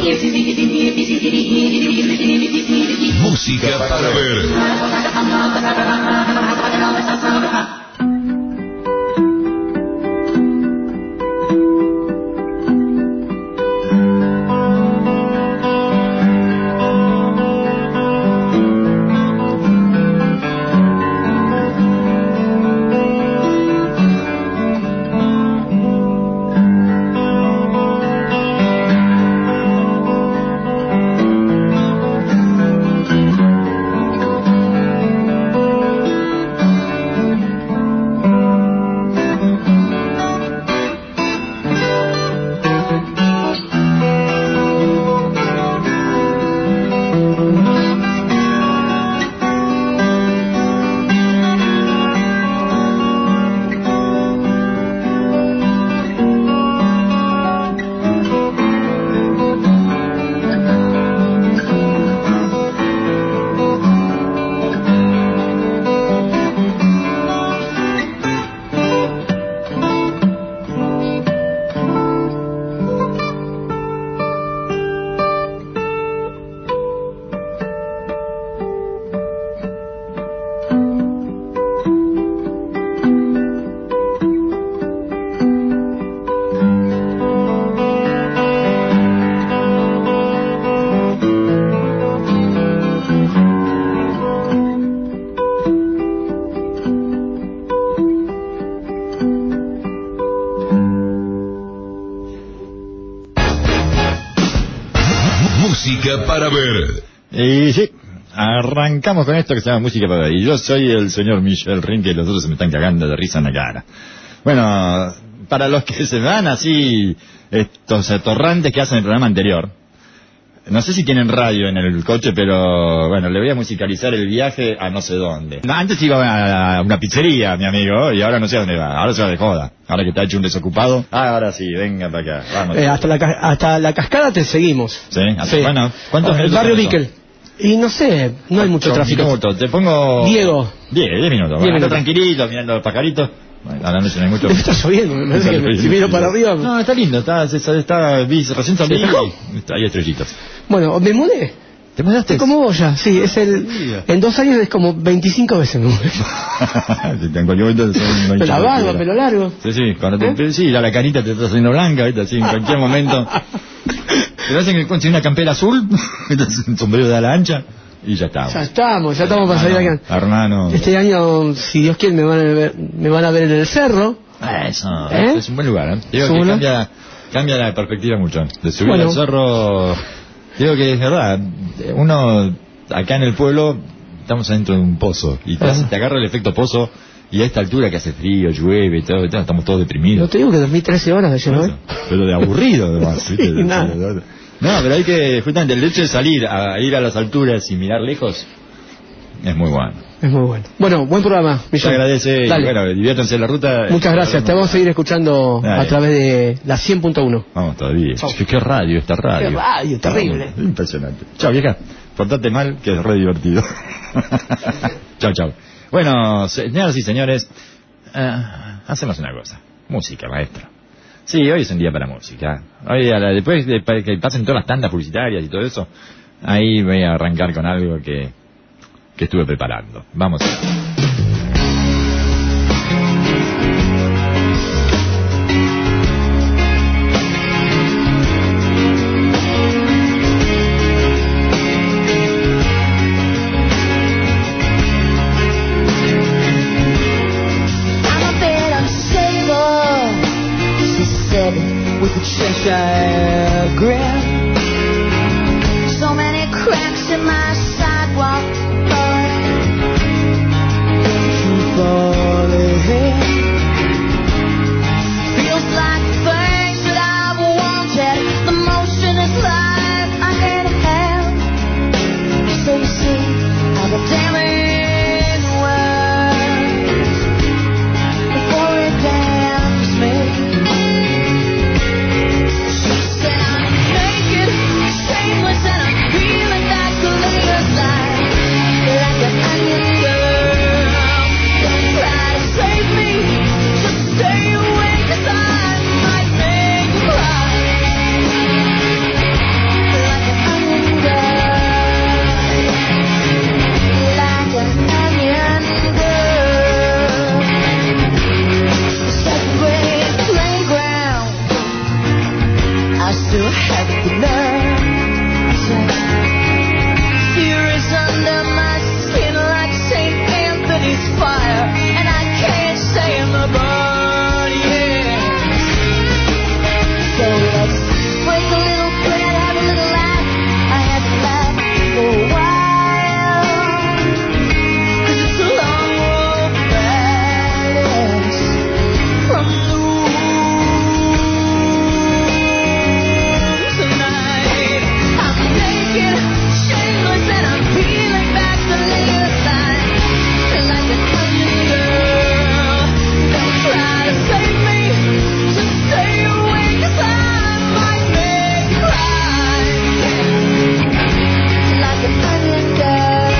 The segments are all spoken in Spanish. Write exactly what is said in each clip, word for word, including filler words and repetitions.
Música para ver. Música para ver. Y sí, arrancamos con esto que se llama Música para ver. Y yo soy el señor Michel Rinque y los otros se me están cagando de risa en la cara. Bueno, para los que se van así, estos atorrantes que hacen el programa anterior, no sé si tienen radio en el coche, pero bueno, le voy a musicalizar el viaje a no sé dónde. No, antes iba a una pizzería, mi amigo, y ahora no sé a dónde va. Ahora se va de joda. Ahora que está hecho un desocupado. Ah, ahora sí, venga para acá. Vamos. Eh, hasta, la, hasta la cascada te seguimos. Sí, hasta, sí. Bueno, ¿cuántos El barrio Níquel. Y no sé, no hay mucho tráfico. Minutos. Te pongo... Diego. Diez, diez minutos. Diez minutos. Tranquilito, mirando los pajaritos. Bueno, a la noche no hay mucho. Está lloviendo, me parece que si miro para arriba... No, está lindo, está, está, está recién salido. Hay estrellitas. Bueno, me mudé. ¿Te mudaste? Es como vos ya, sí, es el... En dos años es como veinticinco veces me mudé. En cualquier momento... Pero la barba, pelo largo. Sí, sí, cuando te... ¿Eh? Sí, la carita te está haciendo blanca, ¿viste? Así, en cualquier momento... Te hacen que conseguir una campera azul, un sombrero de ala ancha... Y ya estamos. Ya estamos, ya estamos para salir acá. Hermano. Este año, si Dios quiere, me van a ver, me van a ver en el cerro. Eso, ¿Eh? Es un buen lugar, ¿eh? Digo que cambia, cambia la perspectiva mucho. De subir bueno. al cerro, digo que es verdad, uno, acá en el pueblo, estamos adentro de un pozo, y te, te agarra el efecto pozo, y a esta altura que hace frío, llueve, y todo, estamos todos deprimidos. No te digo que dormí trece horas de ayer, ¿no? Pero de aburrido, además. Sí, nada. No, pero hay que, justamente, el hecho de salir a ir a las alturas y mirar lejos es muy bueno. Es muy bueno. Bueno, buen programa, Michel. Te agradece, y bueno, diviértanse en la ruta. Muchas gracias, te vamos a seguir escuchando Dale. a través de la cien punto uno. Vamos todavía. ¿Qué, qué radio esta radio? Qué radio, terrible. Vamos, impresionante. Chao, vieja. Portate mal, que es re divertido. Chao, chao. Bueno, señoras y señores, uh, hacemos una cosa. Música, maestro. Sí, hoy es un día para música. Hoy, a la, después de que pasen todas las tandas publicitarias y todo eso, ahí voy a arrancar con algo que, que estuve preparando. Vamos. With a Cheshire grin, so many cracks in my sidewalk, but had the nerve to say, fear is under my skin like Saint Anthony's fire, and I can't say I'm a bird, yeah. So let's break a little bread, have a little laugh. I haven't laughed for a while, 'cause it's a long road back, yes, from the womb tonight. I'm naked, shameless, and I'm peeling back the layers line like an onion girl. Don't try to save me, just stay away, 'cause I might make you cry, like an onion girl,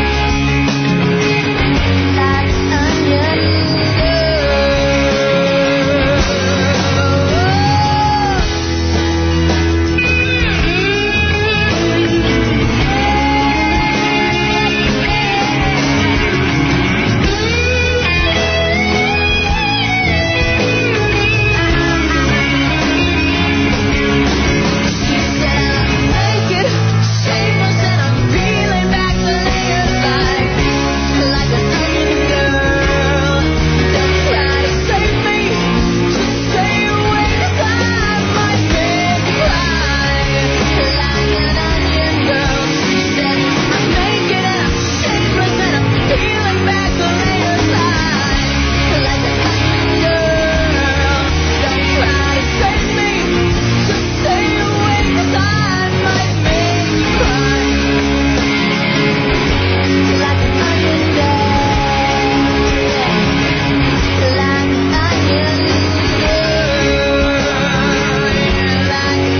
like an onion She said I'm naked, shameless, and I'm peeling back the layers like, like an onion girl. Don't try to save me, just stay away, 'cause I might make you cry, like an onion girl. She said I'm naked and I'm shameless and I'm peeling back the layers like, like an onion girl. Don't try to save me, just stay away, 'cause I might make you cry, like an onion girl, like an onion girl, like an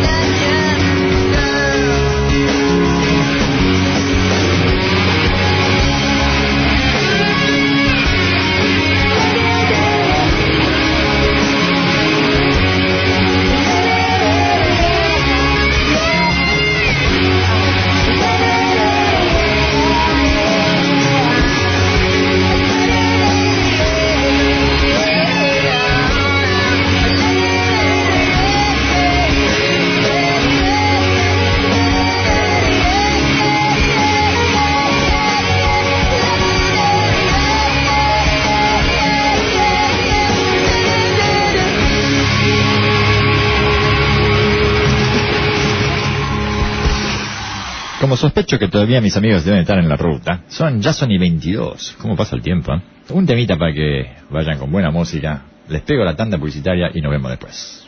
Como sospecho que todavía mis amigos deben estar en la ruta, son ya son y veintidós. ¿Cómo pasa el tiempo? eh? Un temita para que vayan con buena música. Les pego la tanda publicitaria y nos vemos después.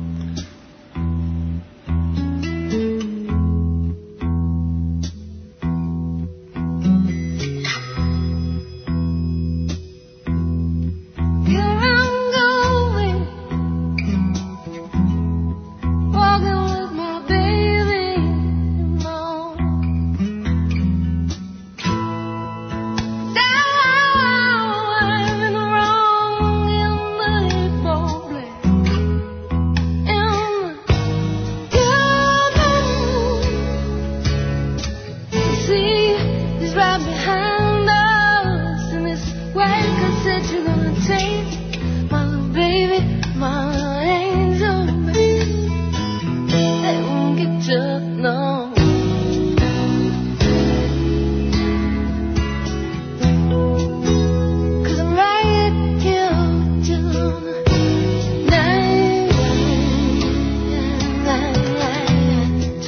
Here I'm going, walking with my baby alone. Now I'm in the wrong in the problem, and you see he's right behind us, and this white cassette you're gonna take, my little baby, my angel baby. They won't get took, no. 'Cause I'm right here till night, night, night.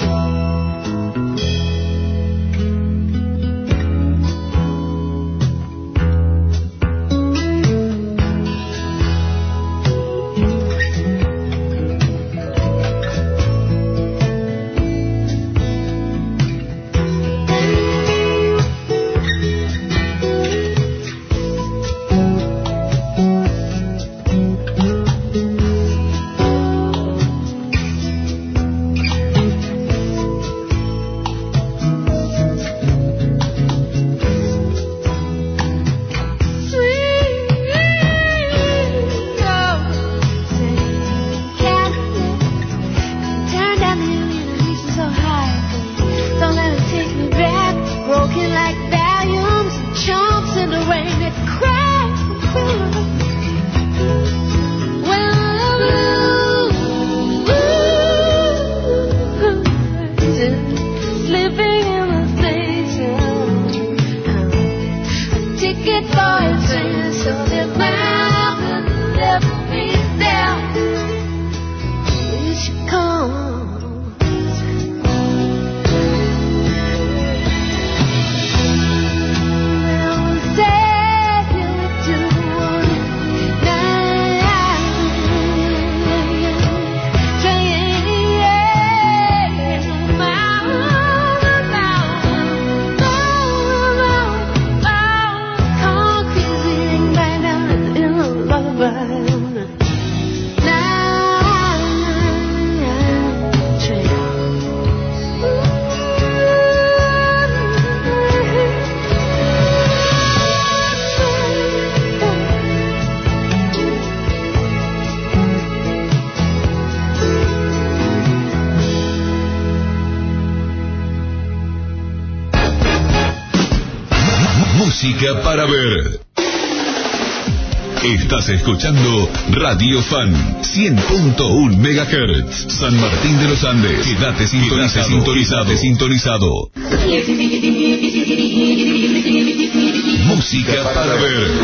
Well, ooh, ooh, Música para ver. Estás escuchando Radio Fan cien punto uno megahertz, San Martín de los Andes. Quédate sintonizado, sintonizado, sintonizado. Música para ver.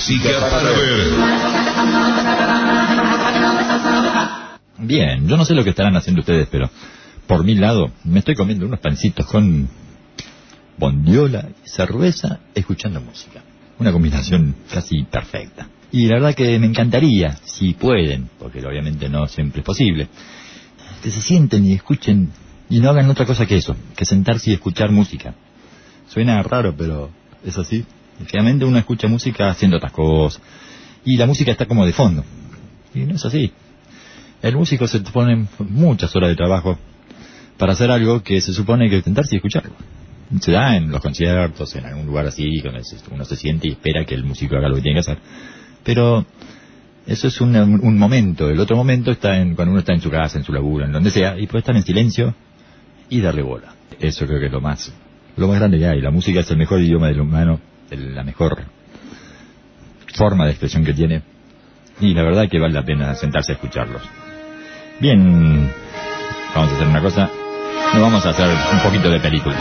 Música para ver. Bien, yo no sé lo que estarán haciendo ustedes, pero por mi lado me estoy comiendo unos pancitos con bondiola y cerveza escuchando música. Una combinación casi perfecta. Y la verdad que me encantaría, si pueden, porque obviamente no siempre es posible, que se sienten y escuchen y no hagan otra cosa que eso, que sentarse y escuchar música. Suena raro, pero es así. Realmente uno escucha música haciendo otras cosas y la música está como de fondo. Y no es así. El músico se pone muchas horas de trabajo para hacer algo que se supone que sentarse y escucharlo. Se da en los conciertos, en algún lugar así, donde uno se siente y espera que el músico haga lo que tiene que hacer. Pero eso es un, un momento. El otro momento está en cuando uno está en su casa, en su laburo, en donde sea, y puede estar en silencio y darle bola. Eso creo que es lo más, lo más grande que hay. La música es el mejor idioma del humano, la mejor forma de expresión que tiene, y la verdad que vale la pena sentarse a escucharlos. Bien, vamos a hacer una cosa, nos vamos a hacer un poquito de películas.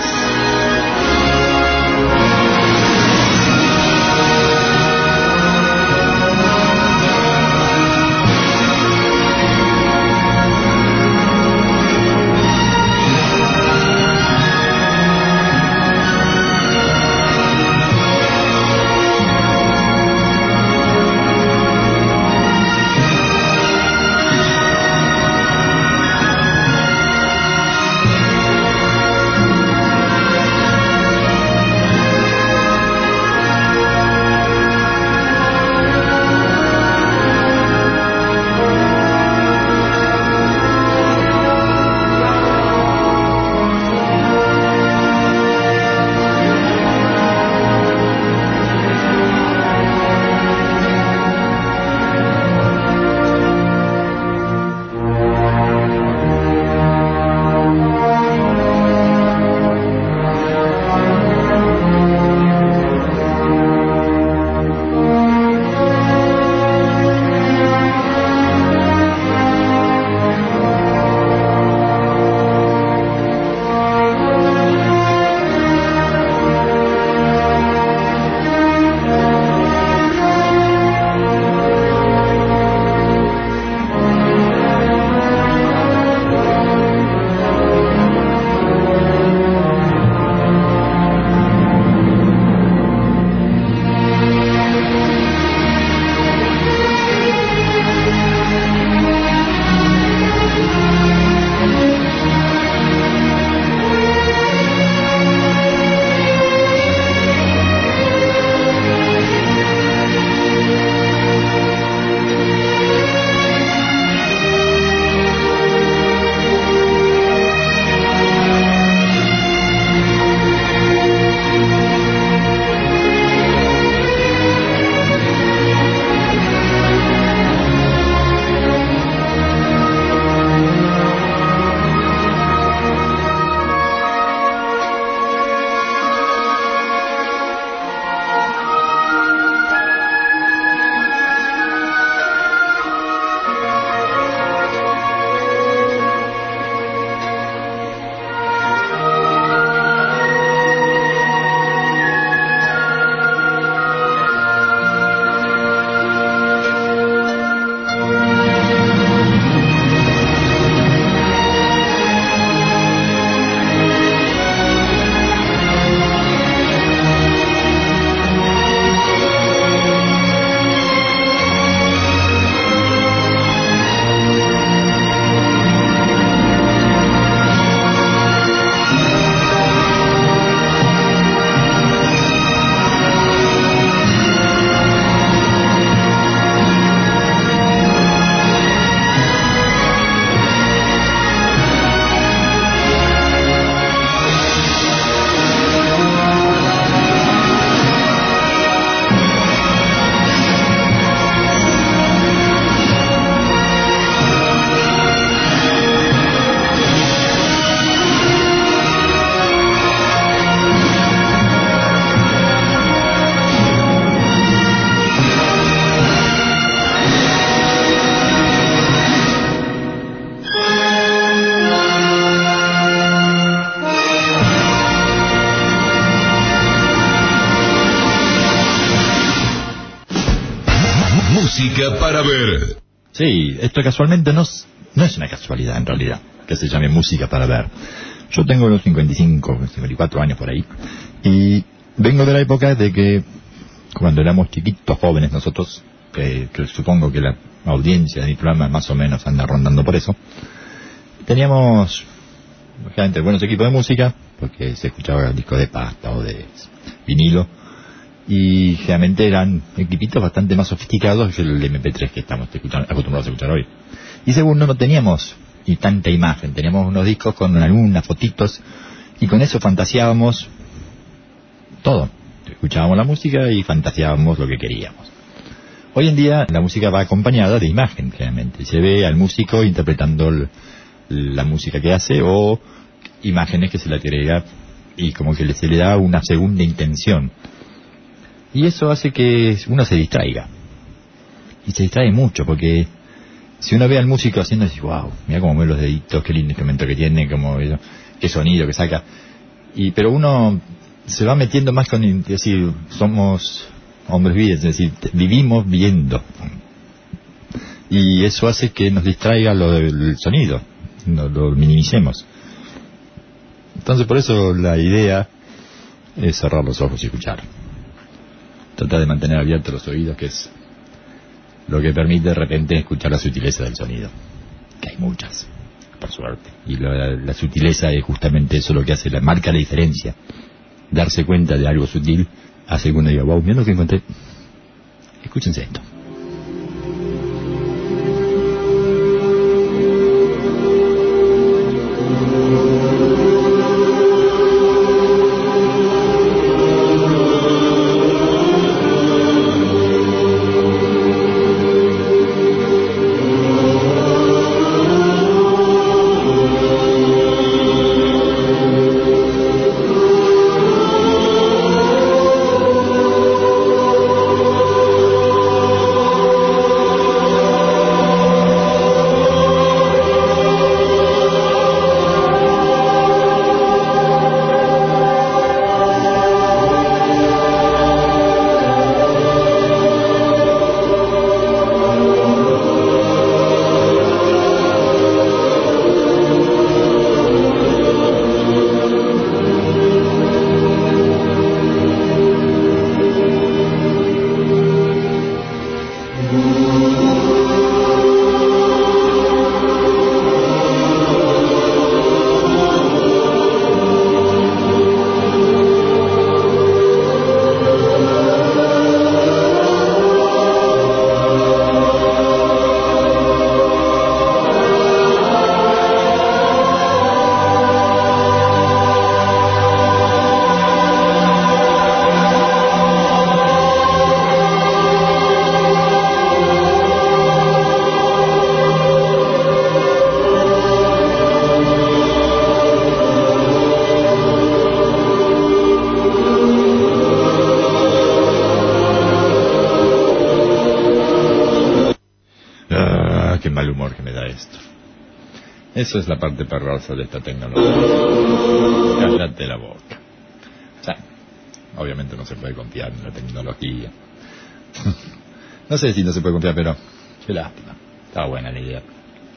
Música para ver. Sí, esto casualmente no es, no es una casualidad en realidad, que se llame música para ver. Yo tengo unos cincuenta y cinco, cincuenta y cuatro años por ahí, y vengo de la época de que cuando éramos chiquitos, jóvenes nosotros, que, que supongo que la audiencia de mi programa más o menos anda rondando por eso, teníamos generalmente buenos equipos de música, porque se escuchaba discos de pasta o de vinilo, y generalmente eran equipitos bastante más sofisticados que el eme pe tres que estamos escuchando, acostumbrados a escuchar hoy. Y segundo, no teníamos y tanta imagen, teníamos unos discos con algunas fotitos, y con eso fantaseábamos todo. Escuchábamos la música y fantaseábamos lo que queríamos. Hoy en día la música va acompañada de imagen, generalmente. Se ve al músico interpretando el, la música que hace o imágenes que se le agrega y como que se le da una segunda intención. Y eso hace que uno se distraiga. Y se distrae mucho porque si uno ve al músico haciendo, dice, wow, mira cómo mueve los deditos, qué lindo instrumento que tiene, cómo, qué sonido que saca. Y pero uno se va metiendo más con, es decir, somos hombres vides, es decir, vivimos viendo. Y eso hace que nos distraiga lo del sonido, no, lo minimicemos. Entonces por eso la idea es cerrar los ojos y escuchar. Tratar de mantener abiertos los oídos, que es lo que permite de repente escuchar la sutileza del sonido, que hay muchas, por suerte. Y la, la sutileza es justamente eso lo que hace, la marca la diferencia. Darse cuenta de algo sutil hace que uno diga, wow, mira lo que encontré. Escúchense esto. Mal humor que me da esto. Eso es la parte perversa de esta tecnología. Cállate la boca. O sea, obviamente no se puede confiar en la tecnología. No sé si no se puede confiar, pero qué lástima. Está buena la idea.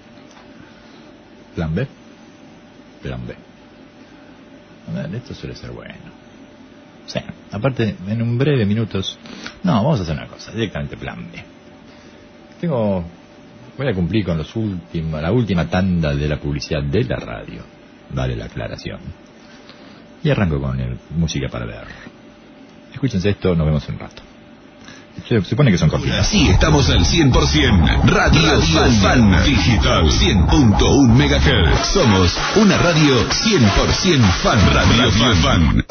¿Plan B? Plan B. A ver, esto suele ser bueno. O sea, aparte, en un breve minutos... No, vamos a hacer una cosa, directamente plan B. Tengo... Voy a cumplir con los últimos, la última tanda de la publicidad de la radio. Vale la aclaración. Y arranco con el música para ver. Escúchense esto, nos vemos en un rato. Se supone que son cortinas. Sí, estamos al cien por ciento. Radio, radio Fan, Fan Digital cien punto uno megahertz. Somos una radio cien por ciento fan. Radio Fan Fan.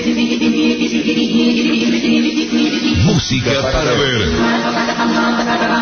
Música para ver.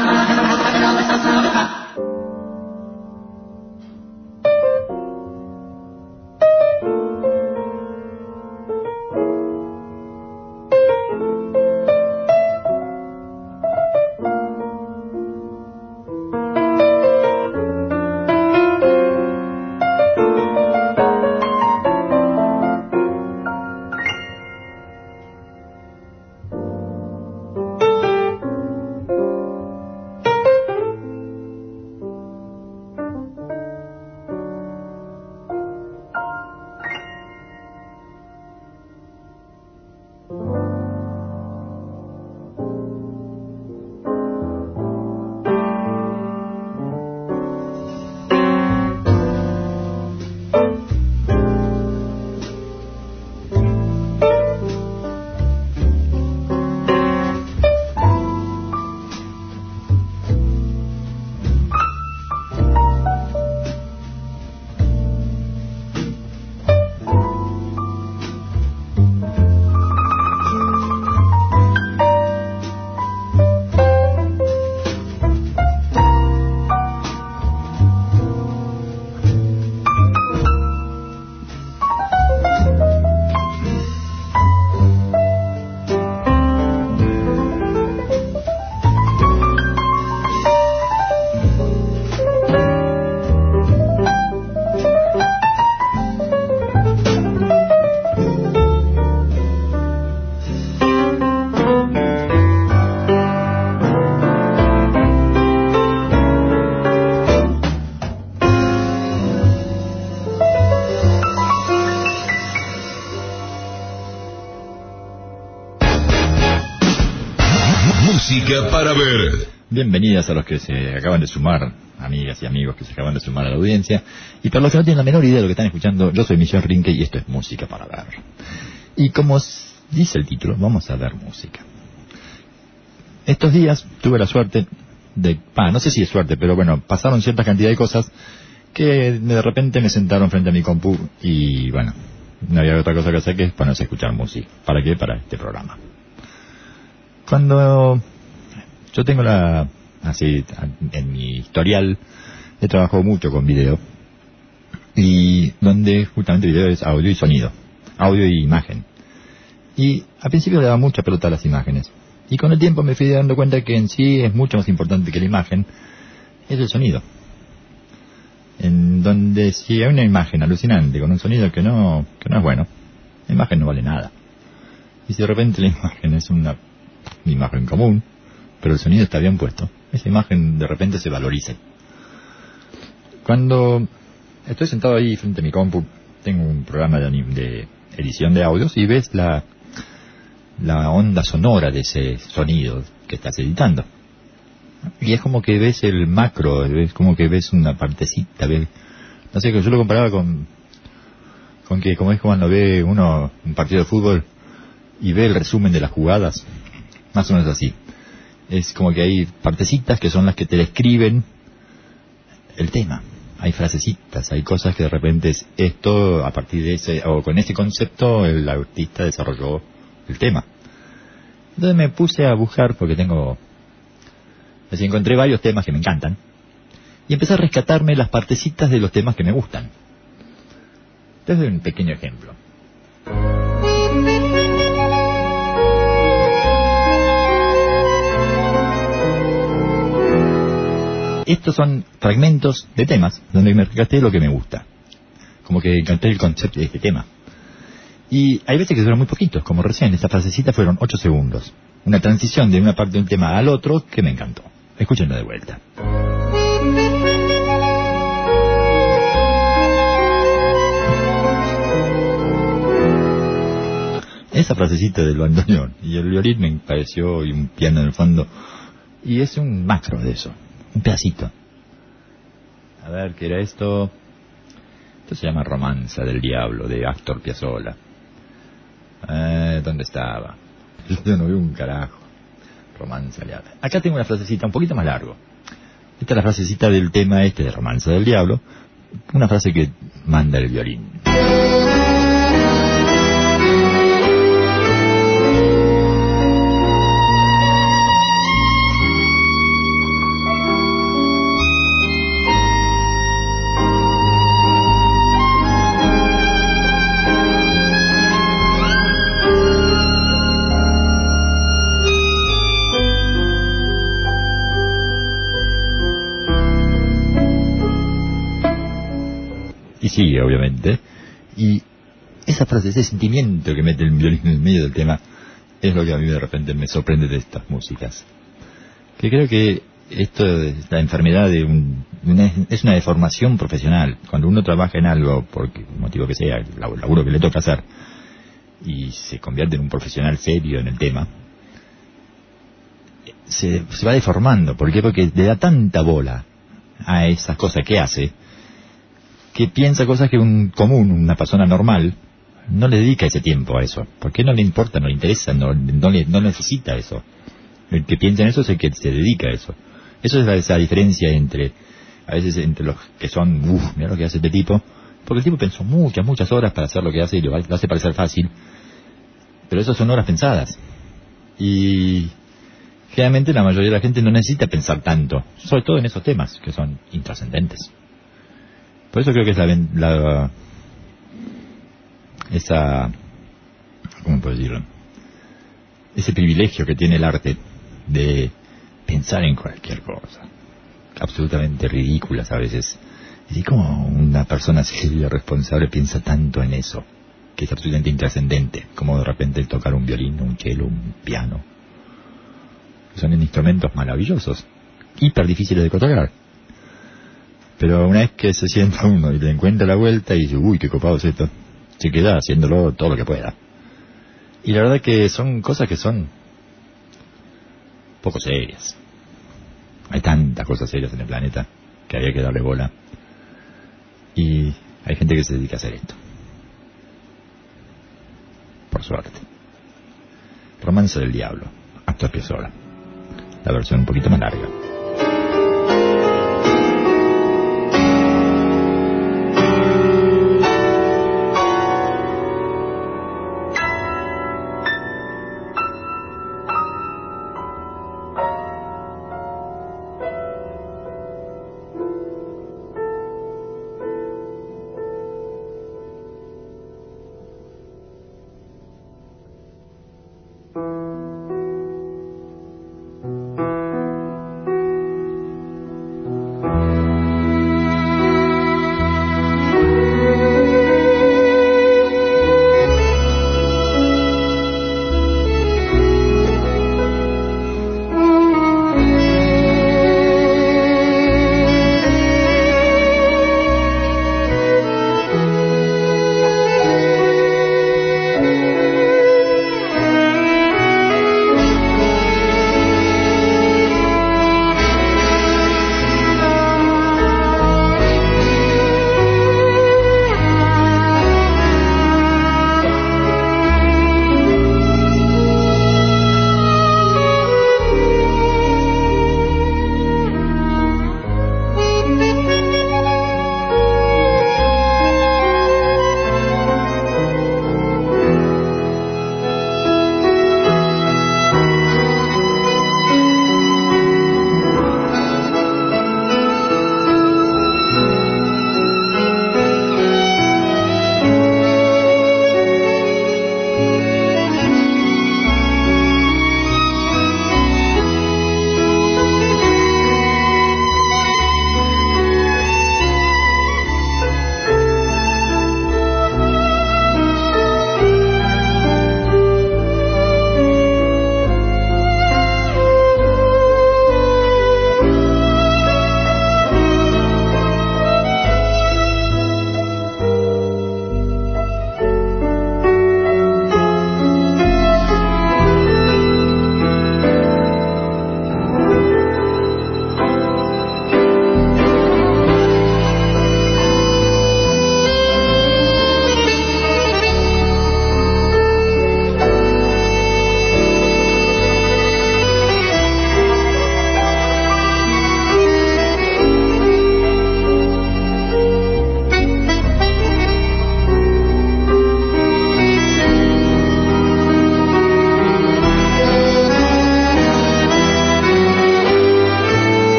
Música para ver. Bienvenidas a los que se acaban de sumar, amigas y amigos que se acaban de sumar a la audiencia. Y para los que no tienen la menor idea de lo que están escuchando, yo soy Michel Rinke y esto es Música para ver. Y como dice el título, vamos a ver música. Estos días tuve la suerte de... Ah, no sé si es suerte, pero bueno, pasaron cierta cantidad de cosas que de repente me sentaron frente a mi compu y bueno, no había otra cosa que hacer que ponerse a escuchar música. ¿Para qué? Para este programa. Cuando yo tengo la... así, en mi historial he trabajado mucho con video y donde justamente video es audio y sonido, audio y imagen. Y al principio le daba mucha pelota a las imágenes y con el tiempo me fui dando cuenta que en sí es mucho más importante que la imagen es el sonido. En donde si hay una imagen alucinante con un sonido que no que no es bueno, la imagen no vale nada. Y si de repente la imagen es una imagen común, pero el sonido está bien puesto, esa imagen de repente se valoriza. Cuando estoy sentado ahí frente a mi compu, tengo un programa de, de edición de audios y ves la la onda sonora de ese sonido que estás editando. Y es como que ves el macro, es como que ves una partecita, ves, no sé, que yo lo comparaba con con que como es cuando ve uno un partido de fútbol y ve el resumen de las jugadas, más o menos así. Es como que hay partecitas que son las que te describen el tema. Hay frasecitas, hay cosas que de repente es esto, a partir de ese, o con ese concepto el artista desarrolló el tema. Entonces me puse a buscar, porque tengo, así encontré varios temas que me encantan, y empecé a rescatarme las partecitas de los temas que me gustan. Entonces un pequeño ejemplo. Estos son fragmentos de temas donde me rescaté lo que me gusta. Como que encontré el concepto de este tema. Y hay veces que duran muy poquitos, como recién. Esta frasecita fueron ocho segundos. Una transición de una parte de un tema al otro que me encantó. Escúchenlo de vuelta. Esa frasecita del bandoneón y el violín me pareció, y un piano en el fondo. Y es un macro de eso. Un pedacito. A ver, ¿qué era esto? Esto se llama Romanza del Diablo, de Astor Piazzolla. Eh, ¿Dónde estaba? Yo no veo un carajo. Romanza del Diablo. Acá tengo una frasecita un poquito más largo. Esta es la frasecita del tema este de Romanza del Diablo. Una frase que manda el violín. Sí, obviamente. Y esa frase, ese sentimiento que mete el violín en el medio del tema, es lo que a mí de repente me sorprende de estas músicas. Que creo que esto es la enfermedad de un, una, es una deformación profesional. Cuando uno trabaja en algo, por motivo que sea, el laburo que le toca hacer, y se convierte en un profesional serio en el tema, se, se va deformando. ¿Por qué? Porque le da tanta bola a esas cosas que hace, que piensa cosas que un común, una persona normal, no le dedica ese tiempo a eso. Porque no le importa, no le interesa, no, no, le, no necesita eso. El que piensa en eso es el que se dedica a eso. Eso es la, esa diferencia entre, a veces entre los que son, uff, mira lo que hace este tipo. Porque el tipo pensó muchas, muchas horas para hacer lo que hace y lo hace parecer fácil. Pero esas son horas pensadas. Y generalmente la mayoría de la gente no necesita pensar tanto, sobre todo en esos temas que son intrascendentes. Por eso creo que es la, la esa, ¿cómo puedo decirlo? Ese privilegio que tiene el arte de pensar en cualquier cosa, absolutamente ridículas a veces. Y como una persona seria, responsable, piensa tanto en eso, que es absolutamente intrascendente, como de repente tocar un violín, un cello, un piano. Son instrumentos maravillosos, hiper difíciles de tocar. Pero una vez que se sienta uno y le encuentra la vuelta y dice, uy, qué copado es esto, se queda haciéndolo todo lo que pueda. Y la verdad que son cosas que son poco serias. Hay tantas cosas serias en el planeta que había que darle bola. Y hay gente que se dedica a hacer esto. Por suerte. Romance del Diablo, Astor Piazzolla. La versión un poquito más larga.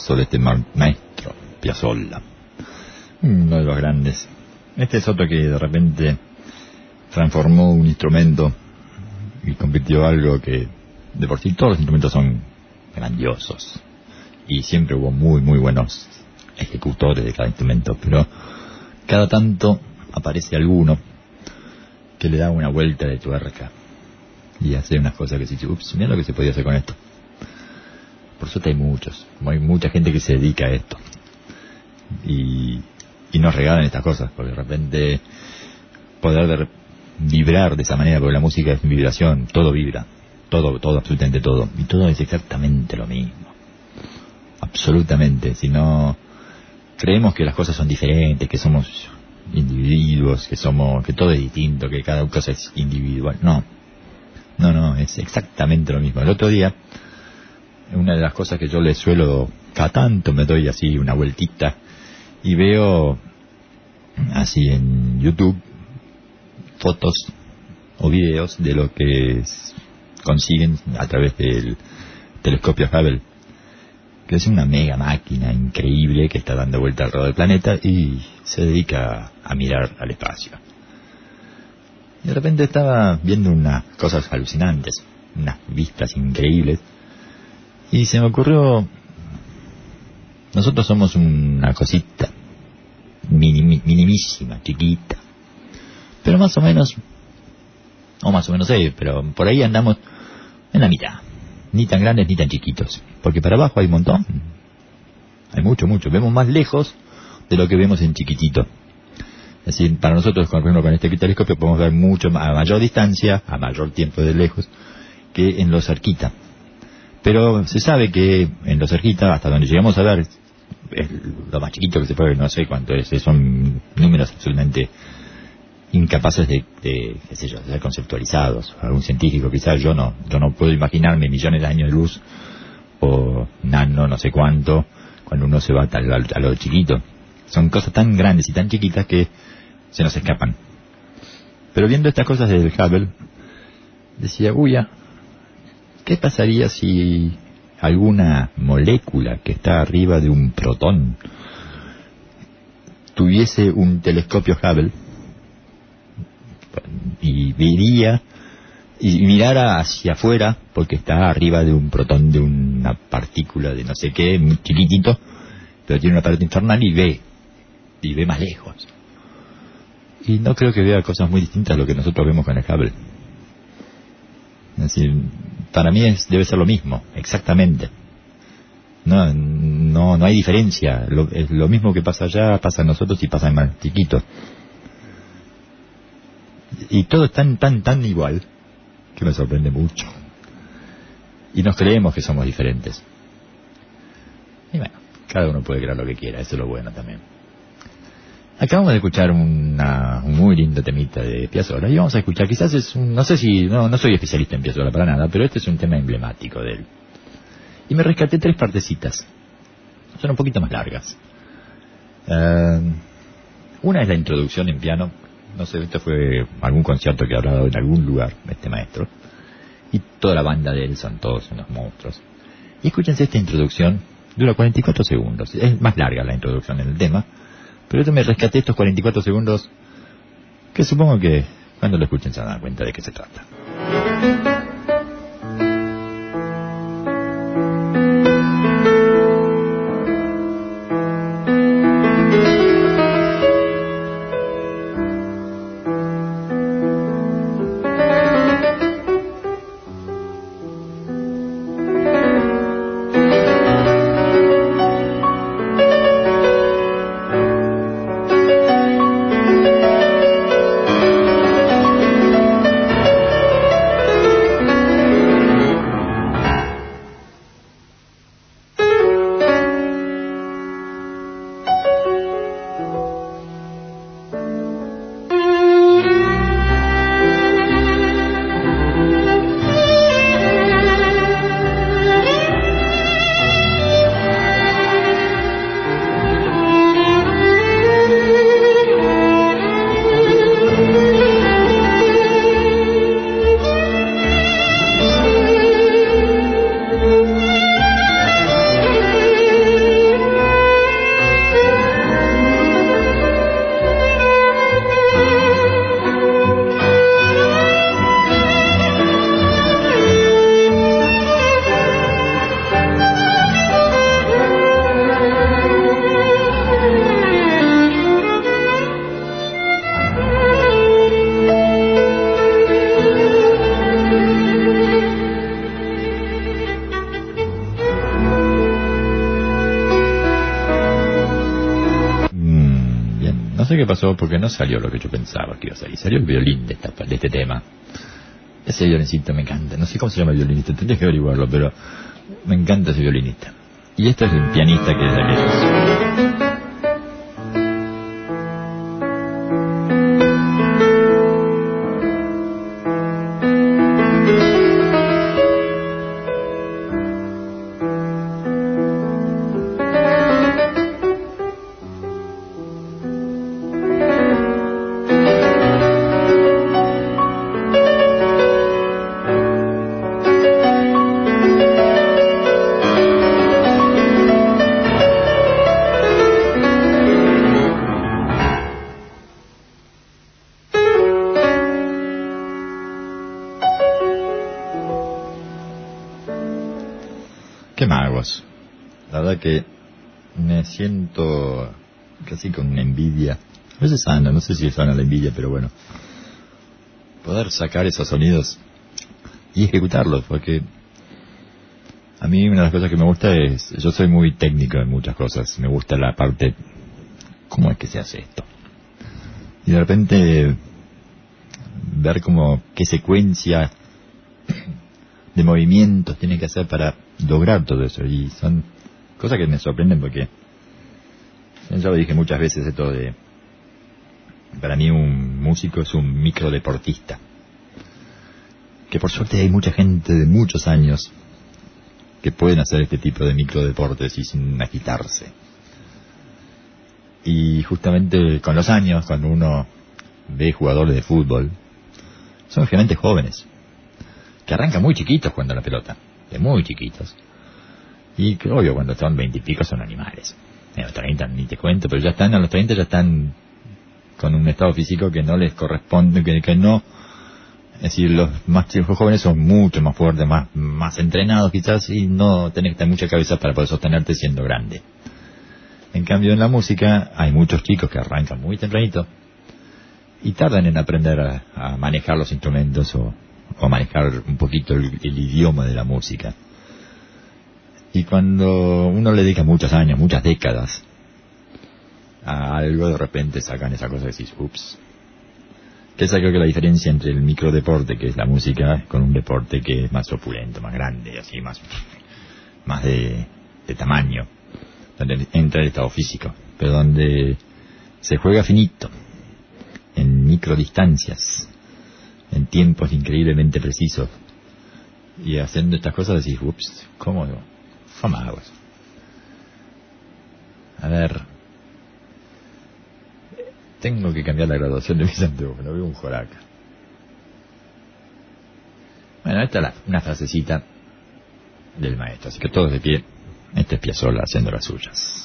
caso de este ma- maestro, Piazzolla, uno de los grandes. Este es otro que de repente transformó un instrumento y convirtió algo que, de por sí, todos los instrumentos son grandiosos. Y siempre hubo muy, muy buenos ejecutores de cada instrumento, pero cada tanto aparece alguno que le da una vuelta de tuerca y hace unas cosas que se dice, ups, mira lo que se podía hacer con esto. Por suerte hay muchos, hay mucha gente que se dedica a esto y, y nos regalan estas cosas, porque de repente poder ver, vibrar de esa manera, porque la música es vibración, todo vibra, todo, todo, absolutamente todo, y todo es exactamente lo mismo, absolutamente. Si no creemos que las cosas son diferentes, que somos individuos, que somos, que todo es distinto, que cada cosa es individual, no, no, no, es exactamente lo mismo. El otro día, una de las cosas que yo le suelo, cada tanto me doy así una vueltita y veo así en YouTube fotos o videos de lo que es, consiguen a través del telescopio Hubble, que es una mega máquina increíble que está dando vuelta alrededor del planeta y se dedica a mirar al espacio. Y de repente estaba viendo unas cosas alucinantes, unas vistas increíbles, y se me ocurrió, nosotros somos una cosita minim, minimísima, chiquita, pero más o menos, o más o menos, eh, pero por ahí andamos en la mitad, ni tan grandes ni tan chiquitos, porque para abajo hay un montón, hay mucho, mucho, vemos más lejos de lo que vemos en chiquitito. Es decir, para nosotros, por ejemplo, con este telescopio podemos ver mucho a mayor distancia, a mayor tiempo de lejos, que en lo cerquita. Pero se sabe que en lo cerquita, hasta donde llegamos a ver, es lo más chiquito que se puede ver, no sé cuánto es, son números absolutamente incapaces de, de, qué sé yo, de ser conceptualizados. Algún científico quizás, yo no, yo no puedo imaginarme millones de años de luz, o nano, no sé cuánto, cuando uno se va a, a, a lo chiquito. Son cosas tan grandes y tan chiquitas que se nos escapan. Pero viendo estas cosas del Hubble, decía, uy, ya, ¿qué pasaría si alguna molécula que está arriba de un protón tuviese un telescopio Hubble y vería y mirara hacia afuera, porque está arriba de un protón, de una partícula de no sé qué, muy chiquitito, pero tiene una parte infernal y ve, y ve más lejos. Y no creo que vea cosas muy distintas a lo que nosotros vemos con el Hubble. Es decir, para mí es, debe ser lo mismo, exactamente. No, no, no hay diferencia. Lo, es lo mismo que pasa allá, pasa a nosotros y pasa en más chiquito. Y todo es tan, tan, tan igual que me sorprende mucho. Y nos creemos que somos diferentes. Y bueno, cada uno puede creer lo que quiera, eso es lo bueno también. Acabamos de escuchar una, un muy lindo temita de Piazzolla, y vamos a escuchar, quizás es un, no sé si, no, no soy especialista en Piazzolla para nada, pero este es un tema emblemático de él. Y me rescaté tres partecitas, son un poquito más largas. Uh, una es la introducción en piano, no sé, esto fue algún concierto que habrá dado en algún lugar este maestro, y toda la banda de él son todos unos monstruos. Y escúchense esta introducción, dura cuarenta y cuatro segundos, es más larga la introducción en el tema, pero yo me rescaté estos cuarenta y cuatro segundos que supongo que cuando lo escuchen se van a dar cuenta de qué se trata. Thank sé qué pasó porque no salió lo que yo pensaba que iba a salir. Salió el violín de, esta, de este tema. Ese violincito me encanta. No sé cómo se llama el violinista, tendría que averiguarlo, pero me encanta ese violinista. Y este es un pianista que es de aquellos. Qué magos. La verdad que me siento casi con una envidia. A veces sana, no sé si es sana la envidia, pero bueno. Poder sacar esos sonidos y ejecutarlos, porque a mí una de las cosas que me gusta es... Yo soy muy técnico en muchas cosas. Me gusta la parte... ¿Cómo es que se hace esto? Y de repente ver como qué secuencia de movimientos tiene que hacer para lograr todo eso, y son cosas que me sorprenden porque ya lo dije muchas veces, esto de para mí un músico es un microdeportista, que por suerte hay mucha gente de muchos años que pueden hacer este tipo de microdeportes y sin agitarse. Y justamente con los años, cuando uno ve jugadores de fútbol, son generalmente jóvenes que arrancan muy chiquitos jugando a la pelota, de muy chiquitos, y que obvio cuando son veintipico son animales. En los treinta ni te cuento, pero ya están, a los treinta ya están con un estado físico que no les corresponde, que, que no, es decir, los más chicos jóvenes son mucho más fuertes, más, más entrenados quizás, y no tenés que tener mucha cabeza para poder sostenerte siendo grande. En cambio en la música hay muchos chicos que arrancan muy tempranito y tardan en aprender a, a manejar los instrumentos o o manejar un poquito el, el idioma de la música. Y cuando uno le dedica muchos años, muchas décadas a algo, de repente sacan esa cosa y decís, ups. Que esa creo que la diferencia entre el microdeporte, que es la música, con un deporte que es más opulento, más grande, así, más más de, de tamaño, donde entra el estado físico, pero donde se juega finito, en microdistancias, en tiempos increíblemente precisos, y haciendo estas cosas decís, ups, ¿cómo no? ¿Cómo hago eso? A ver, tengo que cambiar la graduación de mis anteojos, no veo un joraca. Bueno, esta es la, una frasecita del maestro, así que todos de pie. Este es Piazzolla haciendo las suyas.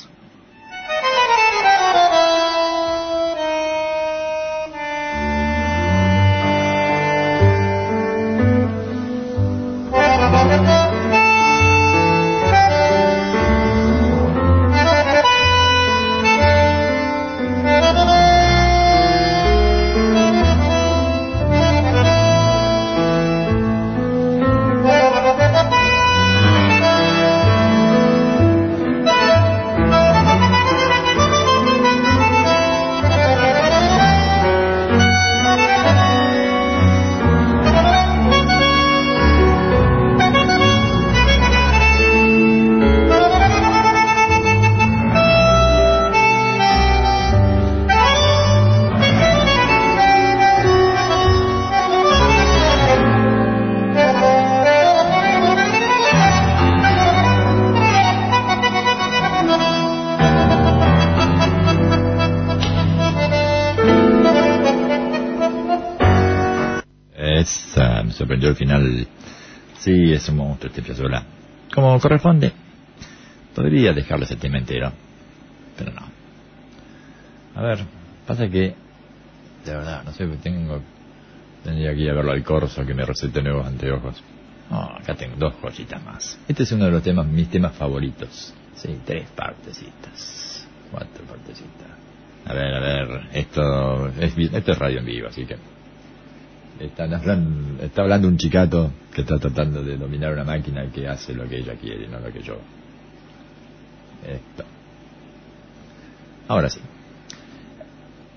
Esa, me sorprendió al final. Sí, es un monstruo este Piazzolla. Como corresponde, podría dejarle ese tema entero, pero no. A ver, pasa que, de verdad, no sé, tengo, tendría que ir a verlo al Corso que me recete nuevos anteojos. Oh, acá tengo dos joyitas más. Este es uno de los temas, mis temas favoritos. Sí, tres partecitas, cuatro partecitas. A ver, a ver, esto es, esto es radio en vivo, así que están hablando, está hablando un chicato que está tratando de dominar una máquina que hace lo que ella quiere, no lo que yo. Esto. Ahora sí.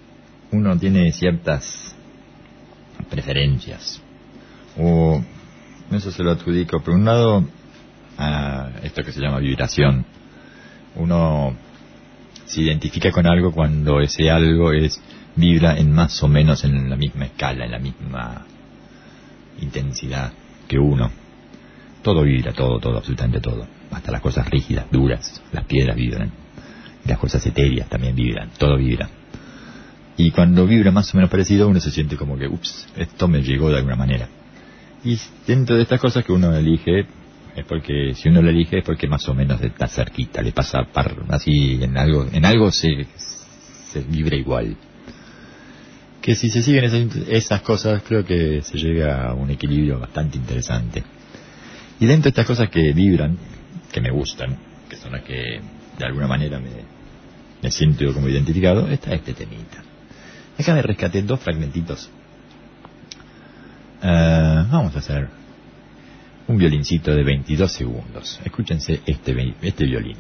uno tiene ciertas preferencias, o eso se lo adjudico por un lado a esto que se llama vibración. Uno se identifica con algo cuando ese algo es vibra en más o menos en la misma escala, en la misma intensidad que uno. Todo vibra, todo, todo, absolutamente todo. Hasta las cosas rígidas, duras, las piedras vibran. Y las cosas etéreas también vibran, todo vibra. Y cuando vibra más o menos parecido, uno se siente como que, ups, esto me llegó de alguna manera. Y dentro de estas cosas que uno elige, es porque, si uno lo elige, es porque más o menos está cerquita, le pasa par, así, en algo, en algo se, se vibra igual. Que si se siguen esas, esas cosas, creo que se llega a un equilibrio bastante interesante. Y dentro de estas cosas que vibran, que me gustan, que son las que de alguna manera me, me siento como identificado, está este temita. Acá me rescaté dos fragmentitos. Uh, vamos a hacer un violincito de veintidós segundos. Escúchense este, este violín.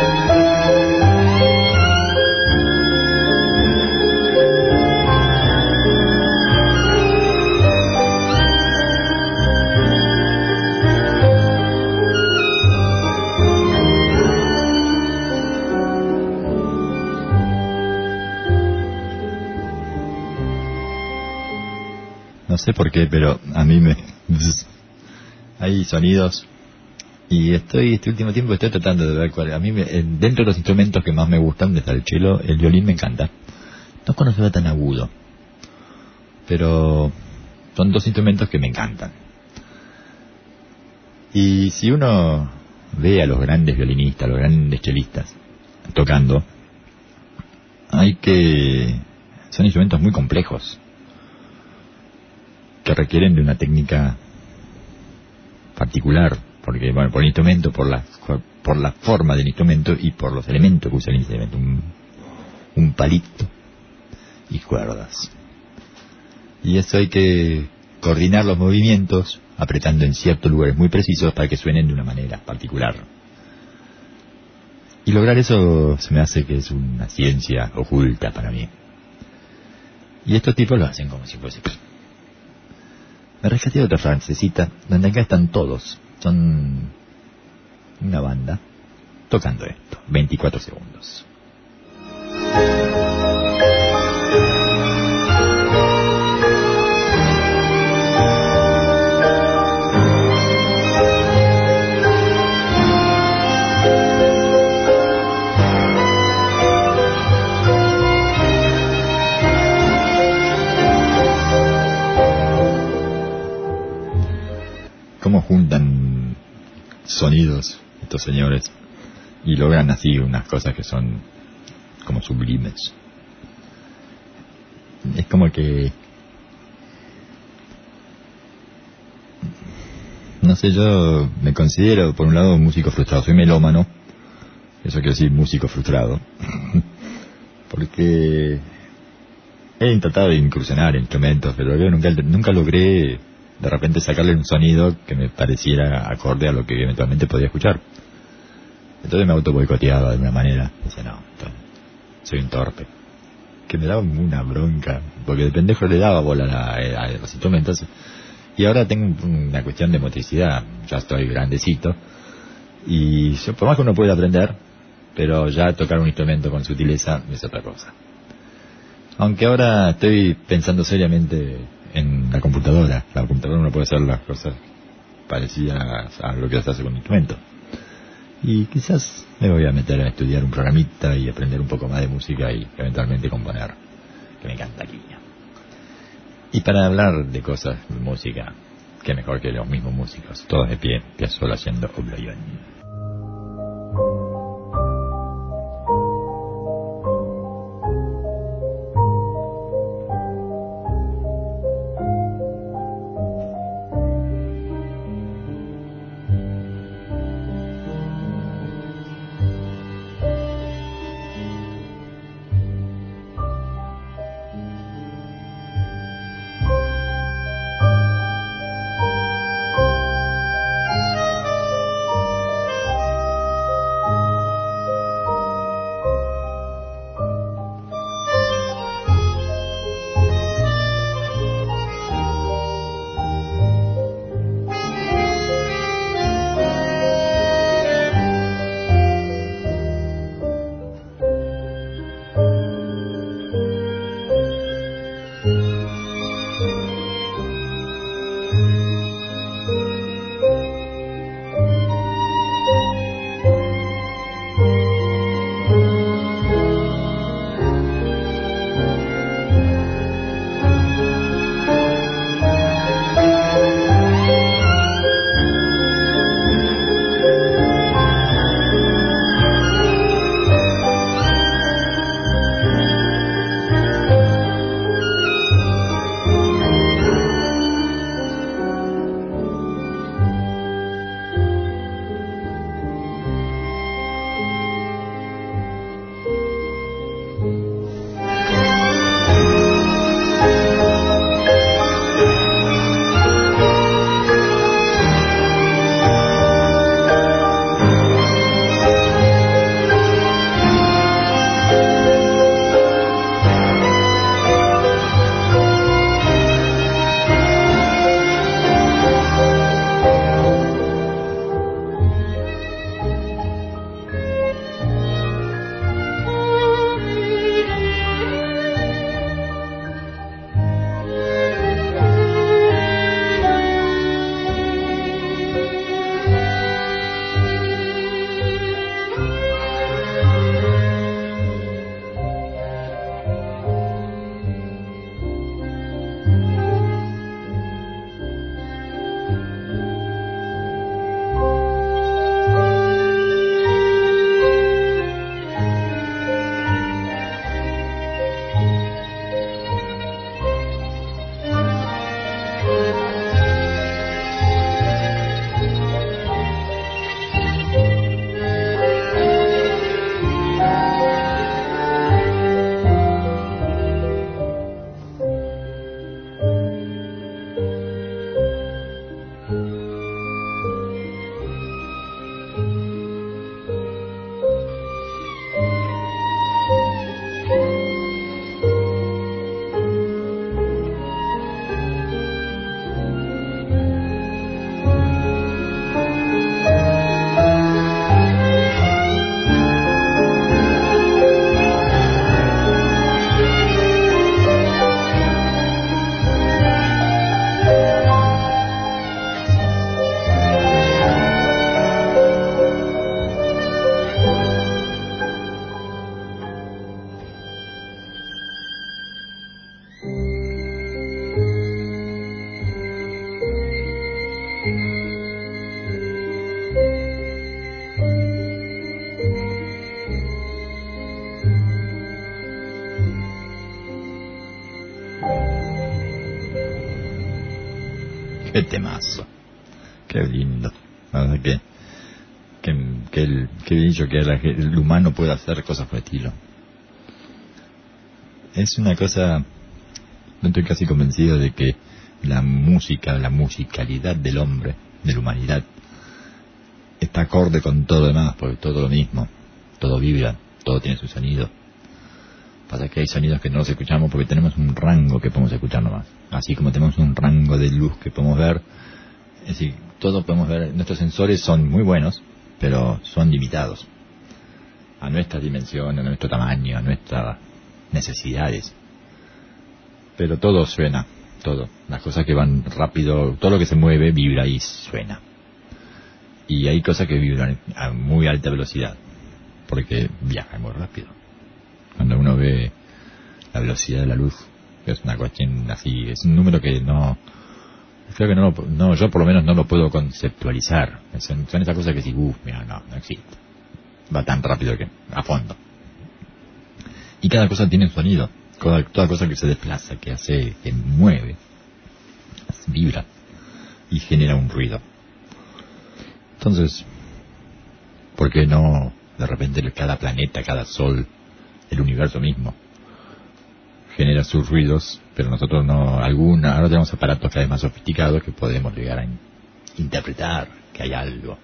No sé por qué, pero a mí me... hay sonidos y estoy este último tiempo estoy tratando de ver cuál. A mí me, dentro de los instrumentos que más me gustan, desde el cello, el violín me encanta. No cuando se ve tan agudo, pero son dos instrumentos que me encantan. Y si uno ve a los grandes violinistas, a los grandes chelistas tocando, hay que... son instrumentos muy complejos que requieren de una técnica particular, porque bueno, por el instrumento, por la por la forma del instrumento y por los elementos que usa el instrumento, un, un palito y cuerdas. Y eso hay que coordinar los movimientos apretando en ciertos lugares muy precisos para que suenen de una manera particular. Y lograr eso se me hace que es una ciencia oculta para mí. Y estos tipos lo hacen como si fuese... Me rescaté otra francesita, donde acá están todos, son una banda, tocando esto, veinticuatro segundos. Cómo juntan sonidos estos señores y logran así unas cosas que son como sublimes. Es como que, no sé, yo me considero por un lado un músico frustrado, soy melómano, eso quiere decir músico frustrado, porque he intentado de incursionar en instrumentos, pero yo nunca, nunca logré de repente sacarle un sonido que me pareciera acorde a lo que eventualmente podía escuchar. Entonces me auto boicoteaba de alguna manera. Decía, no, soy un torpe. Que me daba una bronca, porque de pendejo le daba bola a, a, a los instrumentos. Y ahora tengo una cuestión de motricidad. Ya estoy grandecito. Y yo, por más que uno puede aprender, pero ya tocar un instrumento con sutileza es otra cosa. Aunque ahora estoy pensando seriamente en la computadora. La computadora uno puede hacer las cosas parecidas a lo que se hace con un instrumento. Y quizás me voy a meter a estudiar un programita y aprender un poco más de música y eventualmente componer, que me encantaría. Y para hablar de cosas de música, que mejor que los mismos músicos, todos de pie, Piazzolla haciendo Obloyón. Qué temazo. Qué lindo. La verdad que... Que, que, el, que bien dicho que la- que el humano puede hacer cosas por el estilo. Es una cosa... No estoy casi convencido de que la música, la musicalidad del hombre, de la humanidad, está acorde con todo lo demás, porque todo lo mismo, todo vibra, todo tiene su sonido. Pasa que hay sonidos que no los escuchamos porque tenemos un rango que podemos escuchar nomás. Así como tenemos un rango de luz que podemos ver, es decir, todo podemos ver, nuestros sensores son muy buenos, pero son limitados a nuestra dimensión, a nuestro tamaño, a nuestras necesidades. Pero todo suena, todo. Las cosas que van rápido, todo lo que se mueve vibra y suena. Y hay cosas que vibran a muy alta velocidad, porque viajan muy rápido. Cuando uno ve la velocidad de la luz, es una cuestión así, es un número que no... Creo que no, lo- no yo por lo menos no lo puedo conceptualizar. Son, son esas cosas que si, uff, mira, no, no existe. Va tan rápido que, a fondo. Y cada cosa tiene un sonido. Toda, toda cosa que se desplaza, que hace, que mueve, vibra y genera un ruido. Entonces, ¿por qué no de repente cada planeta, cada sol, el universo mismo genera sus ruidos, pero nosotros no, alguna, ahora tenemos aparatos cada vez más sofisticados que podemos llegar a in- interpretar que hay algo.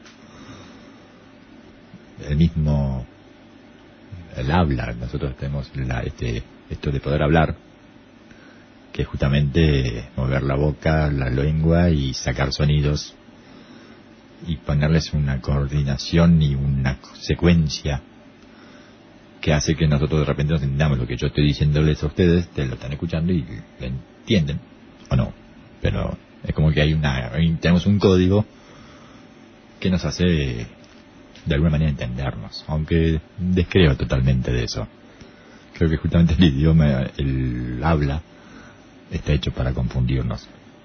El mismo, el habla, nosotros tenemos la, este, esto de poder hablar, que es justamente mover la boca, la lengua y sacar sonidos y ponerles una coordinación y una secuencia que hace que nosotros de repente nos entendamos lo que yo estoy diciéndoles a ustedes, te lo están escuchando y lo entienden, o no, pero es como que hay una, hay- tenemos un código que nos hace de alguna manera entendernos, aunque descreo totalmente de eso. Creo que justamente el idioma, el habla, está hecho para confundirnos.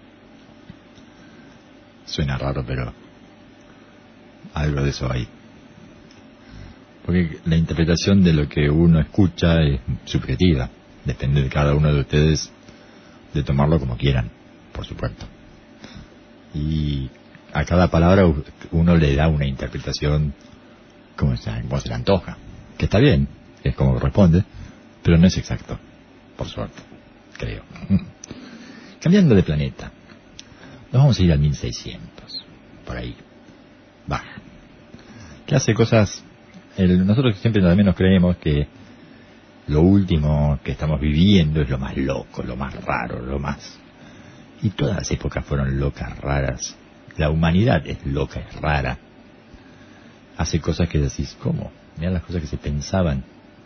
Suena raro, pero algo de eso hay. Porque la interpretación de lo que uno escucha es subjetiva. Depende de cada uno de ustedes de tomarlo como quieran, por supuesto. Y a cada palabra u- uno le da una interpretación como se, como se le antoja. Que está bien, es como corresponde, pero no es exacto, por suerte, creo. Cambiando de planeta, nos vamos a ir al mil seiscientos, por ahí, baja. Que hace cosas... El, nosotros siempre también nos creemos que lo último que estamos viviendo es lo más loco, lo más raro, lo más... Y todas las épocas fueron locas, raras. La humanidad es loca, es rara. Hace cosas que decís, ¿cómo? Mirá las cosas que se pensaban.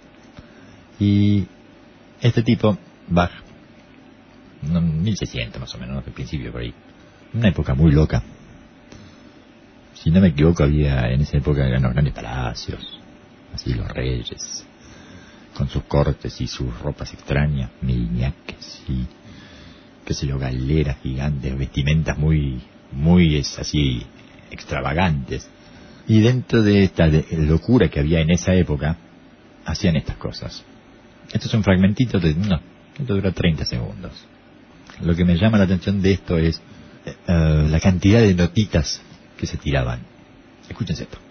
Y este tipo, Bach, no, mil seiscientos más o menos, ¿no? Al principio por ahí. Una época muy loca. Si no me equivoco, había en esa época eran los grandes palacios, así los reyes, con sus cortes y sus ropas extrañas, meliñaques y, qué sé yo, galeras gigantes, vestimentas muy, muy es así, extravagantes. Y dentro de esta de- locura que había en esa época, hacían estas cosas. Esto es un fragmentito de, no, esto dura treinta segundos. Lo que me llama la atención de esto es eh, eh, la cantidad de notitas que se tiraban. Escúchense esto.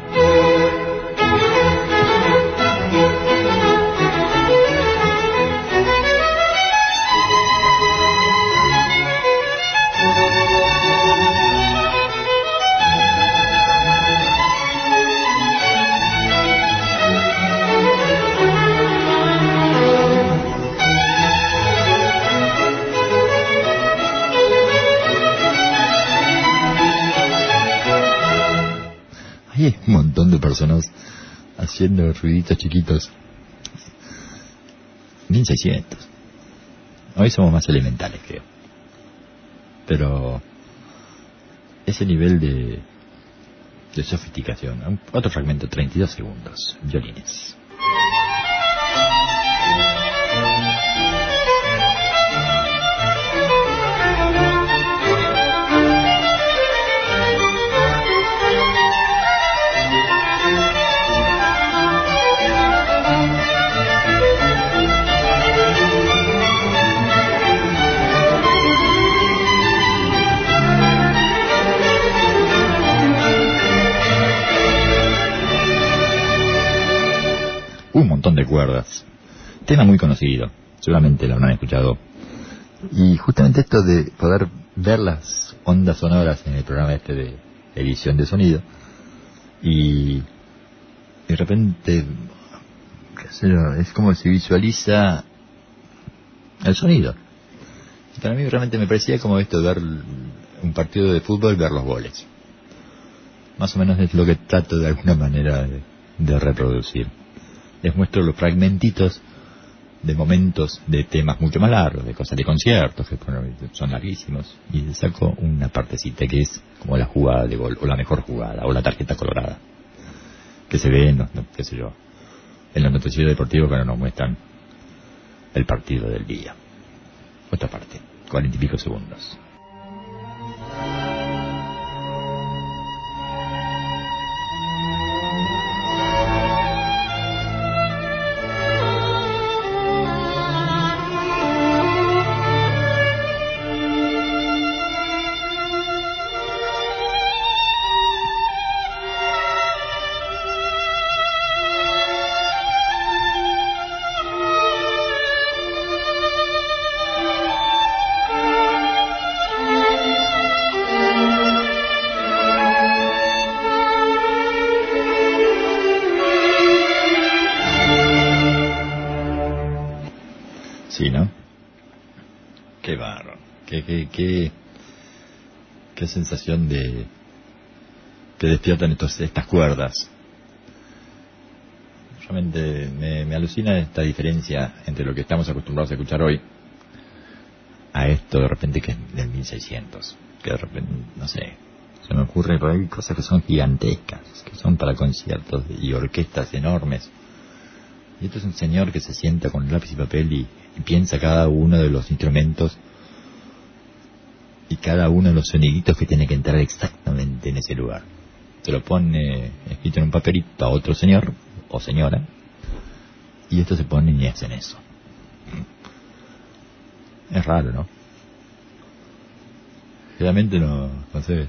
Hay un montón de personas haciendo ruiditos chiquitos. mil seiscientos. Hoy somos más elementales, creo. Pero ese nivel de, de sofisticación. Un- Otro fragmento, treinta y dos segundos. Violines. Thank you. de cuerdas. Tema muy conocido, seguramente lo habrán escuchado. Y justamente esto de poder ver las ondas sonoras en el programa este de edición de sonido, y de repente, qué sé yo, es como se visualiza el sonido. Y para mí realmente me parecía como esto de ver un partido de fútbol, ver los goles. Más o menos es lo que trato de alguna manera de, de reproducir. Les muestro los fragmentitos de momentos de temas mucho más largos, de cosas de conciertos que son larguísimos, y les saco una partecita que es como la jugada de gol, o la mejor jugada, o la tarjeta colorada, que se ve en los, no, qué sé yo, en los noticieros deportivos cuando nos muestran el partido del día. Otra parte, cuarenta y pico segundos. Sí, ¿no? Qué barro, qué, qué, qué, qué sensación de que despiertan estos, estas cuerdas. Realmente me, me alucina esta diferencia entre lo que estamos acostumbrados a escuchar hoy a esto de repente que es del mil seiscientos, que de repente, no sé, se me ocurre por ahí cosas que son gigantescas, que son para conciertos y orquestas enormes. Y esto es un señor que se sienta con lápiz y papel y, y piensa cada uno de los instrumentos y cada uno de los soniditos que tiene que entrar exactamente en ese lugar. Se lo pone escrito en un papelito a otro señor o señora, y estos se ponen y hacen eso. Es raro, ¿no? Realmente no, no sé.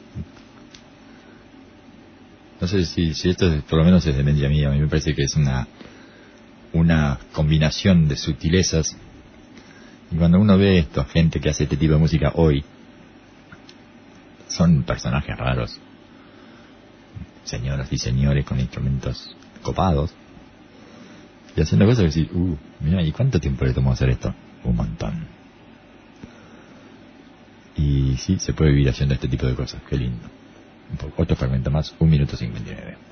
No sé si, si esto es, por lo menos es demencia mía. A mí me parece que es una una combinación de sutilezas. Y cuando uno ve esto, gente que hace este tipo de música hoy, son personajes raros, señoras y señores con instrumentos copados y haciendo cosas que decís, uh, mira, ¿y cuánto tiempo le tomó hacer esto? Un montón. Y sí, se puede vivir haciendo este tipo de cosas, qué lindo. Otro fragmento más, un minuto cincuenta y nueve.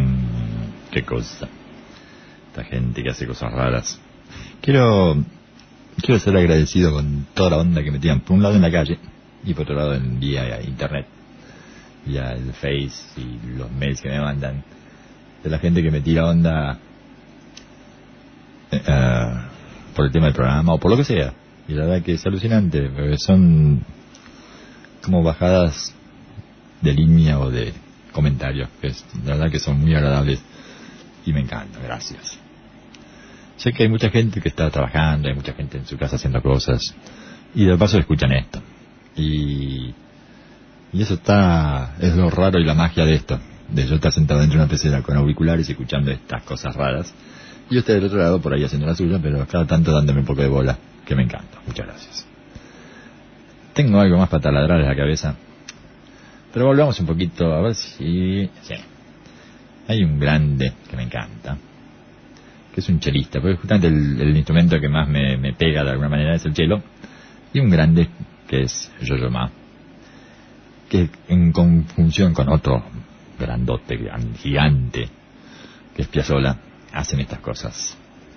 Qué cosa. Esta gente que hace cosas raras. Quiero quiero ser agradecido con toda la onda que me tiran, por un lado en la calle y por otro lado en vía internet, vía el Face y los mails que me mandan, de la gente que me tira onda eh, por el tema del programa o por lo que sea. Y la verdad que es alucinante, porque son como bajadas de línea o de comentarios, que es, la verdad que son muy agradables y me encanta. Gracias. Sé que hay mucha gente que está trabajando, hay mucha gente en su casa haciendo cosas y de paso escuchan esto. Y, y eso está, es lo raro y la magia de esto, de yo estar sentado dentro de una pecera con auriculares y escuchando estas cosas raras y usted del otro lado por ahí haciendo la suya, pero cada tanto dándome un poco de bola, que me encanta. Muchas gracias. Tengo algo más para taladrar en la cabeza, pero volvamos un poquito a ver si... Sí. Hay un grande que me encanta, que es un chelista, porque justamente el, el instrumento que más me, me pega de alguna manera es el cello, y un grande que es Yo-Yo Ma, que en conjunción con otro grandote, gran, gigante, que es Piazzolla, hacen estas cosas.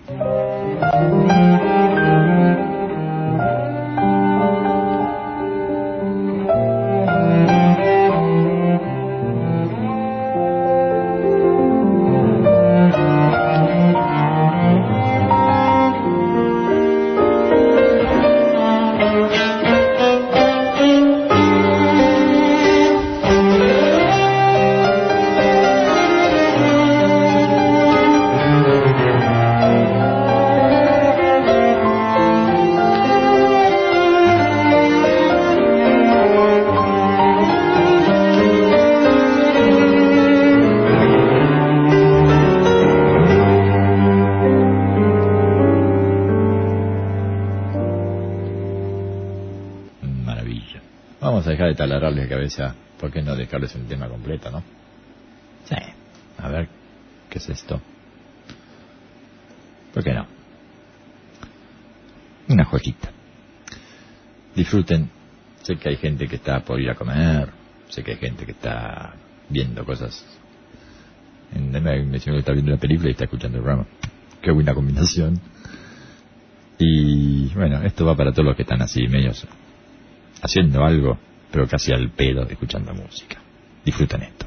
De taladrarles la cabeza, ¿por qué no dejarles un tema completo, no? Sí. A ver, ¿qué es esto? ¿Por qué no? Una joyita. Disfruten. Sé que hay gente que está por ir a comer, sé que hay gente que está viendo cosas. Me mencionó que está viendo una película y está escuchando el programa. Qué buena combinación. Y bueno, esto va para todos los que están así, medios haciendo algo, pero casi al pedo, escuchando música. Disfruten esto.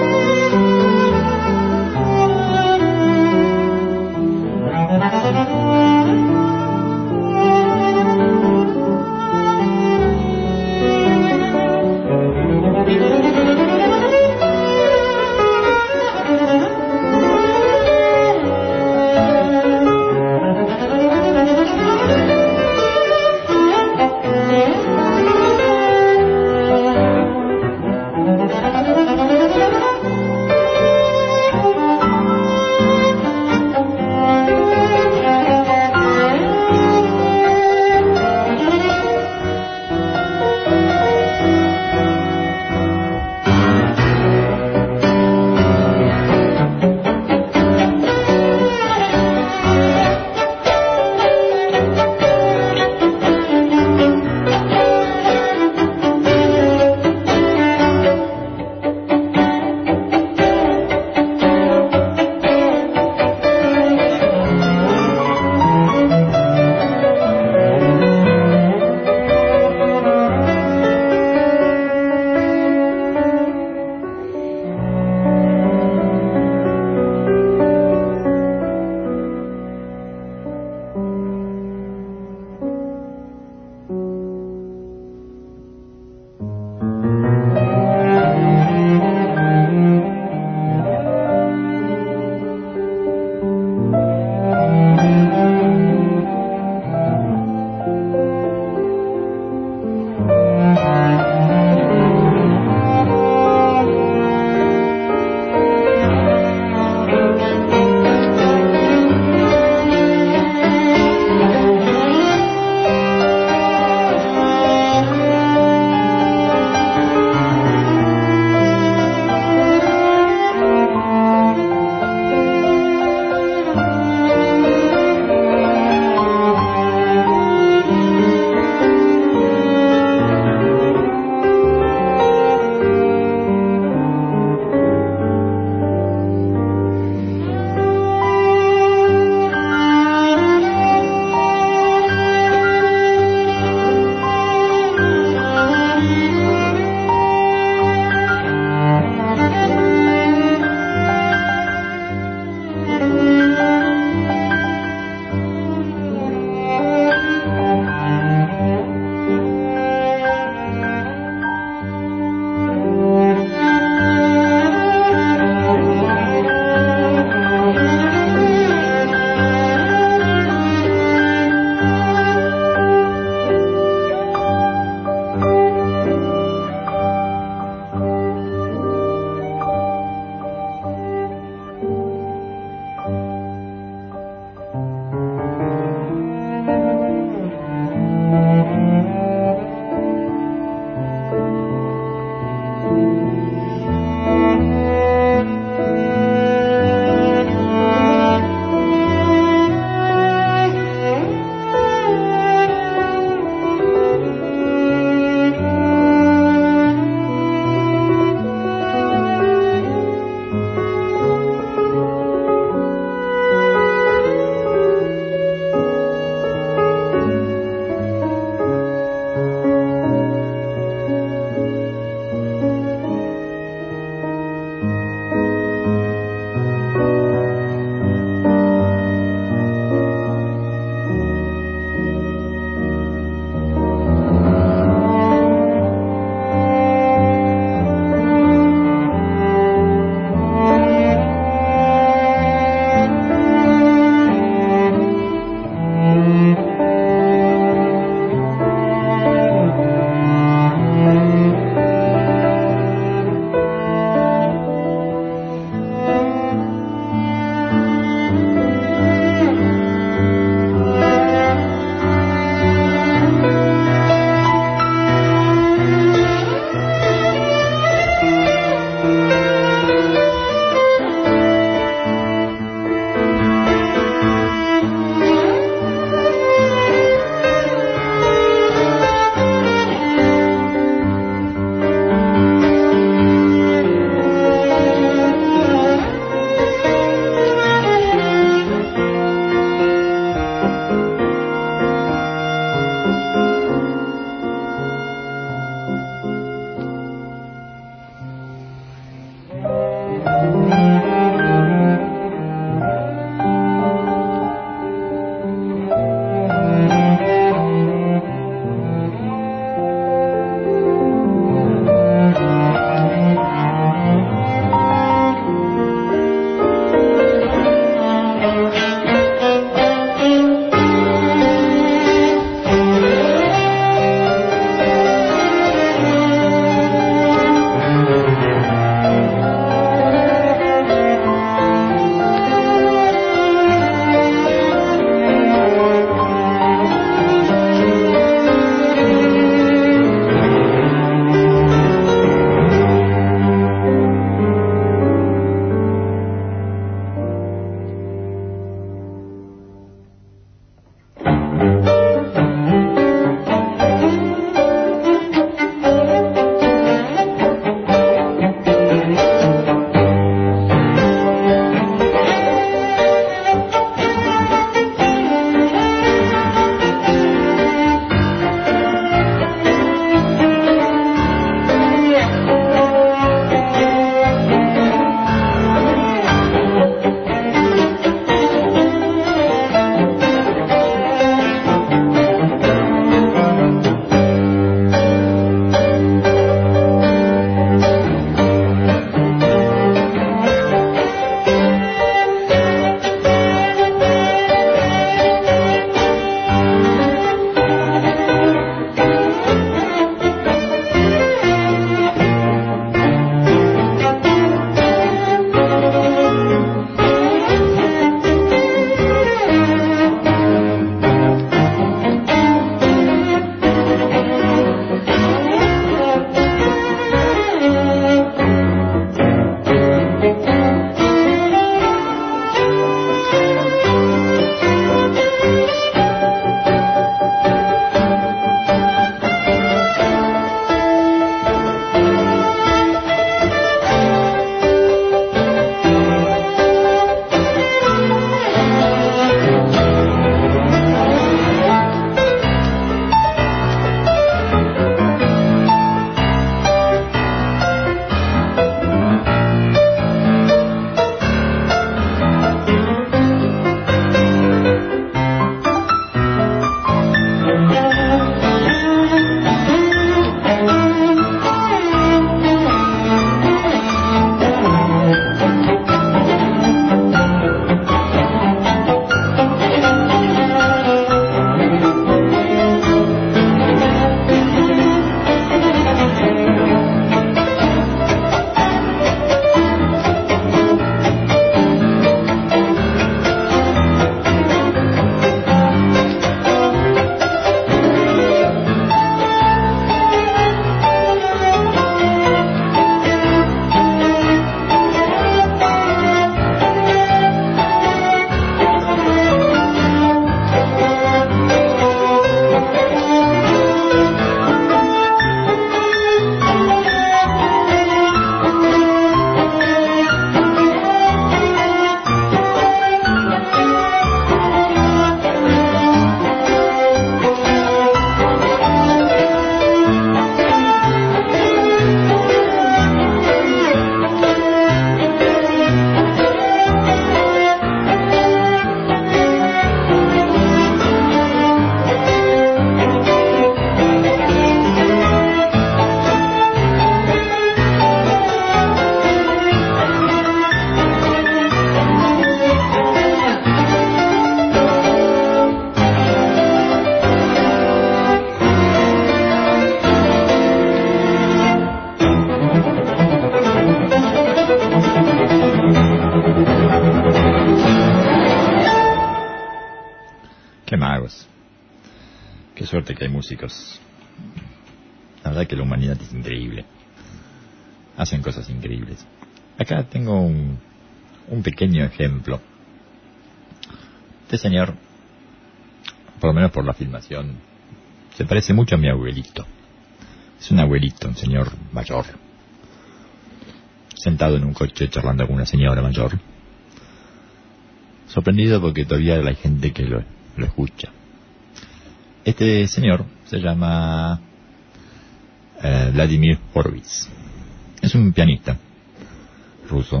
Qué suerte que hay músicos. La verdad que la humanidad es increíble. Hacen cosas increíbles. Acá tengo un, un pequeño ejemplo. Este señor, por lo menos por la filmación, se parece mucho a mi abuelito. Es un abuelito, un señor mayor, sentado en un coche charlando con una señora mayor. Sorprendido porque todavía hay gente que lo, lo escucha. Este señor se llama eh, Vladimir Horowitz. Es un pianista ruso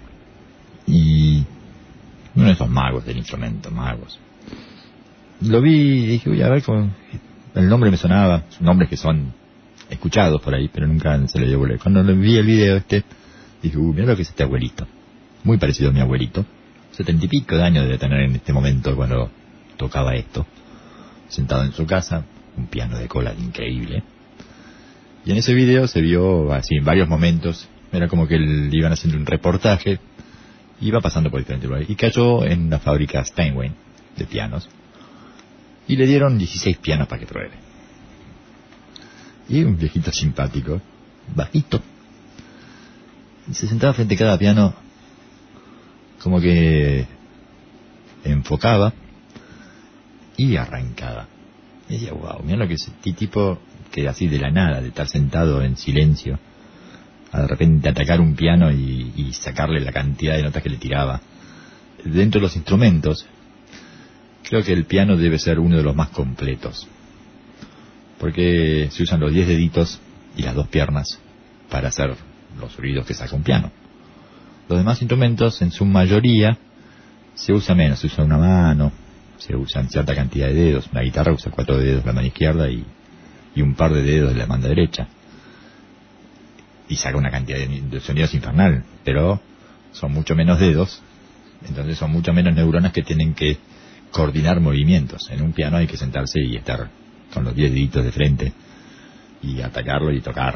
y uno de esos magos del instrumento, magos. Lo vi y dije, voy a ver cómo... El nombre me sonaba, son nombres que son escuchados por ahí, pero nunca se le dio bola. Cuando le vi el video este, dije, uy, mira lo que es este abuelito. Muy parecido a mi abuelito. Setenta y pico de años debe tener en este momento cuando tocaba esto. Sentado en su casa, un piano de cola increíble. Y en ese video se vio así en varios momentos, era como que le iban haciendo un reportaje, iba pasando por diferentes lugares, y cayó en la fábrica Steinway de pianos, y le dieron dieciséis pianos para que pruebe. Y un viejito simpático, bajito, y se sentaba frente a cada piano, como que enfocaba, y arrancaba. Y decía, wow, mira lo que es este tipo que así de la nada, de estar sentado en silencio, a de repente atacar un piano y, y sacarle la cantidad de notas que le tiraba. Dentro de los instrumentos, creo que el piano debe ser uno de los más completos, porque se usan los diez deditos y las dos piernas para hacer los ruidos que saca un piano. Los demás instrumentos, en su mayoría, se usa menos, se usa una mano, se usan cierta cantidad de dedos. Una guitarra usa cuatro dedos la mano izquierda y, y un par de dedos de la mano derecha. Y saca una cantidad de, de sonidos infernal, pero son mucho menos dedos, entonces son mucho menos neuronas que tienen que coordinar movimientos. En un piano hay que sentarse y estar con los diez deditos de frente y atacarlo y tocar.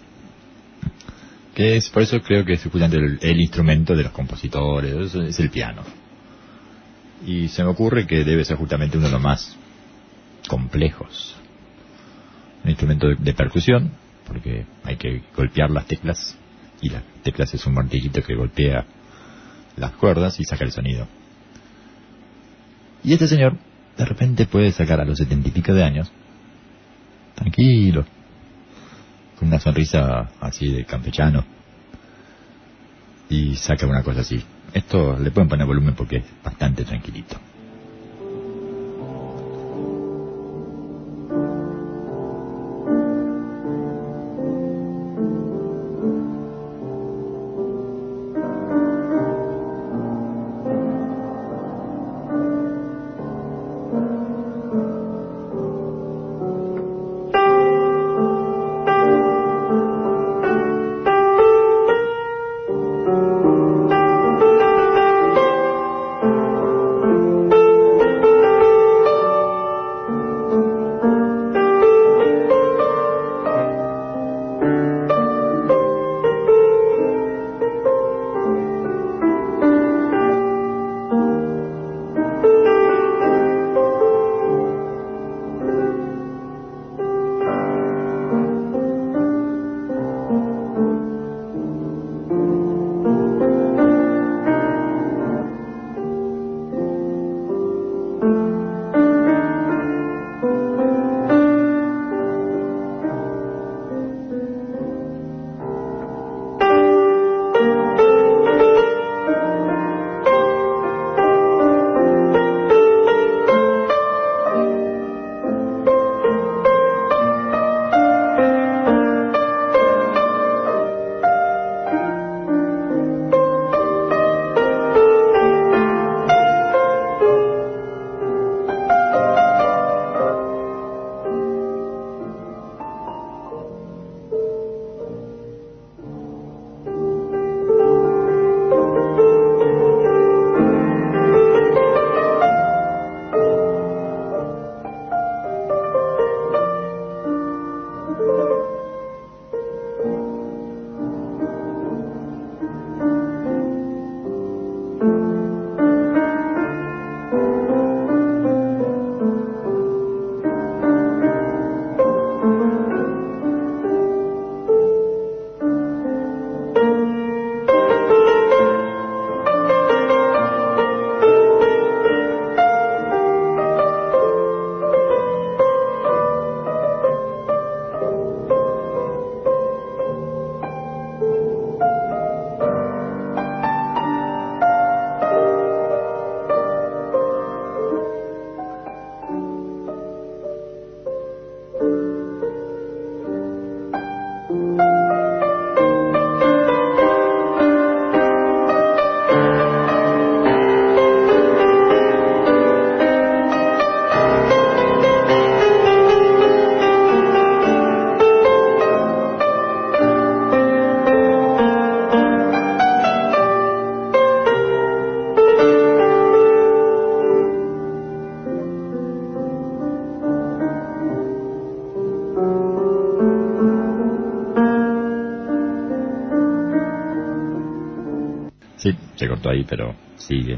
Que es, por eso creo que es justamente el, el instrumento de los compositores, eso es el piano. Y se me ocurre que debe ser justamente uno de los más complejos. Un instrumento de, de percusión, porque hay que golpear las teclas, y las teclas es un martillito que golpea las cuerdas y saca el sonido. Y este señor, de repente puede sacar a los setenta y pico de años, tranquilo, con una sonrisa así de campechano, y saca una cosa así. Esto le pueden poner volumen porque es bastante tranquilito. Thank Sí, se cortó ahí, pero sigue.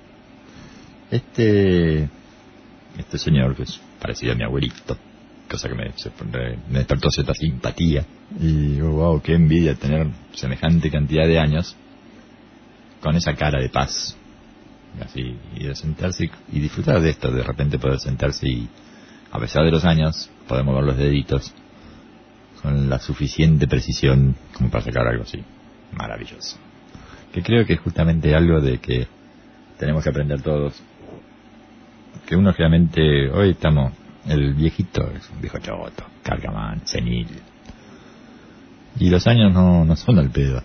Este este señor, que es parecido a mi abuelito, cosa que me, se, me despertó cierta simpatía. Y digo, wow, qué envidia tener semejante cantidad de años con esa cara de paz. Así, y de sentarse y, y disfrutar de esto, de repente poder sentarse y, a pesar de los años, poder mover los deditos con la suficiente precisión como para sacar algo así. Maravilloso. Que creo que es justamente algo de que tenemos que aprender todos. Que uno realmente, hoy estamos, el viejito es un viejo choto, cargamán, senil. Y los años no, no son al pedo.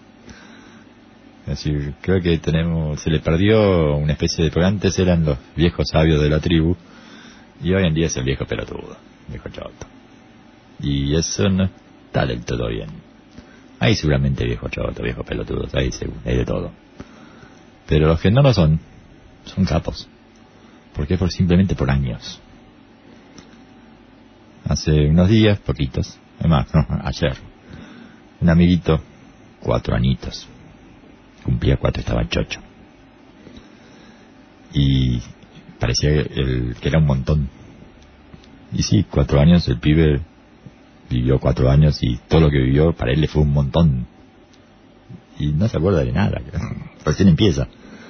Es decir, creo que tenemos, se le perdió una especie de, porque antes eran los viejos sabios de la tribu, y hoy en día es el viejo pelotudo, viejo choto. Y eso no está del todo bien. Hay seguramente viejos chotos, viejos pelotudos, hay, hay de todo. Pero los que no lo son, son capos. Porque es por, simplemente por años. Hace unos días, poquitos, además, no, ayer, un amiguito, cuatro añitos, cumplía cuatro, estaba chocho. Y parecía el, que era un montón. Y sí, cuatro años, el pibe vivió cuatro años y todo lo que vivió para él le fue un montón. Y no se acuerda de nada, recién empieza.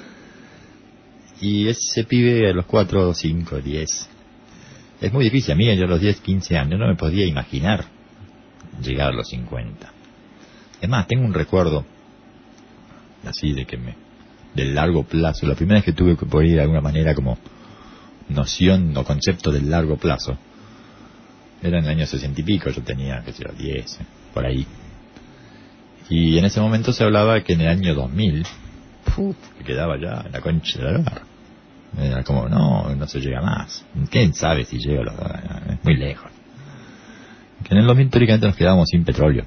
Y ese pibe a los cuatro, cinco, diez, es muy difícil. A mí, yo a los diez, quince años no me podía imaginar llegar a los cincuenta. Es más, tengo un recuerdo así de que me, del largo plazo, la primera vez que tuve que poder ir de alguna manera como noción o concepto del largo plazo, era en el año sesenta y pico, yo tenía, qué sé yo, diez, por ahí. Y en ese momento se hablaba que en el año dos mil, puf, que quedaba ya en la concha de la lora. Era como, no, no se llega más. ¿Quién sabe si llega a los dos? Es muy lejos. Que en el dos mil teóricamente nos quedábamos sin petróleo.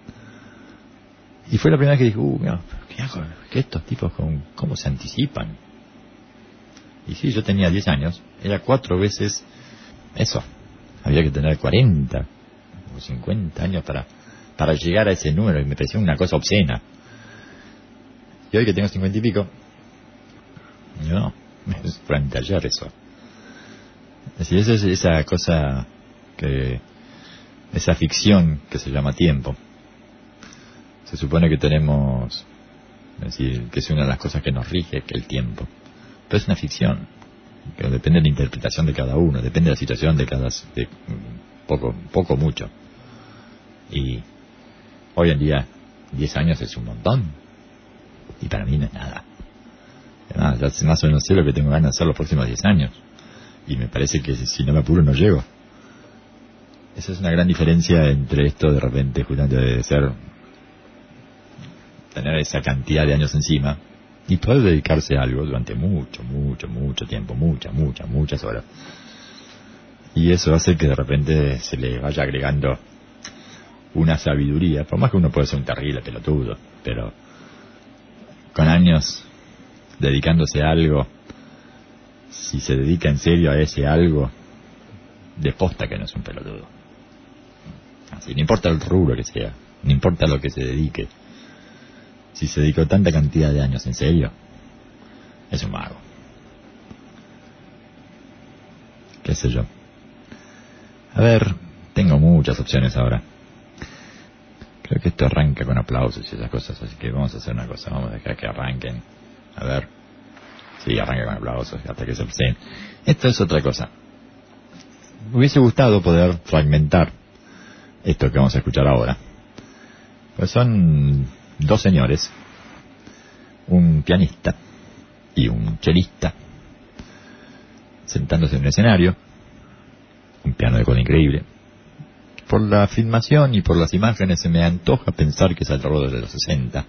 Y fue la primera vez que dije, uh, mira, ¿qué hago? ¿Qué estos tipos, cómo, cómo se anticipan? Y sí, yo tenía diez años, era cuatro veces eso. Había que tener cuarenta o cincuenta años para, para llegar a ese número, y me pareció una cosa obscena. Y hoy que tengo cincuenta y pico, no, es frente ayer eso. Es decir, esa es esa cosa que, esa ficción que se llama tiempo. Se supone que tenemos, es decir, que es una de las cosas que nos rige, que el tiempo. Pero es una ficción, que depende de la interpretación de cada uno, depende de la situación de cada, de poco, poco, mucho. Y hoy en día, diez años es un montón. Y para mí no es nada. Además, ya más o menos sé lo que tengo ganas de hacer los próximos diez años. Y me parece que si no me apuro no llego. Esa es una gran diferencia entre esto de repente, justamente de ser, tener esa cantidad de años encima y poder dedicarse a algo durante mucho, mucho, mucho tiempo, muchas, muchas, muchas horas. Y eso hace que de repente se le vaya agregando una sabiduría, por más que uno pueda ser un terrible pelotudo, pero con años dedicándose a algo, si se dedica en serio a ese algo, de posta que no es un pelotudo. Así, no importa el rubro que sea, no importa lo que se dedique, si se dedicó tanta cantidad de años en serio, es un mago. Qué sé yo. A ver, tengo muchas opciones ahora. Creo que esto arranca con aplausos y esas cosas, así que vamos a hacer una cosa, vamos a dejar que arranquen. A ver. Sí, arranca con aplausos hasta que se obscenen. Esto es otra cosa. Me hubiese gustado poder fragmentar esto que vamos a escuchar ahora. Pues son dos señores, un pianista y un chelista, sentándose en un escenario, un piano de cola increíble. Por la filmación y por las imágenes se me antoja pensar que es alrededor de los sesenta.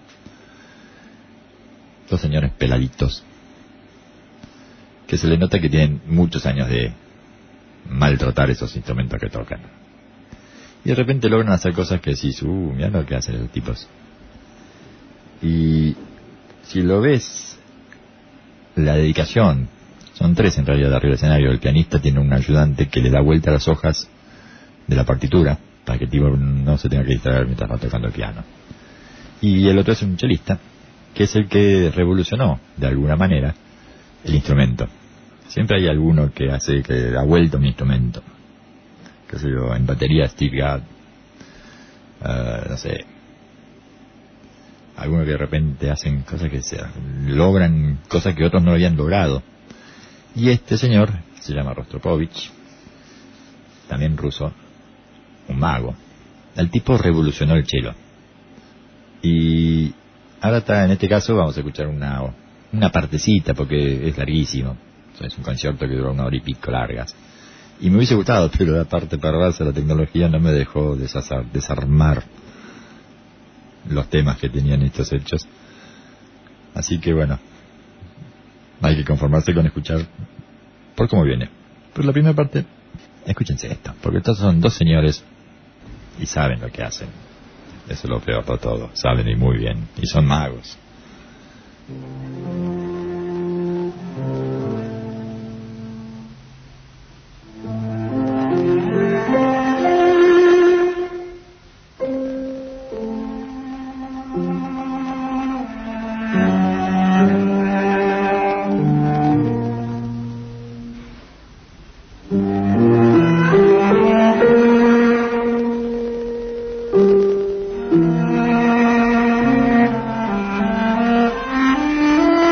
Dos señores peladitos, que se les nota que tienen muchos años de maltratar esos instrumentos que tocan. Y de repente logran hacer cosas que decís, uh, mira lo que hacen esos tipos. Y si lo ves, la dedicación, son tres en realidad arriba del escenario. El pianista tiene un ayudante que le da vuelta a las hojas de la partitura para que el tipo no se tenga que distraer mientras va tocando el piano. Y el otro es un chelista que es el que revolucionó, de alguna manera, el instrumento. Siempre hay alguno que hace que ha vuelto un instrumento. Qué sé yo, en batería Steve Gadd, uh, no sé, algunos que de repente hacen cosas que se logran, cosas que otros no habían logrado. Y este señor se llama Rostropovich, también ruso, un mago. El tipo revolucionó el cello. Y ahora está, en este caso vamos a escuchar una una partecita porque es larguísimo. O sea, es un concierto que dura una hora y pico largas. Y me hubiese gustado, pero la parte perversa de la tecnología no me dejó desazar, desarmar los temas que tenían estos hechos. Así que bueno, hay que conformarse con escuchar por cómo viene. Pero la primera parte, escúchense esto, porque estos son dos señores y saben lo que hacen. Eso es lo peor de todo, saben y muy bien, y son magos. Thank you.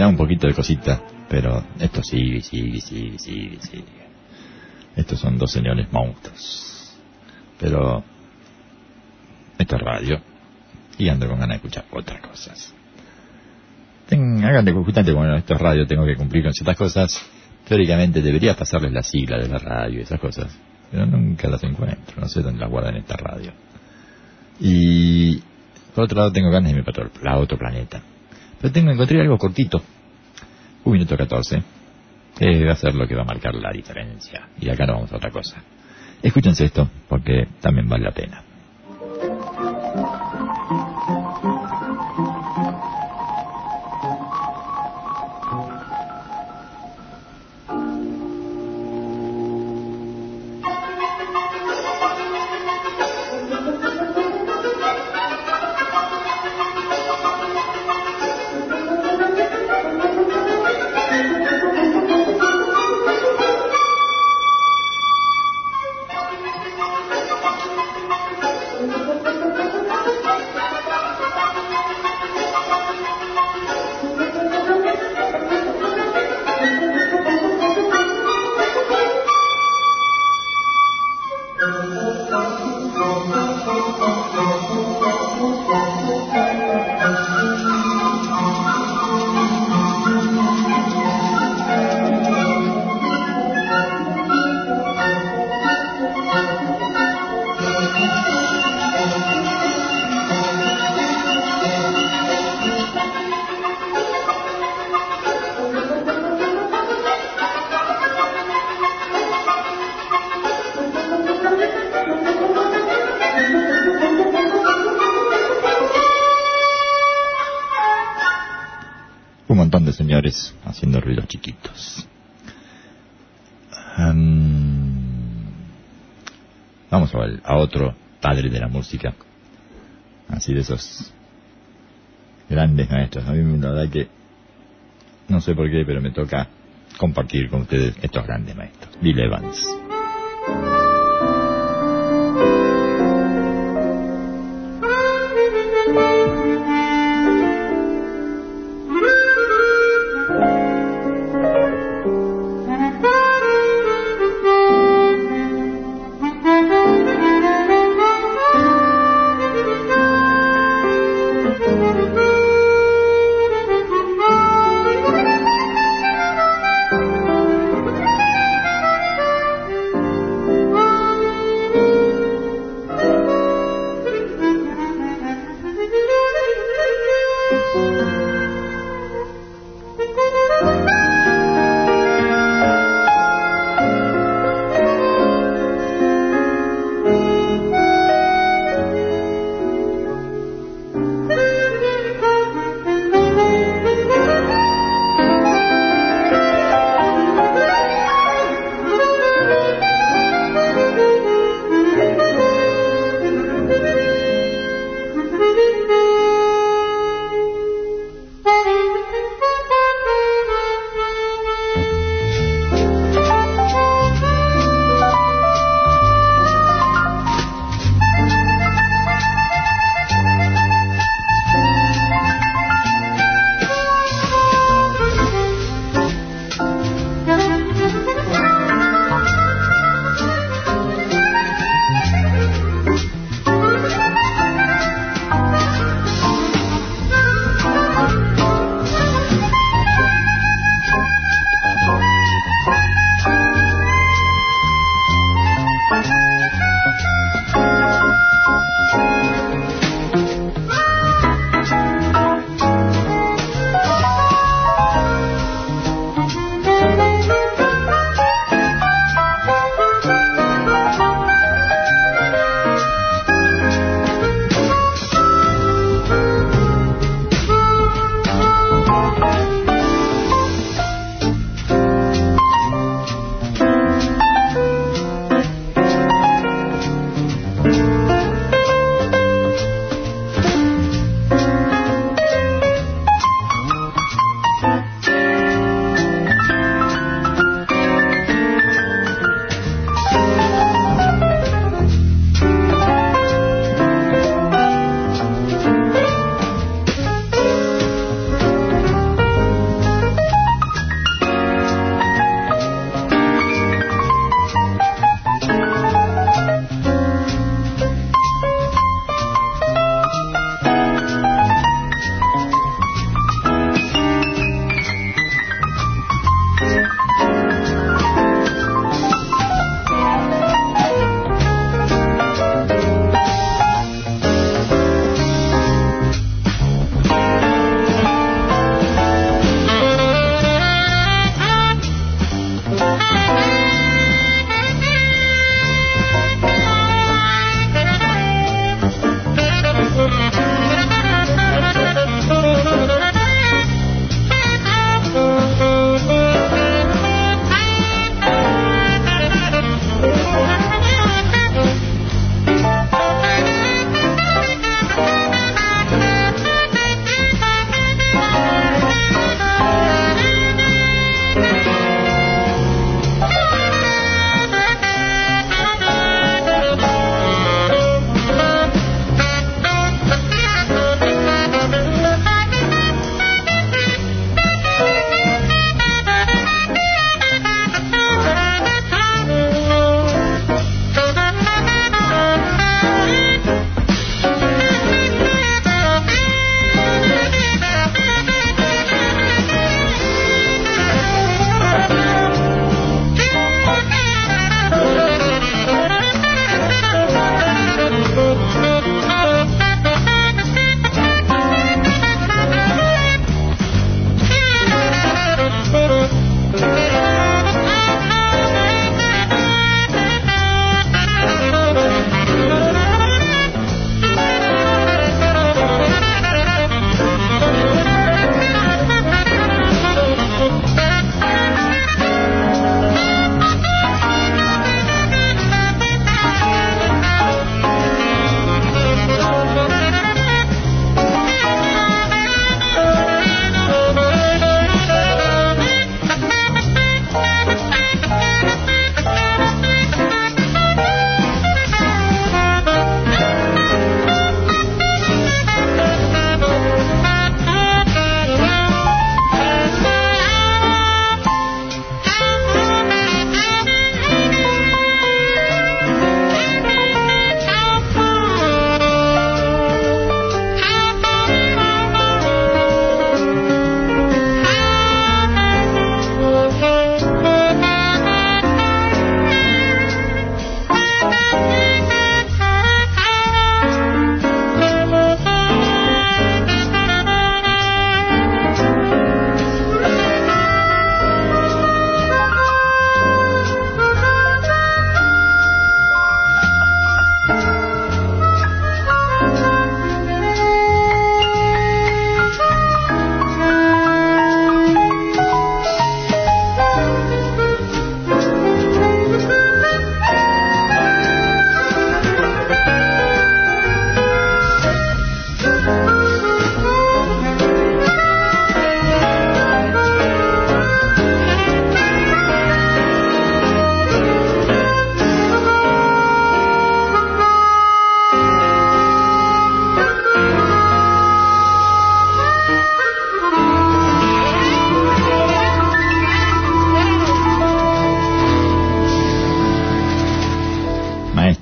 da un poquito de cosita, pero esto sigue, sigue, sigue, sigue, sigue. Estos son dos señores monstruos. Pero esto es radio y ando con ganas de escuchar otras cosas. Ten, háganle justamente, bueno, esto es radio, tengo que cumplir con ciertas cosas. Teóricamente debería pasarles la sigla de la radio y esas cosas, pero nunca las encuentro, no sé dónde las guardan en esta radio. Y por otro lado tengo ganas de irme para otro, otro planeta. Pero tengo encontré algo cortito, un minuto catorce, que va a ser lo que va a marcar la diferencia. Y acá no vamos a otra cosa. Escúchense esto, porque también vale la pena. Un montón de señores haciendo ruidos chiquitos. Um, vamos a ver a otro padre de la música, así de esos grandes maestros. A mí la verdad que no sé por qué, pero me toca compartir con ustedes estos grandes maestros. Bill Evans. Thank you.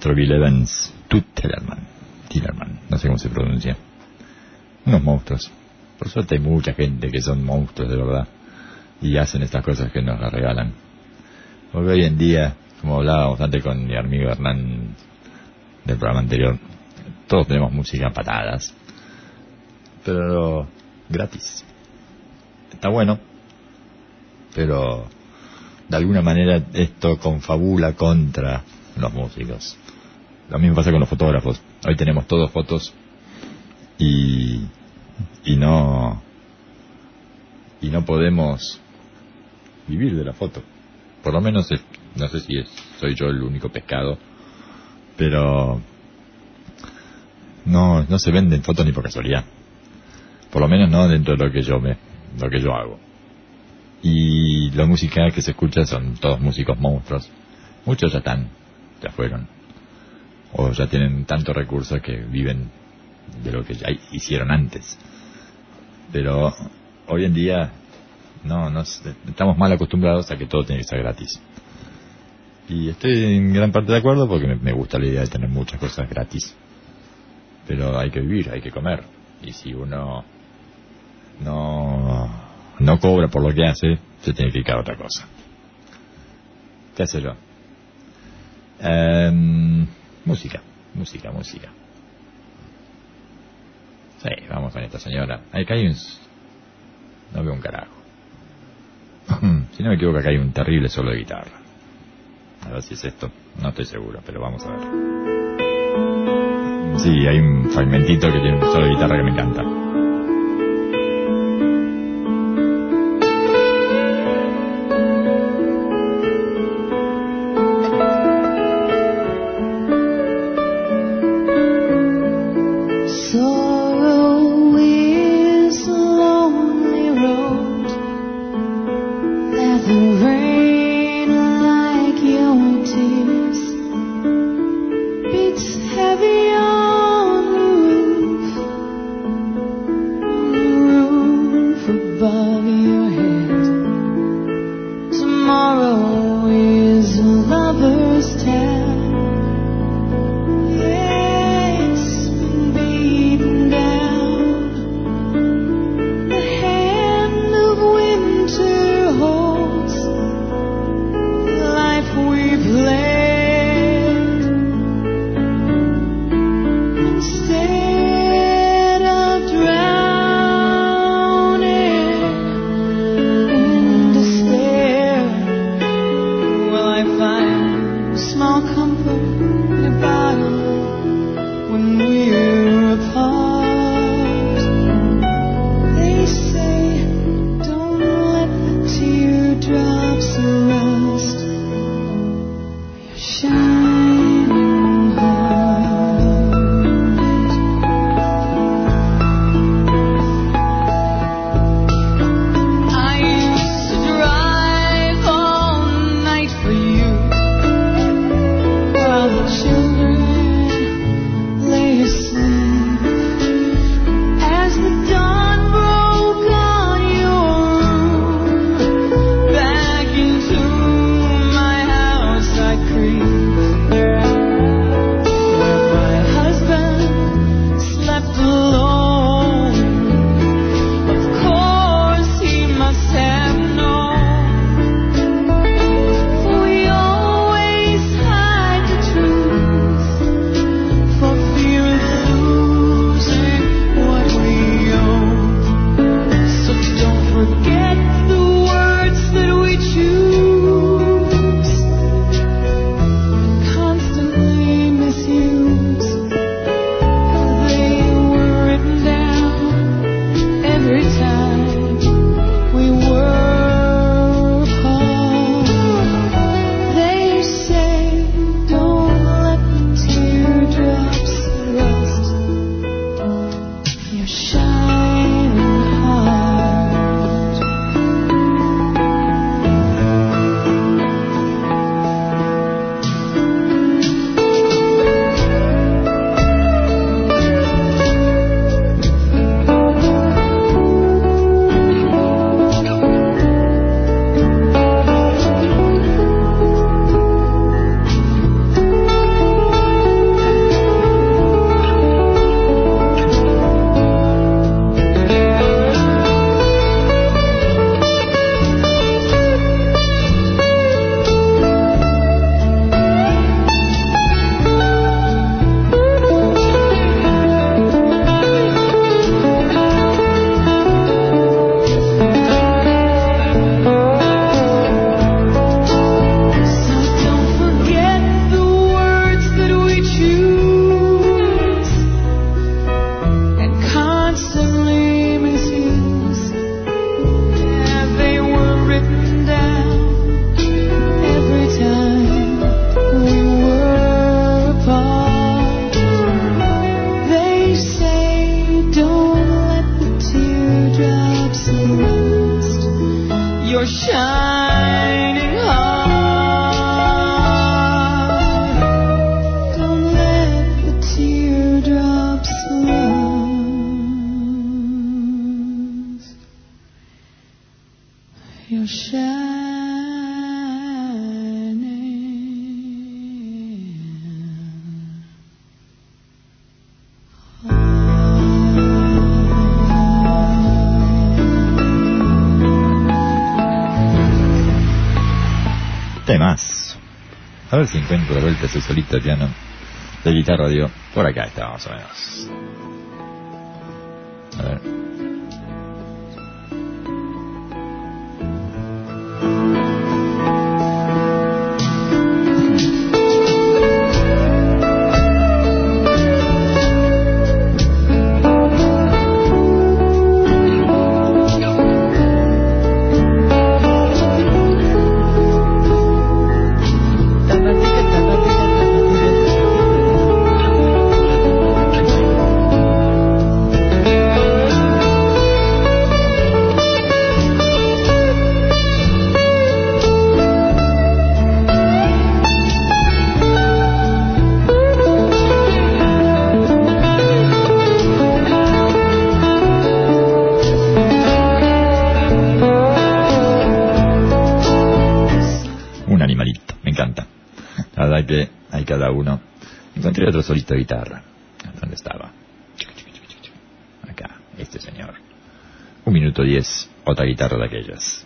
maestro Bill Evans, Tuttelerman, Tillerman, no sé cómo se pronuncia. Unos monstruos. Por suerte hay mucha gente que son monstruos de verdad y hacen estas cosas que nos las regalan. Porque hoy en día, como hablábamos antes con mi amigo Hernán del programa anterior, todos tenemos música a patadas, pero gratis. Está bueno, pero de alguna manera esto confabula contra los músicos. Lo mismo pasa con los fotógrafos. Hoy tenemos todos fotos y y no y no podemos vivir de la foto. Por lo menos es, no sé si es, soy yo el único pescado, pero no no se venden fotos ni por casualidad. Por lo menos no dentro de lo que yo me lo que yo hago. Y la música que se escucha son todos músicos monstruos. Muchos ya están, ya fueron, o ya tienen tantos recursos que viven de lo que ya hicieron antes. Pero hoy en día no, no estamos mal acostumbrados a que todo tiene que ser gratis. Y estoy en gran parte de acuerdo porque me, me gusta la idea de tener muchas cosas gratis. Pero hay que vivir, hay que comer. Y si uno no no cobra por lo que hace, se tiene que dedicar a otra cosa. ¿Qué sé yo? Eh, música, música, música. Sí, vamos con esta señora. Acá hay un... No veo un carajo. Si no me equivoco, acá hay un terrible solo de guitarra. A ver si es esto. No estoy seguro, pero vamos a ver. Sí, hay un fragmentito que tiene un solo de guitarra que me encanta. Children Temas. A ver si encuentro de vuelta ese solito de piano de guitarra, digo, por acá está, más o menos. A ver. Que hay cada uno. Encontré otro solito de guitarra. ¿Dónde estaba? Acá, este señor. Un minuto diez, otra guitarra de aquellas.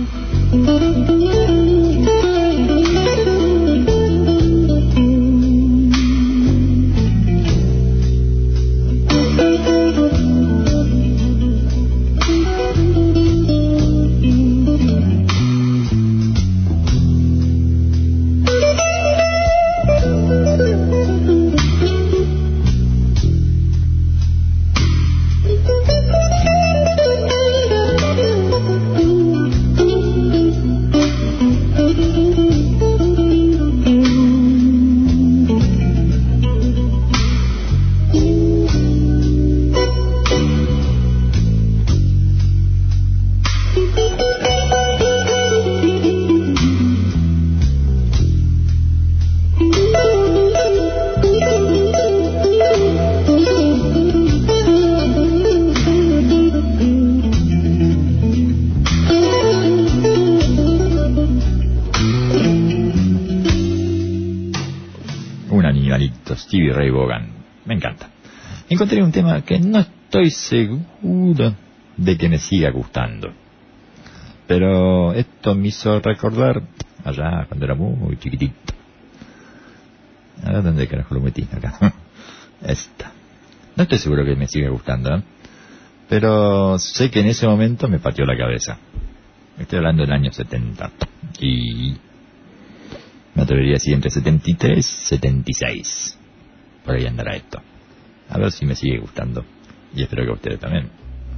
Stevie Ray Vaughan, me encanta. Encontré un tema que no estoy seguro de que me siga gustando, pero esto me hizo recordar allá cuando era muy, muy chiquitito. A ver dónde carajo lo metí, acá. Esta. No estoy seguro que me siga gustando, ¿eh? Pero sé que en ese momento me pateó la cabeza. Estoy hablando del año setenta y me atrevería a decir entre setenta y tres y setenta y seis. Por ahí andará esto. A ver si me sigue gustando. Y espero que a ustedes también.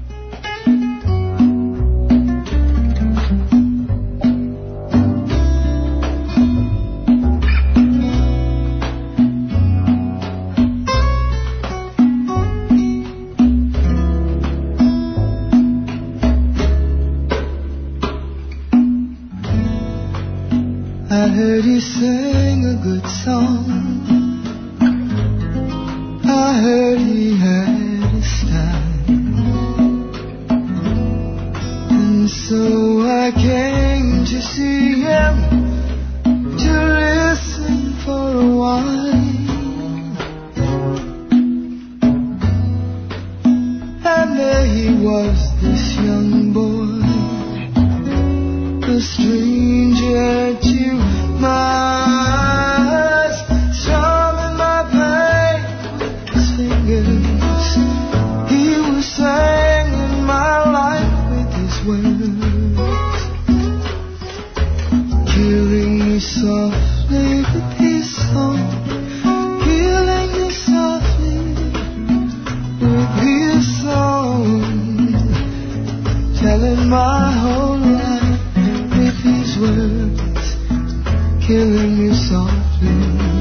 I heard you sing a good song. I heard he had a style, and so I came to see him, to listen for a while. And there he was, this young boy, a stranger to my eyes, strumming my pain with his fingers. He was singing my life with his words, killing me softly with his song, killing me softly with his song, telling my whole life with his words, killing me softly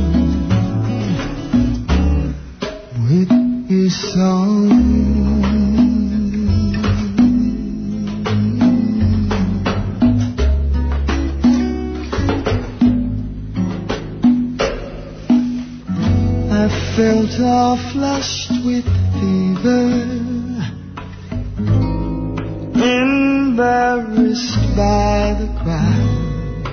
with his song. I felt all flushed with fever, embarrassed by the crowd.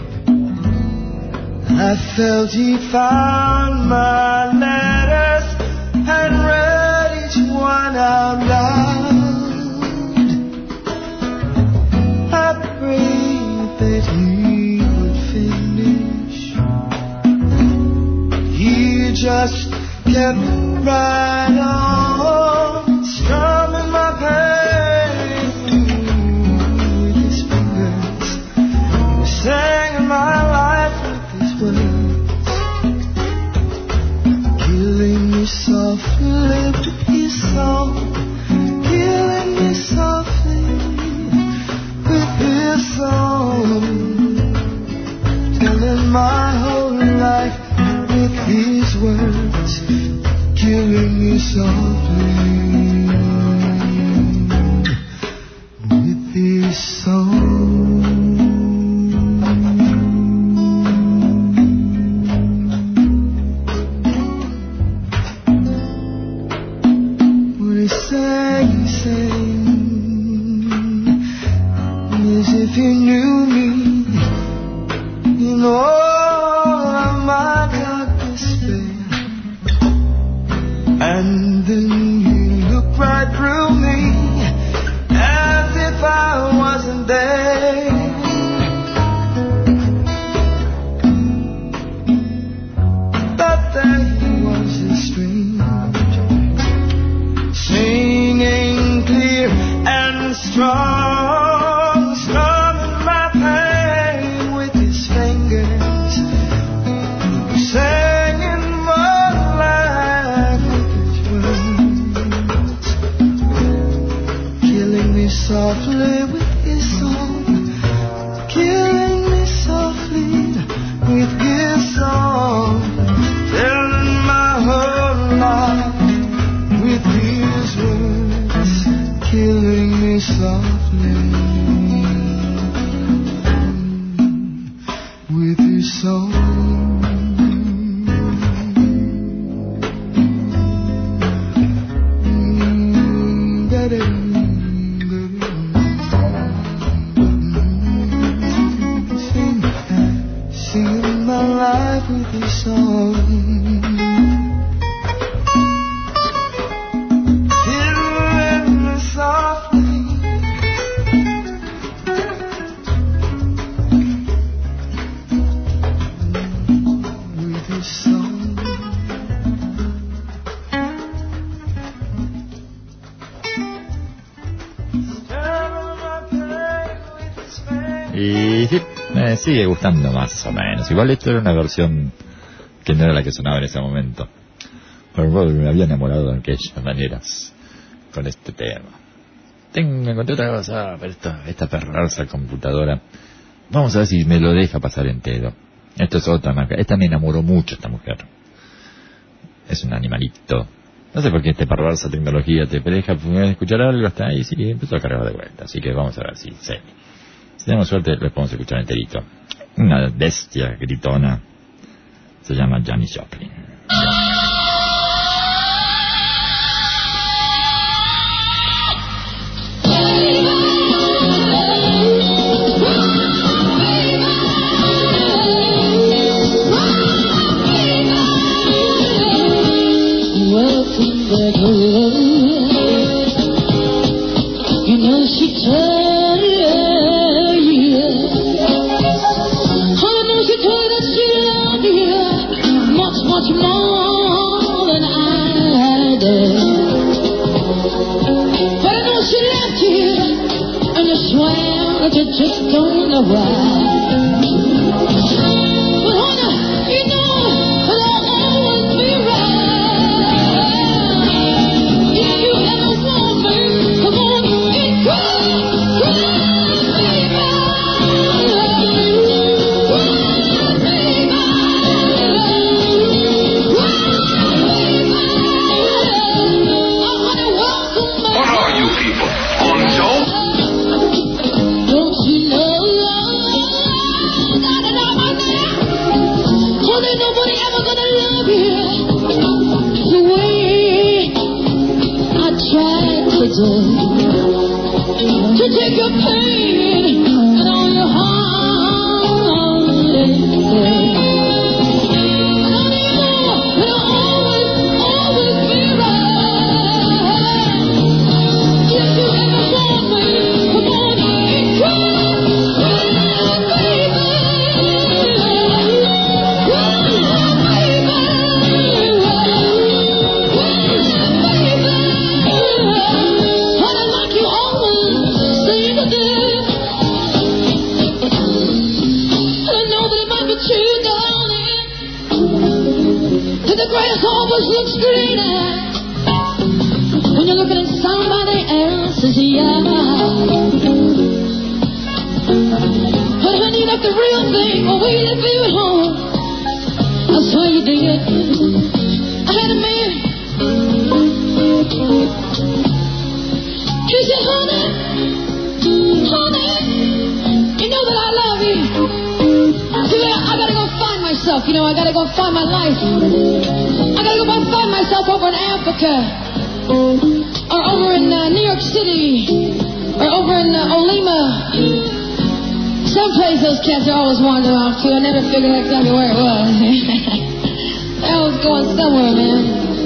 I felt he found my letters and read each one out loud. I prayed that he would finish just kept right on, strumming my pain with his fingers, singing my life with his words, killing me softly with his song, killing me softly with his song, telling my whole life with his words, killing me softly with his song. When he sang, he sang as if he knew me, you know. And then he looked right through me as if I wasn't there. But there he was, a stranger, singing clear and strong, strumming my pain with his fingers, singing my life softly with his song, killing me softly with his song, telling my whole life with his words, killing me softly with his song. With his song, killing me softly with his song. Y sí, me sigue gustando más o menos. Igual esto era una versión que no era la que sonaba en ese momento, pero bueno, me había enamorado de aquellas maneras con este tema. Tengo, encontré otra cosa, pero esta, esta perversa computadora, vamos a ver si me lo deja pasar entero. Esto es otra marca. Esta me enamoró mucho, esta mujer. Es un animalito. No sé por qué esta perversa tecnología te deja escuchar algo hasta ahí. Sí, empezó a cargar de vuelta. Así que vamos a ver si sí. Si tenemos suerte, lo podemos escuchar enterito. Una bestia gritona. Se llama Janis Joplin. You know she told you, I know she told us she loved you much, much more than I did. But I know she left you, and you swear that you just don't know why. But honey, you know it'll always be right. If you ever want me, come on and cry, cry, baby. What are you people? On dope? Don't you know that I love my man? Honey, nobody ever gonna love you the way I tried to do. To take your pain and all your heart away. Honey, you know it'll always, always be right. If you ever want me, come on and cry, cry, baby. Cry, baby. cobras looks greener when you're looking at somebody else's yard. But honey, you left the real thing waiting for you at home. That's why you did. I had a man. He said, honey, honey, you know that I love you. I said, well, I gotta go find myself. You know, I gotta go find my life. I gotta go find myself over in Africa, or over in uh, New York City, or over in uh, Olima. Someplace those cats are always wandering off to. I never figured out exactly where it was. I was going somewhere, man.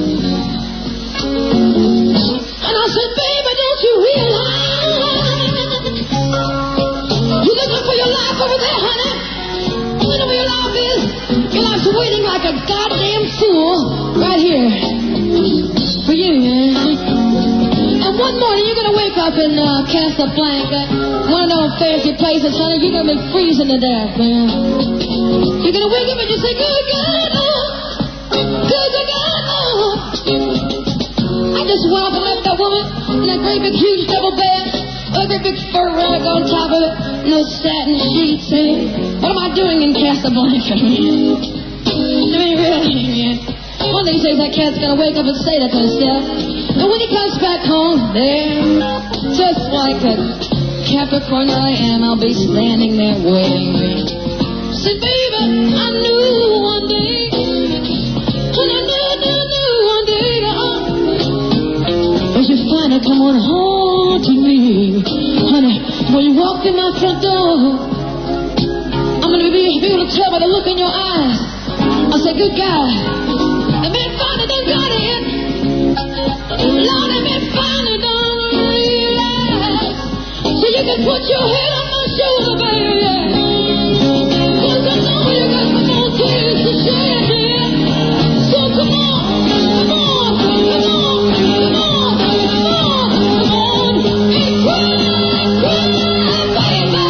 And I said, baby, don't you realize you're looking for your life over there, honey? You know where your life is? Your life's waiting like a goddamn fool right here for you, man. And one morning you're gonna wake up in uh, Casablanca, one of those fancy places, honey. You're gonna be freezing to death, man. You're gonna wake up and you say, good God, oh, good God, oh. I just went up and left that woman in that great big huge double bed, a great big fur rug on top of it, no satin sheets. Hey, what am I doing in Casablanca, man? I mean, really, man. One of these days that cat's gonna wake up and say that to himself. And when he comes back home, there, just like a Capricorn that I am, I'll be standing there waiting. Said, baby, I knew one day, and I knew, knew, knew one day, uh, as you finally come on home to me, honey, when you walked in my front door, I'm gonna be able to tell by the look in your eyes. I said, good God, the man finally done got in. Lord, the man finally done realized. So you can put your head on my shoulder, baby. Cause I know you got some more tears to shed, yeah. So come on, come on, come on, come on, come on, come on, and cry, cry, baby.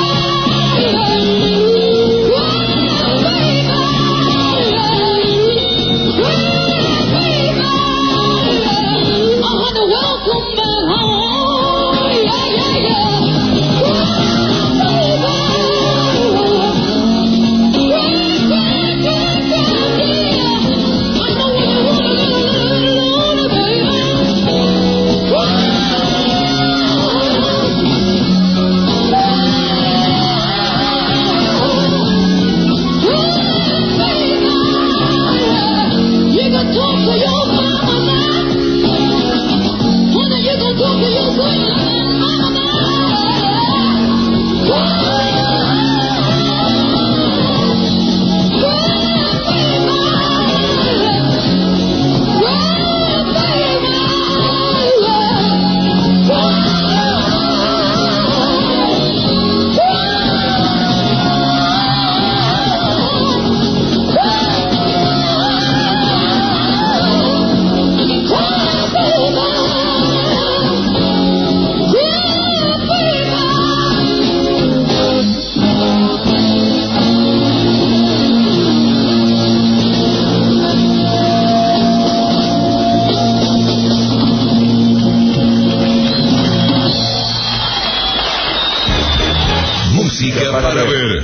Para ver.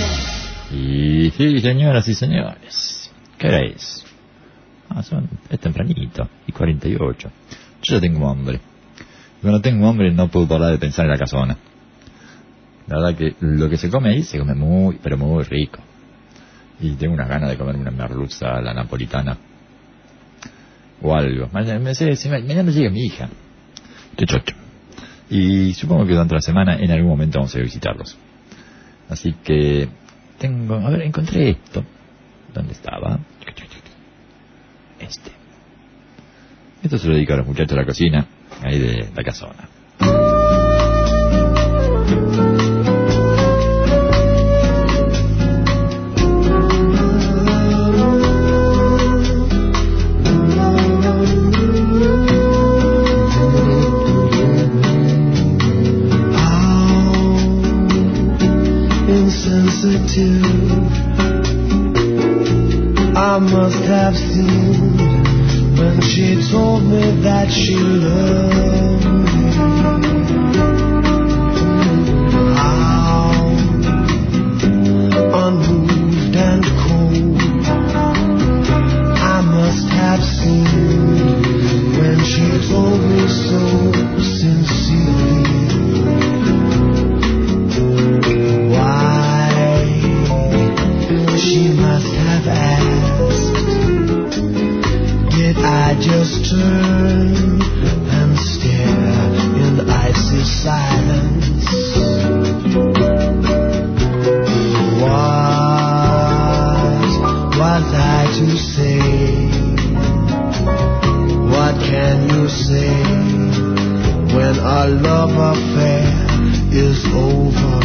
Y sí, señoras y señores, ¿qué hora es? Ah, son, es tempranito, y cuarenta y ocho. Yo ya tengo hambre. Cuando tengo hambre no puedo parar de pensar en la casona. La verdad que lo que se come ahí se come muy, pero muy rico. Y tengo unas ganas de comer una merluza a la napolitana. O algo. Mañana, mañana llega mi hija. Estoy chocho. Y supongo que durante la semana en algún momento vamos a ir a visitarlos. Así que tengo... A ver, encontré esto. ¿Dónde estaba? Este. Esto se lo dedico a los muchachos de la cocina, ahí de la casona. I must have seemed when she told me that she loved me. How unmoved and cold I must have seemed when she told me so sincerely. Why she must have asked, did I just turn and stare in icy silence? What was I to say? What can you say when a love affair is over?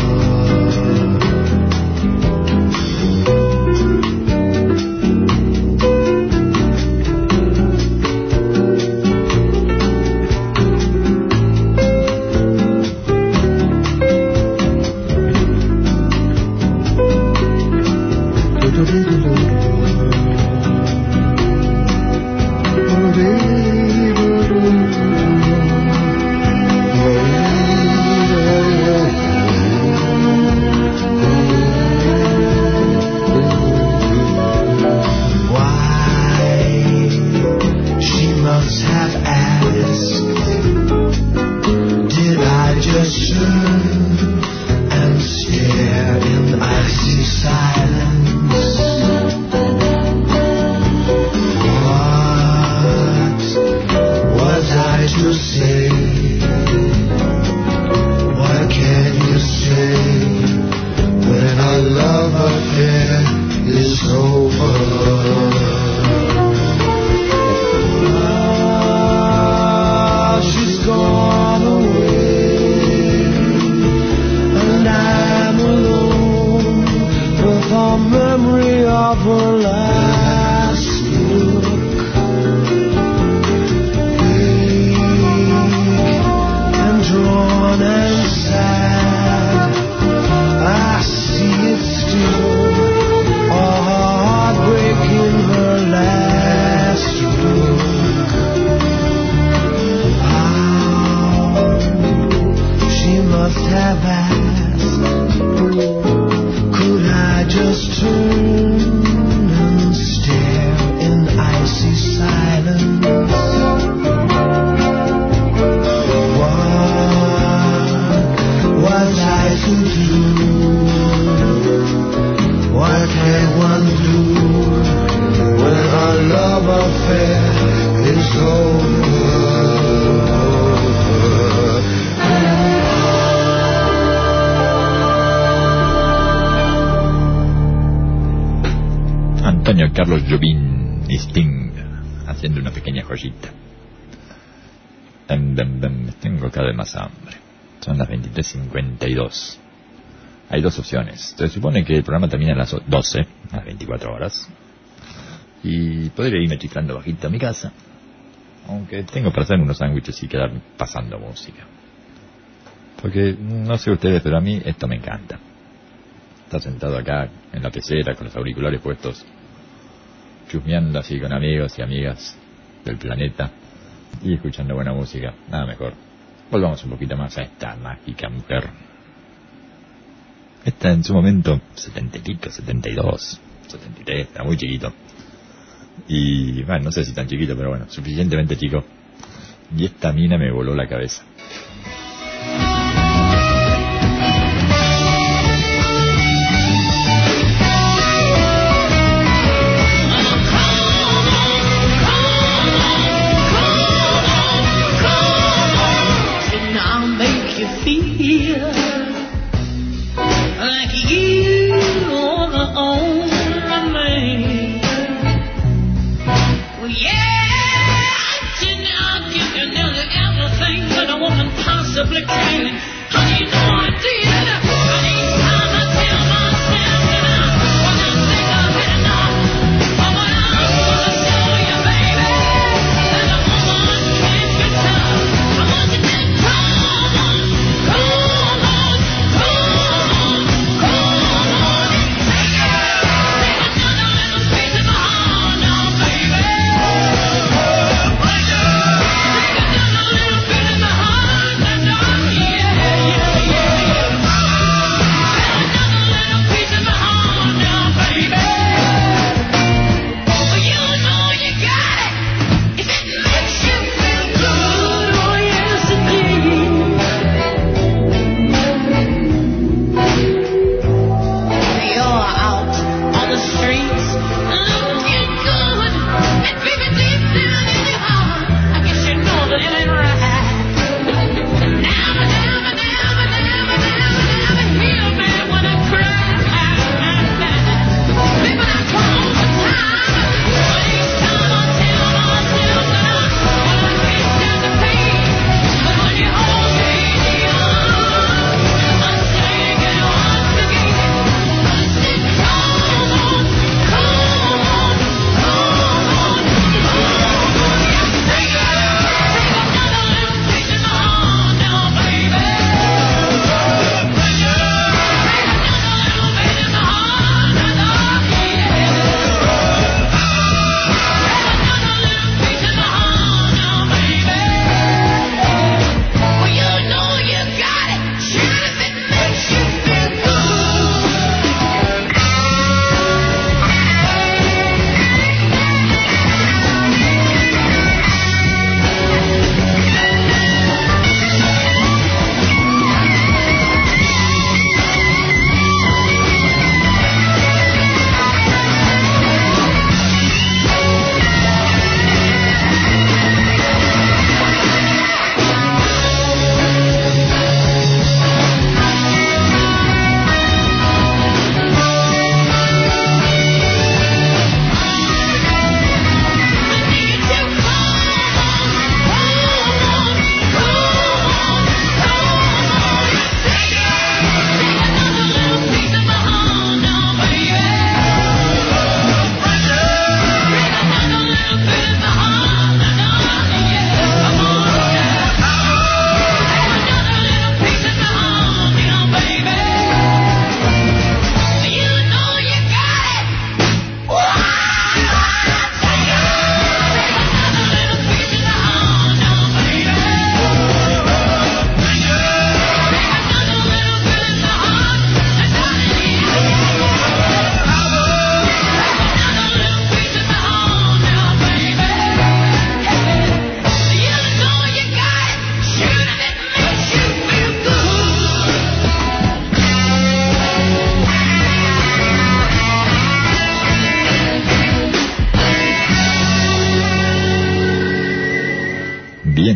Carlos Jobim y Sting haciendo una pequeña joyita. Dem, dem, dem. Tengo cada vez más hambre. Son las veintitrés cincuenta y dos. Hay dos opciones. Se supone que el programa termina a las doce, a las veinticuatro horas. Y podría irme chiflando bajito a mi casa. Aunque tengo para hacer unos sándwiches y quedar pasando música. Porque no sé ustedes, pero a mí esto me encanta. Estar sentado acá en la pecera con los auriculares puestos, chusmeando así con amigos y amigas del planeta y escuchando buena música, nada mejor. Volvamos un poquito más a esta mágica mujer. Esta en su momento, setenta y pico, setenta y dos, setenta y tres, era muy chiquito. Y bueno, no sé si tan chiquito, pero bueno, suficientemente chico. Y esta mina me voló la cabeza. Yeah, I'll give you nearly everything that I want.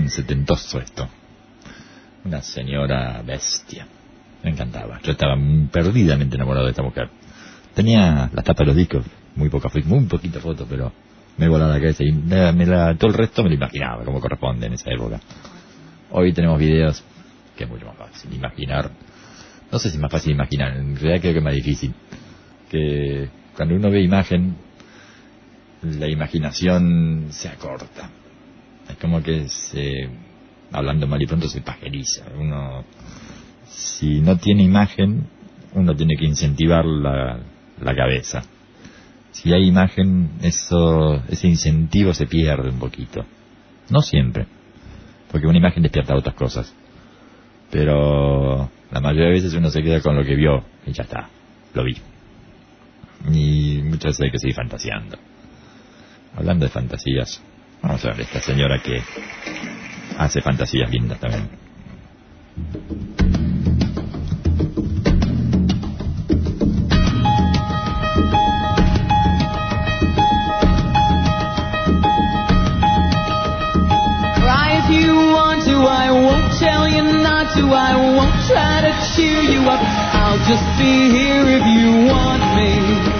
tan setentoso esto. Una señora bestia. Me encantaba. Yo estaba perdidamente enamorado de esta mujer. Tenía las tapas de los discos, muy poca, muy poquita foto, pero me volaba la cabeza y me, me la, todo el resto me lo imaginaba como corresponde en esa época. Hoy tenemos videos que es mucho más fácil imaginar. No sé si es más fácil imaginar, en realidad creo que es más difícil. Que cuando uno ve imagen, la imaginación se acorta. Es como que se, hablando mal y pronto, se pajeriza. Uno, si no tiene imagen, uno tiene que incentivar la, la cabeza. Si hay imagen, eso, ese incentivo se pierde un poquito. No siempre, porque una imagen despierta otras cosas. Pero la mayoría de veces uno se queda con lo que vio y ya está, lo vi. Y muchas veces hay que seguir fantaseando. Hablando de fantasías, vamos a ver esta señora que hace fantasías lindas también. Cry if you want to, I won't tell you not to, I won't try to cheer you up, I'll just be here if you want me.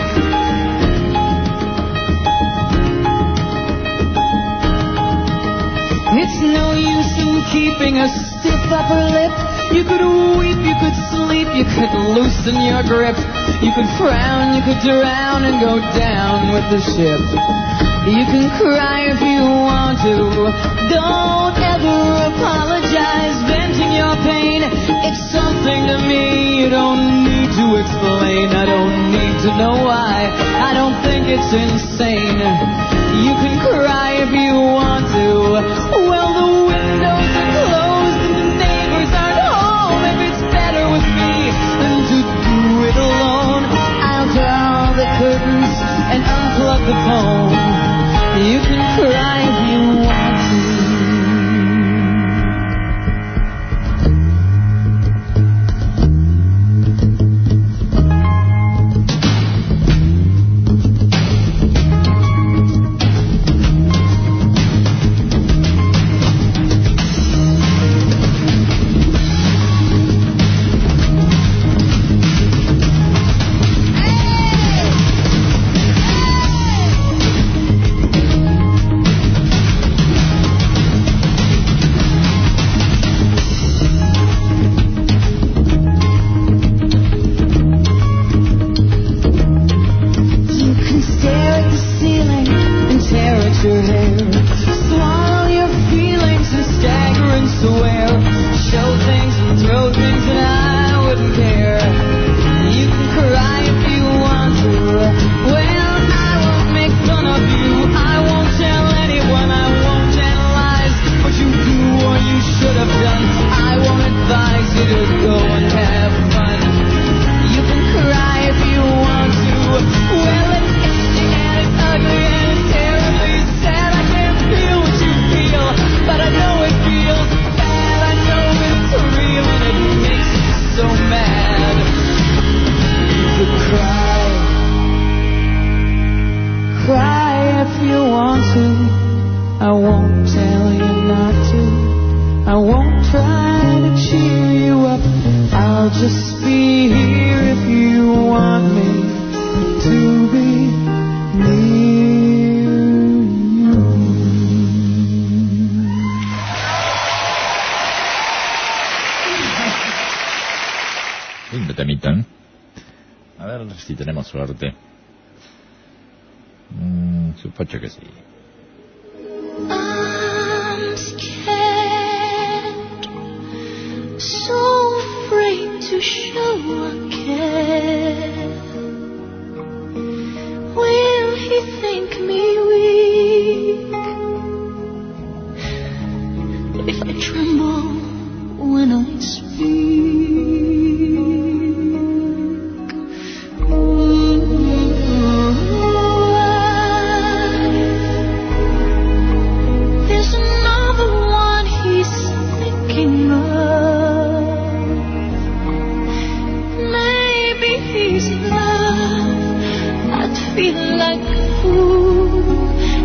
It's no use in keeping a stiff upper lip. You could weep, you could sleep, you could loosen your grip. You could frown, you could drown and go down with the ship. You can cry if you want to. Don't ever apologize, venting your pain. It's something to me you don't need to explain. I don't need to know why. I don't think it's insane. You can cry if you want to. Well, the windows are closed and the neighbors aren't home. If it's better with me than to do it alone, I'll draw the curtains and unplug the phone. You can cry if you want to. Suerte. Mm, supongo que sí. I'm scared, so afraid to show I care. Will he think me weak if I tremble when I speak? Feel like a fool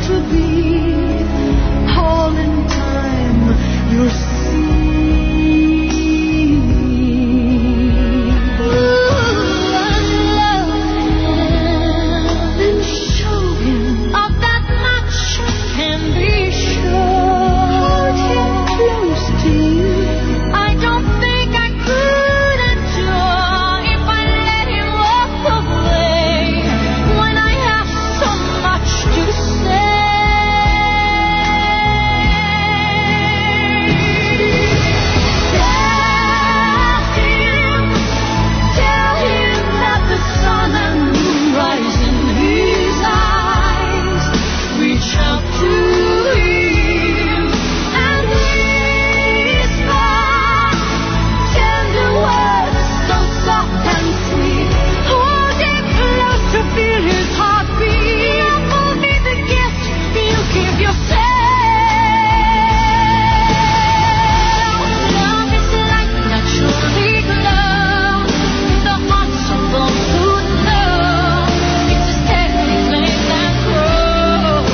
to be, all in time you'll see. Ooh, unlove him and show him of that much can be sure. Hold him close to you. I don't think I could endure if I let him walk away when I have so much to say. Tell him, tell him that the sun and moon rise in his eyes. Reach out to him and whisper tender words so soft and sweet. Hold him close to feel his heartbeat. Love will be the gift you give yourself. Love is like naturally glow in the hearts of those who know. It's a steady flame that grows.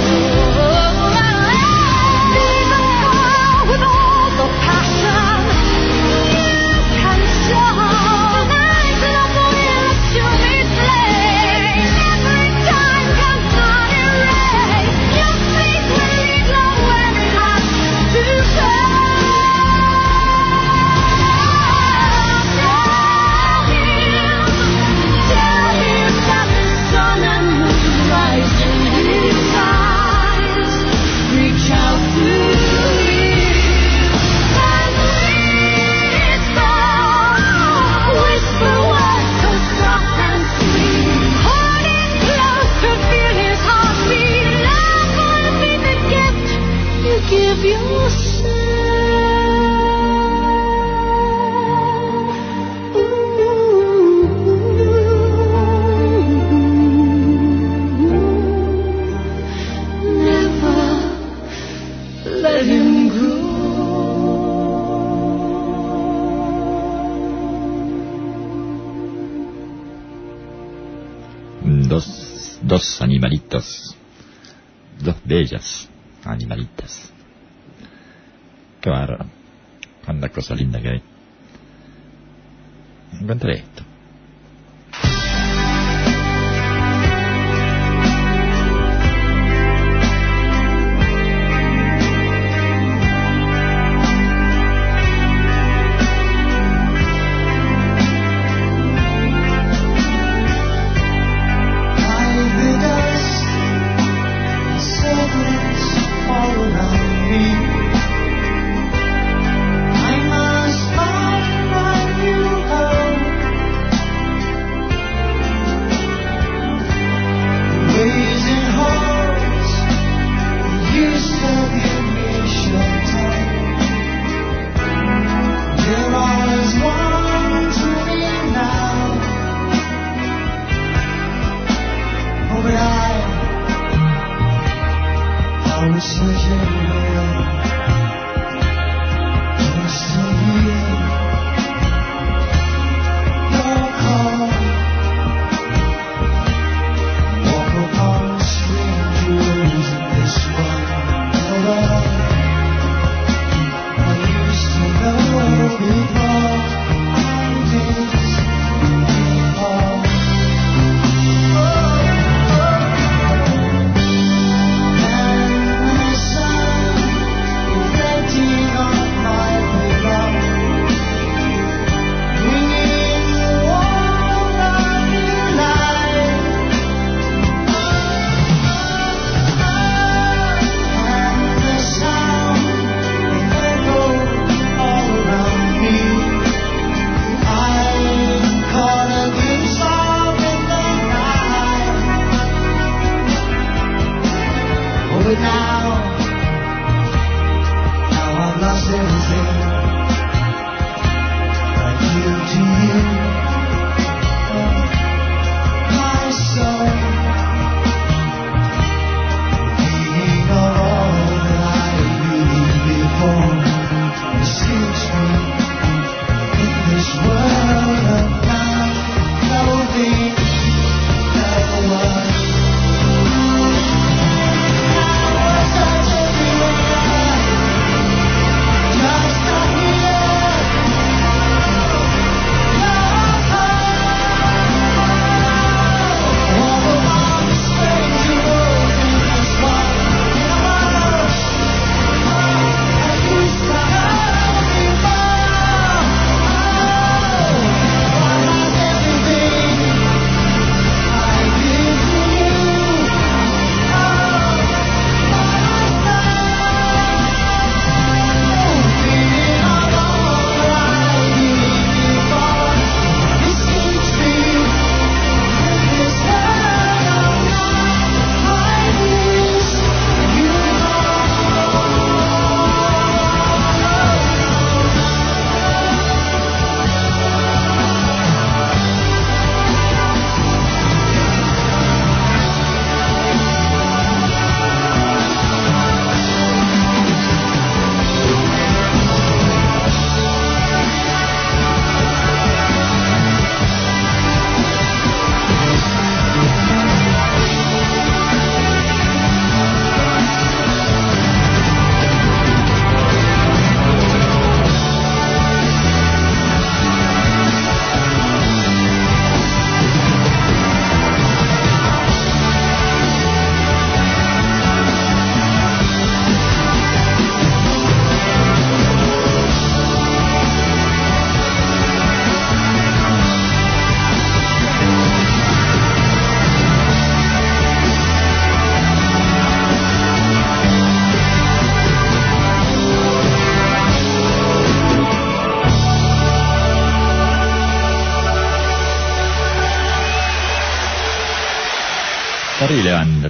Leave a fire with all the passion you can show. Tonight love will assume its place. Every time cannot erase. Your feet will lead love where it has to go. Tell him, tell him that the sun and moon rise in his eyes. Reach out to him and whisper, whisper words so soft and sweet. Hold him close to feel his heartbeat. Love will be the gift you give yourself. Never let him go. Dos, dos animalitos, dos bellas animalitas. Qué bárbaro, cuánta cosa linda que hay. Encontré esto. Like the dust, circles all around me. I must find what you hold. Ways and halls used to give me shelter. There was one to me now. Oh, but I, I was searching where was to hear your call. Walk upon strangers in this world. I used to know before I did before. And the sun reflecting on my pillow, bringing warm of new life. And the sound echoed all around me. I caught a glimpse of in the night. Oh, but now, now I've lost everything. I give to you my soul, being all that I really before. It suits me in this world of now, nothing, no one.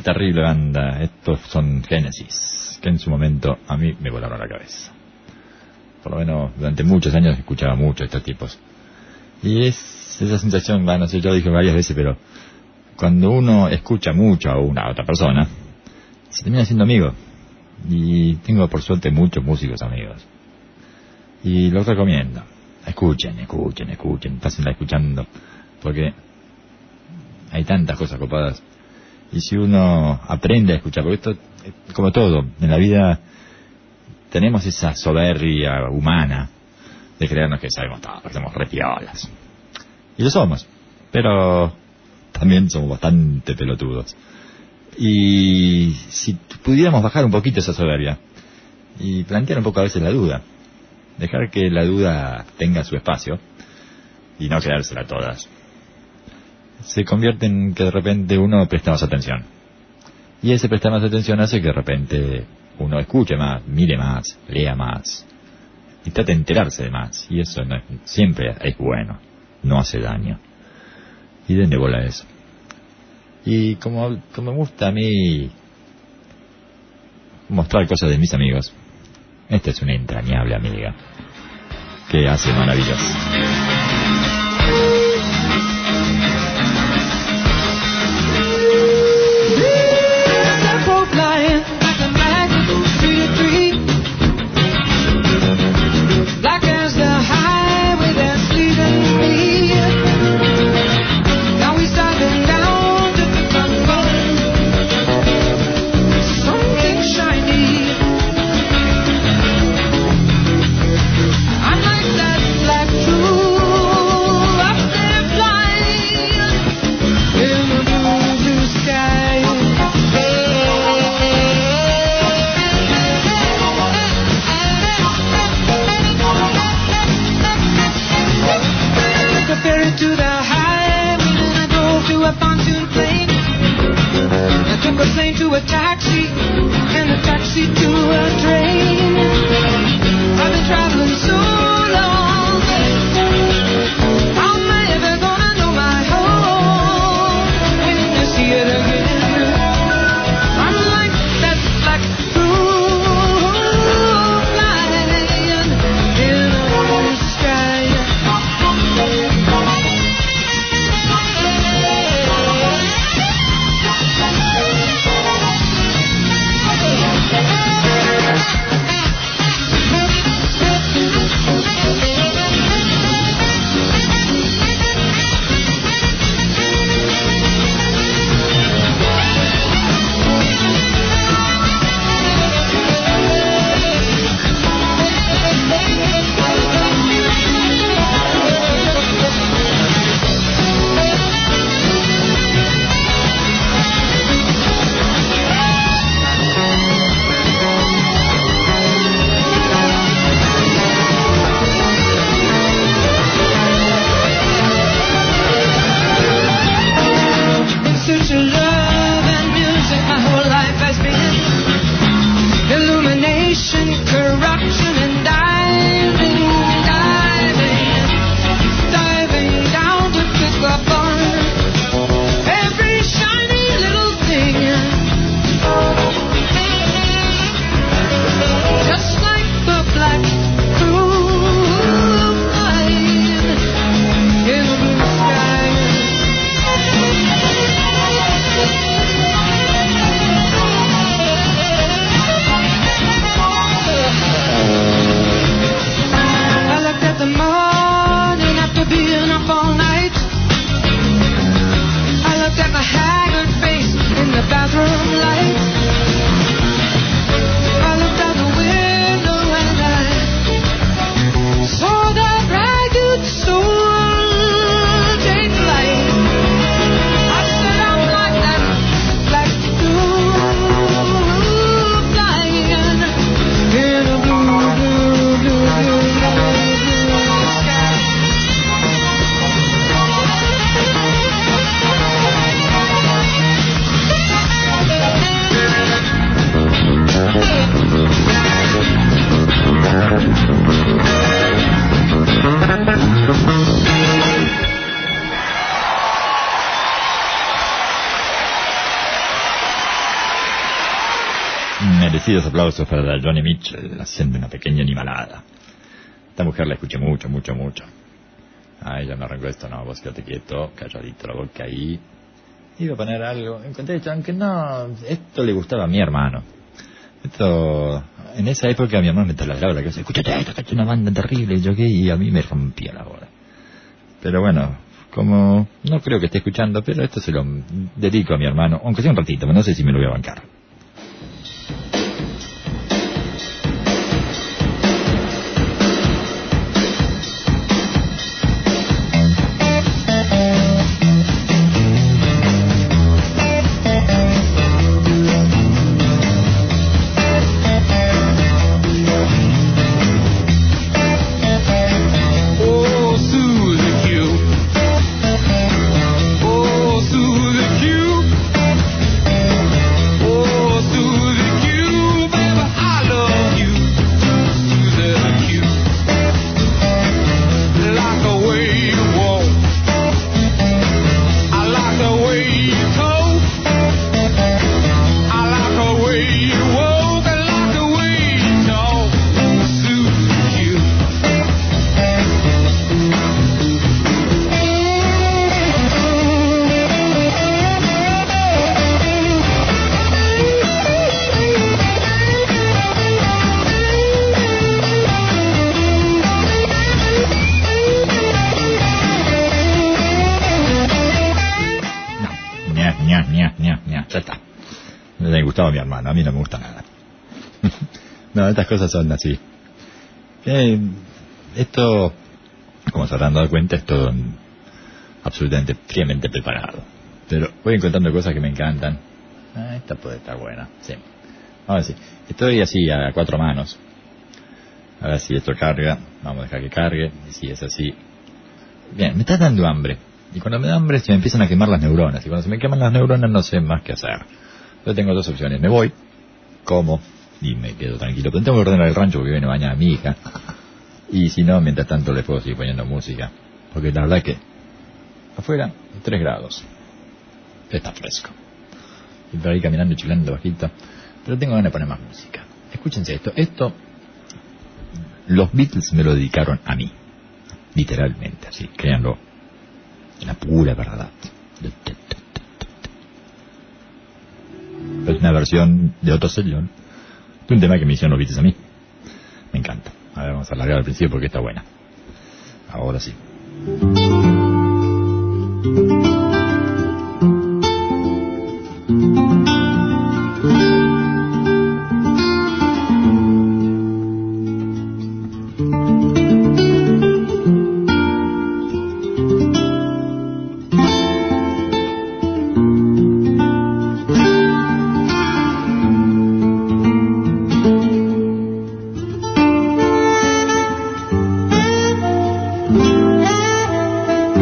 terrible banda. Estos son Genesis, que en su momento a mí me volaron la cabeza. Por lo menos durante muchos años escuchaba mucho a estos tipos. Y es esa sensación, bueno, no sé, yo lo dije varias veces, pero cuando uno escucha mucho a una a otra persona, se termina siendo amigo. Y tengo por suerte muchos músicos amigos. Y los recomiendo. Escuchen, escuchen, escuchen, pásenla escuchando, porque hay tantas cosas copadas. Y si uno aprende a escuchar, porque esto, como todo, en la vida tenemos esa soberbia humana de creernos que sabemos todo, que somos repiolas. Y lo somos, pero también somos bastante pelotudos. Y si pudiéramos bajar un poquito esa soberbia y plantear un poco a veces la duda, dejar que la duda tenga su espacio y no quedársela a todas, se convierte en que de repente uno presta más atención. Y ese prestar más atención hace que de repente uno escuche más, mire más, lea más y trate de enterarse de más. Y eso no es, siempre es bueno, no hace daño. Y denle bola a eso. Y como, como me gusta a mí mostrar cosas de mis amigos, esta es una entrañable amiga que hace maravillas. To a taxi, and a taxi to a train. I've been traveling so long, how am I ever gonna know my home when I see it again? I'm like that black cruel flying in the sky. Corruption and diving, diving, diving down to pick up on every shiny little thing. Just like the black cruel light in the blue sky. Yeah. Merecidos aplausos para la Johnny Mitchell, haciendo una pequeña animalada. Esta mujer la escuché mucho, mucho, mucho. Ah, ella me arrancó esto, no, vos quédate quieto, calladito la boca ahí. Iba a poner algo, encontré esto, aunque no, esto le gustaba a mi hermano. Esto, en esa época mi hermano me taladraba la cabeza, escúchate esto, que es una banda terrible, y yo qué, y a mí me rompía la bola. Pero bueno, como no creo que esté escuchando, pero esto se lo dedico a mi hermano, aunque sea un ratito, pero no sé si me lo voy a bancar. Oh, Susie Q. Oh, Susie Q. Oh, Susie Q. Baby, I love you. Susie Q. Like the way you walk. I like the way you talk. I like the way you walk. I like the way you talk. Susie Q. Ña, ña, ña, ña, ña, ya está. Le gustaba a mi hermano, a mí no me gusta nada. No, estas cosas son así. Eh, esto, como se habrán dado cuenta, es todo absolutamente fríamente preparado. Pero voy encontrando cosas que me encantan. Ah, esta puede estar buena, sí. Ahora sí, estoy así a cuatro manos. A ver si esto carga. Vamos a dejar que cargue. Y si es así. Bien, me está dando hambre. Y cuando me da hambre se me empiezan a quemar las neuronas. Y cuando se me queman las neuronas no sé más qué hacer. Yo tengo dos opciones. Me voy, como, y me quedo tranquilo. Pero tengo que ordenar el rancho porque viene mañana mi hija. Y si no, mientras tanto le puedo seguir poniendo música. Porque la verdad que afuera, tres grados. Está fresco. Y por ahí caminando y chulando bajito. Pero tengo ganas de poner más música. Escúchense esto. Esto, los Beatles me lo dedicaron a mí. Literalmente, así, créanlo. La pura verdad. Es una versión de Otto Sellón de un tema que me hicieron los Beatles a mí. Me encanta. A ver, vamos a alargar al principio porque está buena. Ahora sí. Thank you.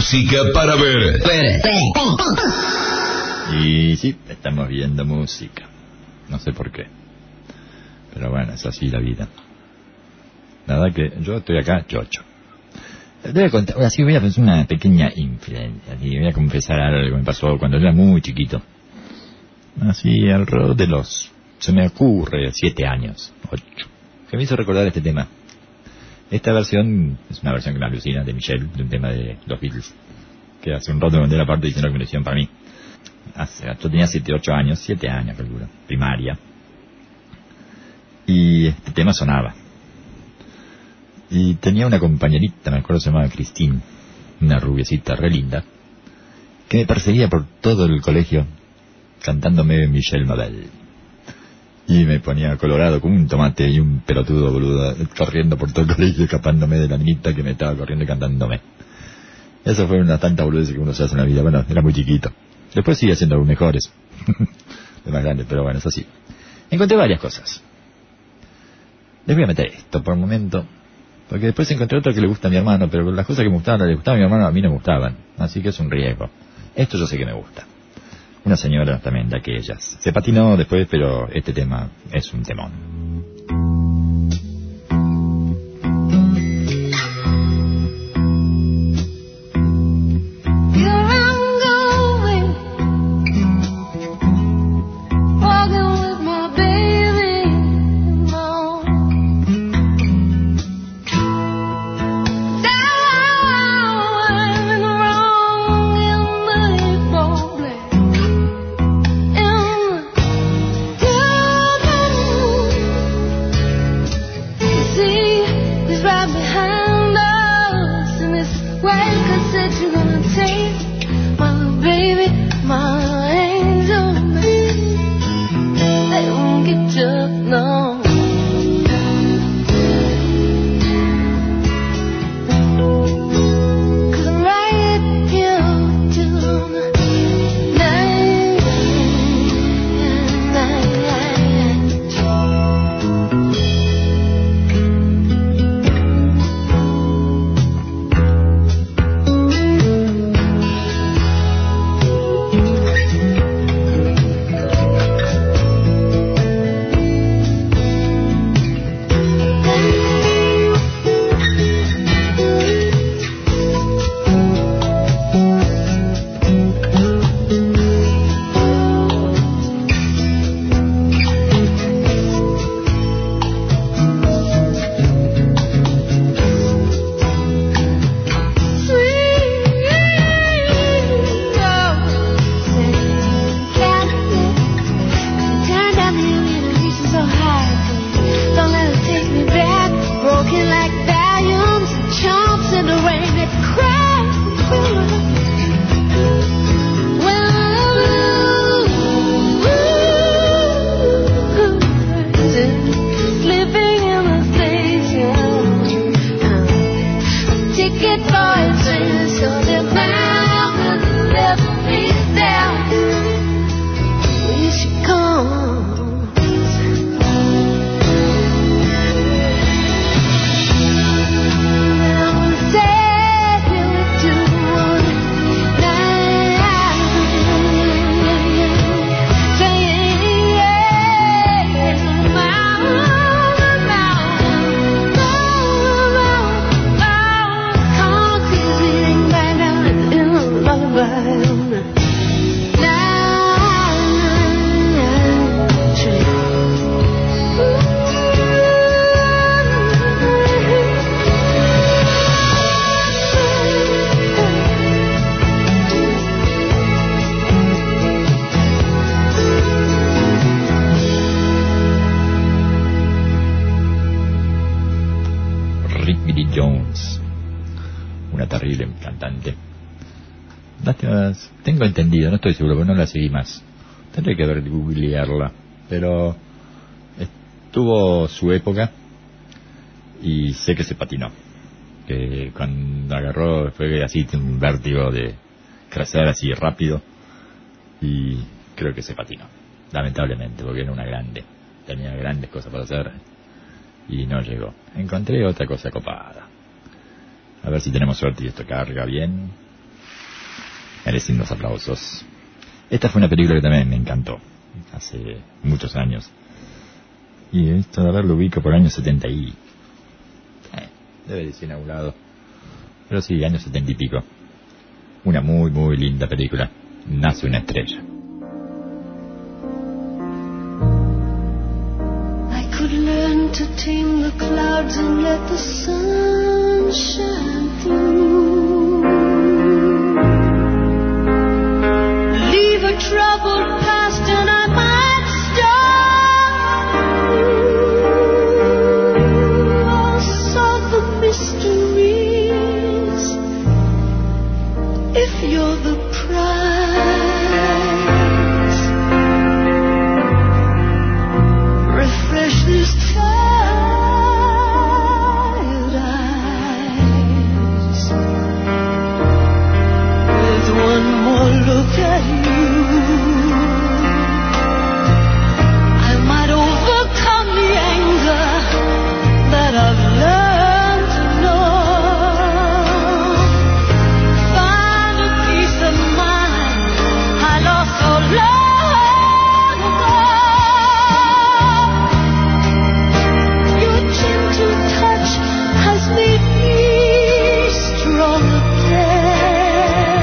música para ver. Y sí, estamos viendo música. No sé por qué. Pero bueno, es así la vida. Nada que yo estoy acá, chocho. Te voy a contar, así voy a hacer una pequeña infidencia. Y voy a confesar algo que me pasó cuando era muy chiquito. Así alrededor de los, se me ocurre, siete años, ocho. Que me hizo recordar este tema. Esta versión es una versión que me alucina de Michelle, de un tema de los Beatles. Que hace un rato me mandé la parte diciendo que me lo hicieron para mí. Hace, yo tenía siete, ocho años, siete años calculo, primaria. Y este tema sonaba. Y tenía una compañerita, me acuerdo se llamaba Christine, una rubiecita re linda, que me perseguía por todo el colegio cantándome Michelle Mabel. Y me ponía colorado como un tomate y un pelotudo boludo, corriendo por todo el colegio, escapándome de la niñita que me estaba corriendo y cantándome. Eso fue una tanta boludez que uno se hace en la vida. Bueno, era muy chiquito. Después sigue haciendo los mejores. De más grandes, pero bueno, es así. Encontré varias cosas. Les voy a meter esto por un momento, porque después encontré otra que le gusta a mi hermano, pero las cosas que me gustaban, le gustaban a mi hermano, a mí no me gustaban. Así que es un riesgo. Esto yo sé que me gusta. Una señora también de aquellas. Se patinó después, pero este tema es un temón. Terrible cantante. Lástimas, tengo entendido, no estoy seguro, pero no la seguí más. Tendré que ver, googlearla. Pero tuvo su época y sé que se patinó. Que cuando agarró fue así un vértigo de crecer así rápido y creo que se patinó. Lamentablemente, porque era una grande. Tenía grandes cosas para hacer y no llegó. Encontré otra cosa copada. A ver si tenemos suerte y esto carga bien. merecen los aplausos. Esta fue una película que también me encantó, hace muchos años. Y esto, a ver, lo ubico por años setenta y... Eh, debe de ser inaugurado. Pero sí, años setenta y pico. Una muy, muy linda película. Nace una estrella. I could learn to tame the clouds and let the sun shine through. Leave a troubled past and I might start. I'll solve the mysteries if you're the prize. Refresh this tired eyes with one more look at you. I might overcome the anger that I've learned to know. Find a peace of mind I lost so long ago. Your gentle touch has made me strong again,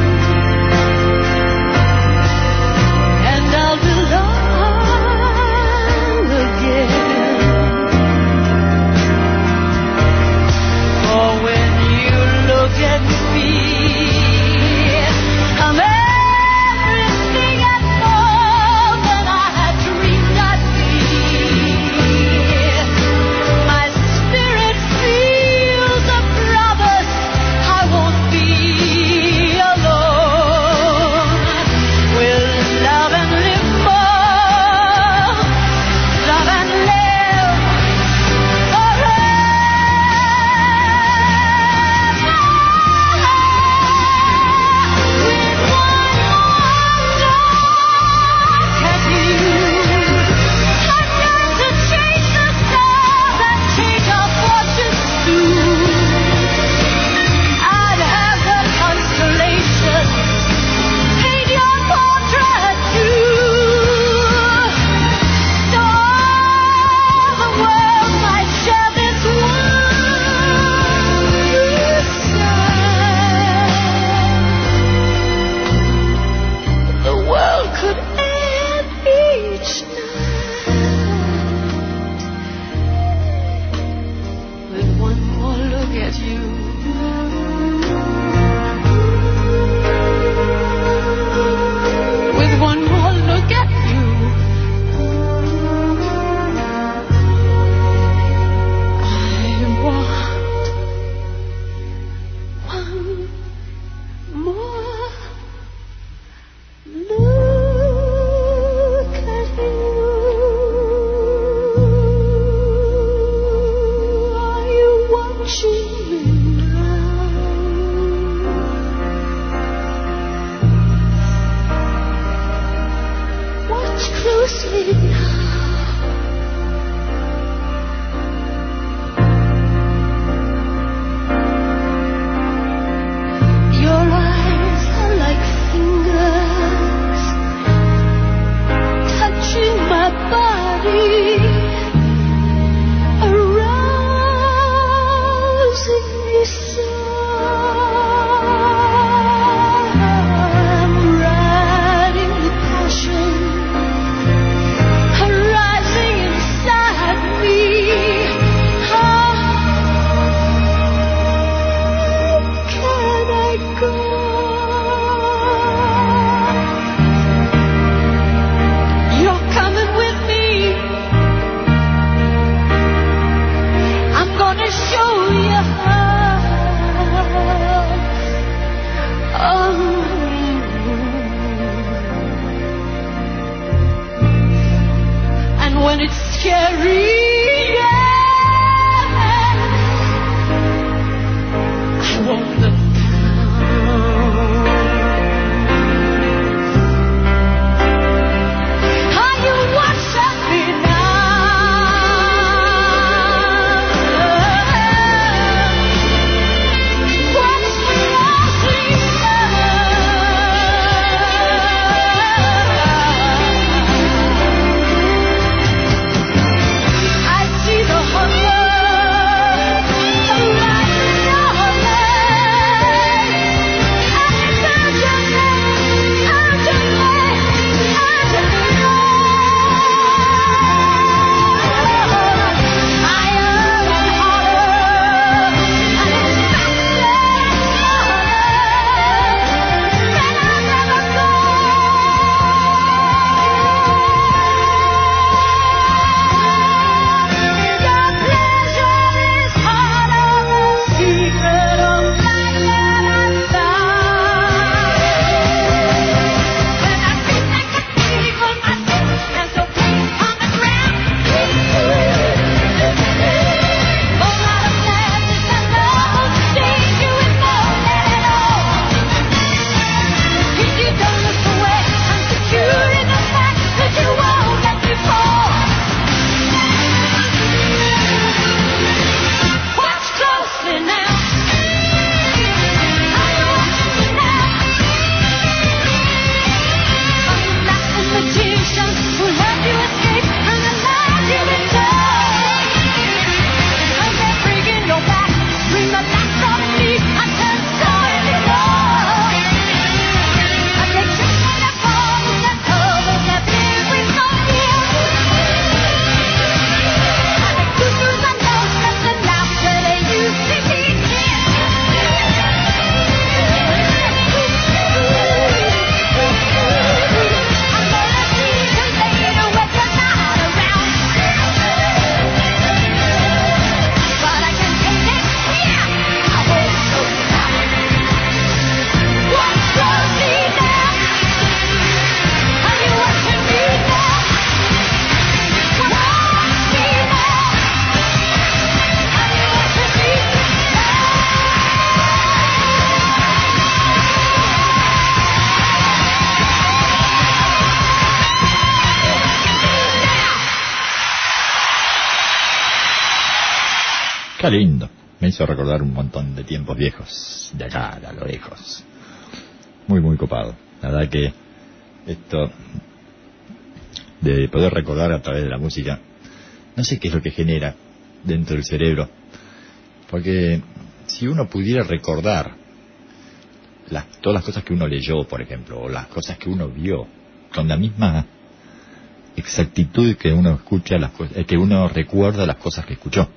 and I'll belong again. For when you look at me, I'm everything and more than I had dreamed I'd be. My spirit feels a promise I won't be alone. We'll love and live more, love and live forever. With one more look at you, I'd learn to chase the stars and change our fortunes soon. I'd have the constellations paint your portrait too, so all the world might share this one sight. The world could end each night with one more look at you. With one more look at you, I want one more look at you. Are you watching me now? Watch closely now. Your eyes are like fingers touching my body, arousing me so. I'm riding the passion arising inside me. How can I go? You're coming with me. I'm gonna show you how. Oh. And when it's scary, yeah, I won't look down. Are you watching me now? Watch closely now. Qué lindo. Me hizo recordar un montón de tiempos viejos, de acá a lo lejos. Muy, muy copado. La verdad que esto de poder recordar a través de la música, no sé qué es lo que genera dentro del cerebro. Porque si uno pudiera recordar las, todas las cosas que uno leyó, por ejemplo, o las cosas que uno vio, con la misma exactitud que uno escucha, las cosas, que uno recuerda las cosas que escuchó.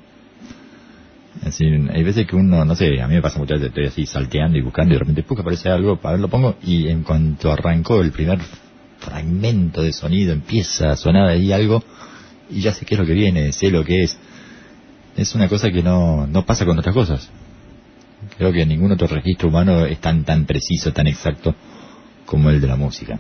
Es decir, hay veces que uno, no sé, a mí me pasa muchas veces, estoy así salteando y buscando y de repente ¡puf! Aparece algo, a ver, lo pongo y en cuanto arrancó el primer fragmento de sonido empieza a sonar ahí algo y ya sé qué es lo que viene, sé lo que es. Es una cosa que no, no pasa con otras cosas. Creo que ningún otro registro humano es tan, tan preciso, tan exacto como el de la música.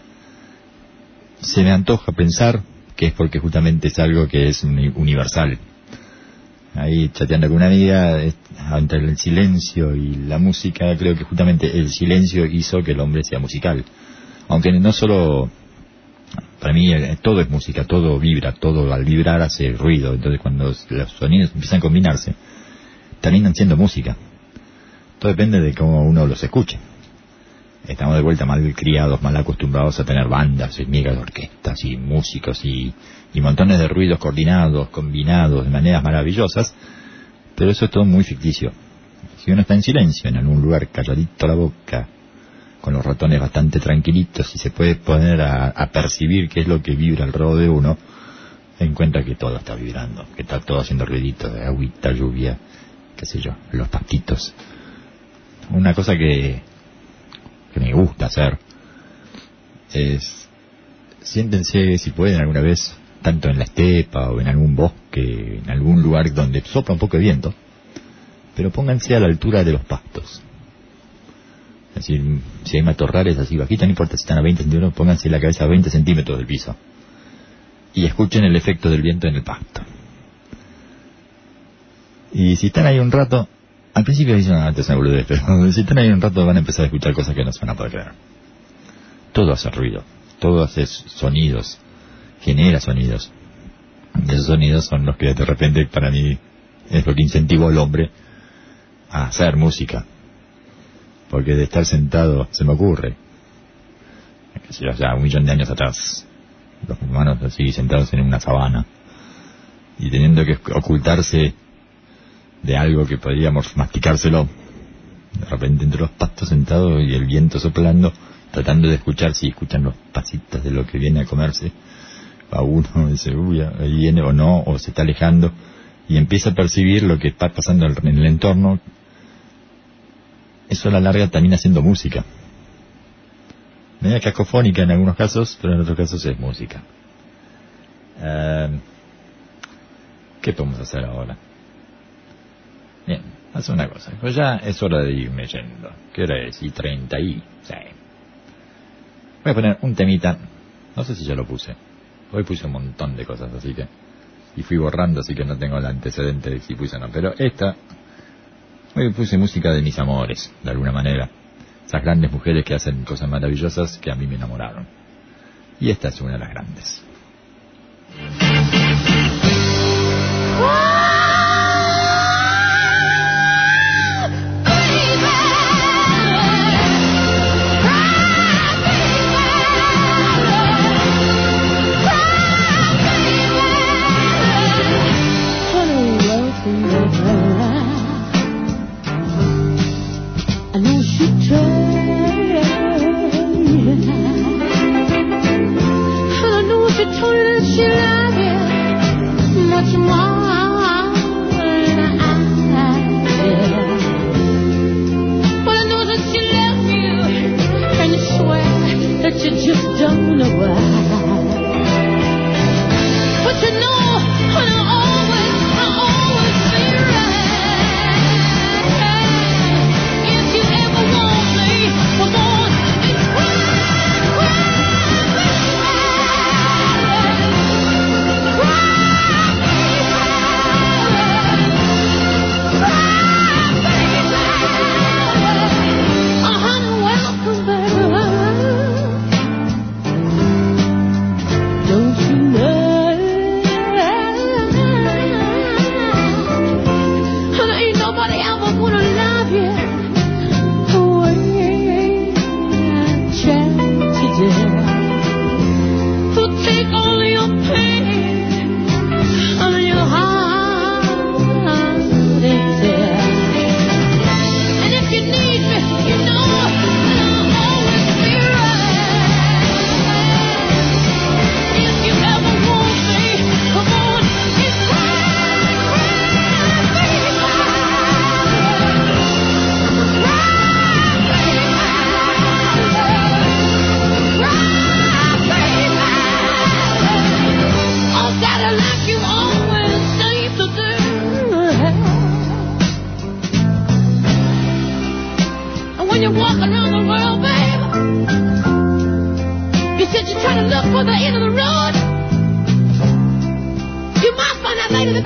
Se me antoja pensar que es porque justamente es algo que es universal. Ahí chateando con una amiga, entre el silencio y la música, creo que justamente el silencio hizo que el hombre sea musical. Aunque no solo, para mí todo es música, todo vibra, todo al vibrar hace ruido. Entonces cuando los sonidos empiezan a combinarse, terminan siendo música. Todo depende de cómo uno los escuche. Estamos de vuelta mal criados, mal acostumbrados a tener bandas y megas orquestas y músicos y, y montones de ruidos coordinados, combinados de maneras maravillosas, pero eso es todo muy ficticio. Si uno está en silencio, en algún lugar calladito la boca, con los ratones bastante tranquilitos y se puede poner a, a percibir qué es lo que vibra alrededor de uno, se encuentra que todo está vibrando, que está todo haciendo ruiditos de agüita, lluvia, qué sé yo, los pastitos. Una cosa que que me gusta hacer es, siéntense si pueden alguna vez, tanto en la estepa o en algún bosque, en algún lugar donde sopla un poco de viento, pero pónganse a la altura de los pastos. Es decir, si hay matorrales así bajitos, no importa si están a veinte centímetros, pónganse la cabeza a veinte centímetros del piso y escuchen el efecto del viento en el pasto. Y si están ahí un rato, al principio dicen, ah, antes me boludez, pero si están ahí un rato van a empezar a escuchar cosas que no se van a poder creer. Todo hace ruido, todo hace sonidos, genera sonidos. Y esos sonidos son los que de repente para mí es lo que incentivó al hombre a hacer música. Porque de estar sentado, se me ocurre, que sea ya un millón de años atrás, los humanos así sentados en una sabana y teniendo que ocultarse de algo que podríamos masticárselo, de repente entre los pastos sentados y el viento soplando, tratando de escuchar si escuchan los pasitos de lo que viene a comerse, a uno dice, uy, ahí viene o no, o se está alejando, y empieza a percibir lo que está pasando en el entorno. Eso a la larga termina siendo música. Media cacofónica en algunos casos, pero en otros casos es música. Uh, ¿Qué podemos hacer ahora? Bien, hace una cosa. Pues ya es hora de irme yendo. ¿Qué hora es? Y treinta y seis. Voy a poner un temita. No sé si ya lo puse. Hoy puse un montón de cosas, así que... Y fui borrando, así que no tengo el antecedente de si puse o no. Pero esta... Hoy puse música de mis amores, de alguna manera. Esas grandes mujeres que hacen cosas maravillosas que a mí me enamoraron. Y esta es una de las grandes. Cry,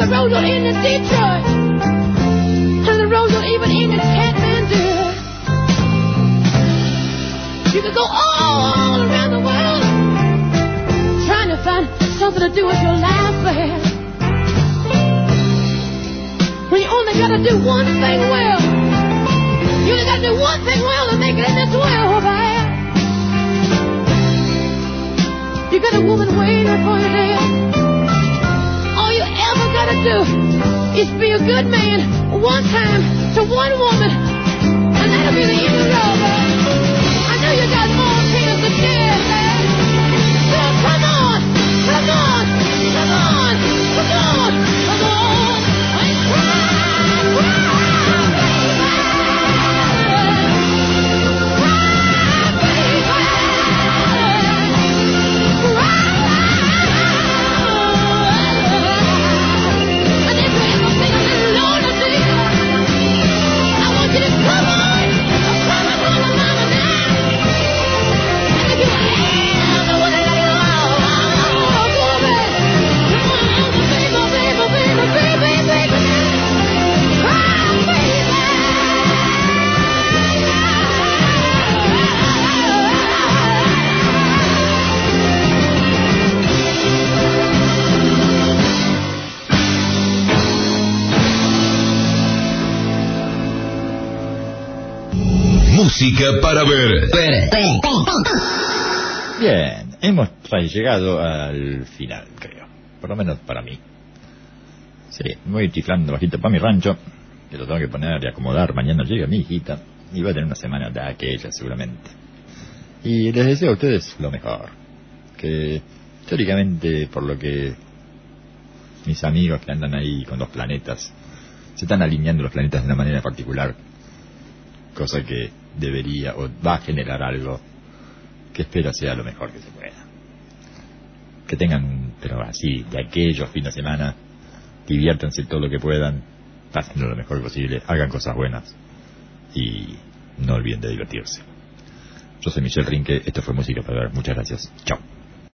the road don't end in Detroit, and the road don't even end in Kathmandu. You could go all around the world trying to find something to do with your life, man. When you only gotta do one thing well, you only gotta do one thing well to make it in this world, man. You got a woman waiting for you there. All you ever gotta do is be a good man one time to one woman, and that'll be the end of the road, man. I know you got more tears to shed, man. So come on, come on, come on, come on, come on. And cry, Música para ver. Bien, hemos llegado al final, creo. Por lo menos para mí. Sí, me voy chiflando bajito para mi rancho, que lo tengo que poner y acomodar. Mañana llega mi hijita y va a tener una semana de aquella seguramente. Y les deseo a ustedes lo mejor. Que teóricamente, por lo que mis amigos que andan ahí con los planetas, se están alineando los planetas de una manera particular, cosa que debería o va a generar algo que espero sea lo mejor que se pueda. Que tengan, pero así, de aquellos fines de semana, diviértanse todo lo que puedan, pásenlo lo mejor posible, hagan cosas buenas y no olviden de divertirse. Yo soy Michel Rinque, esto fue Música para ver. Muchas gracias. Chao.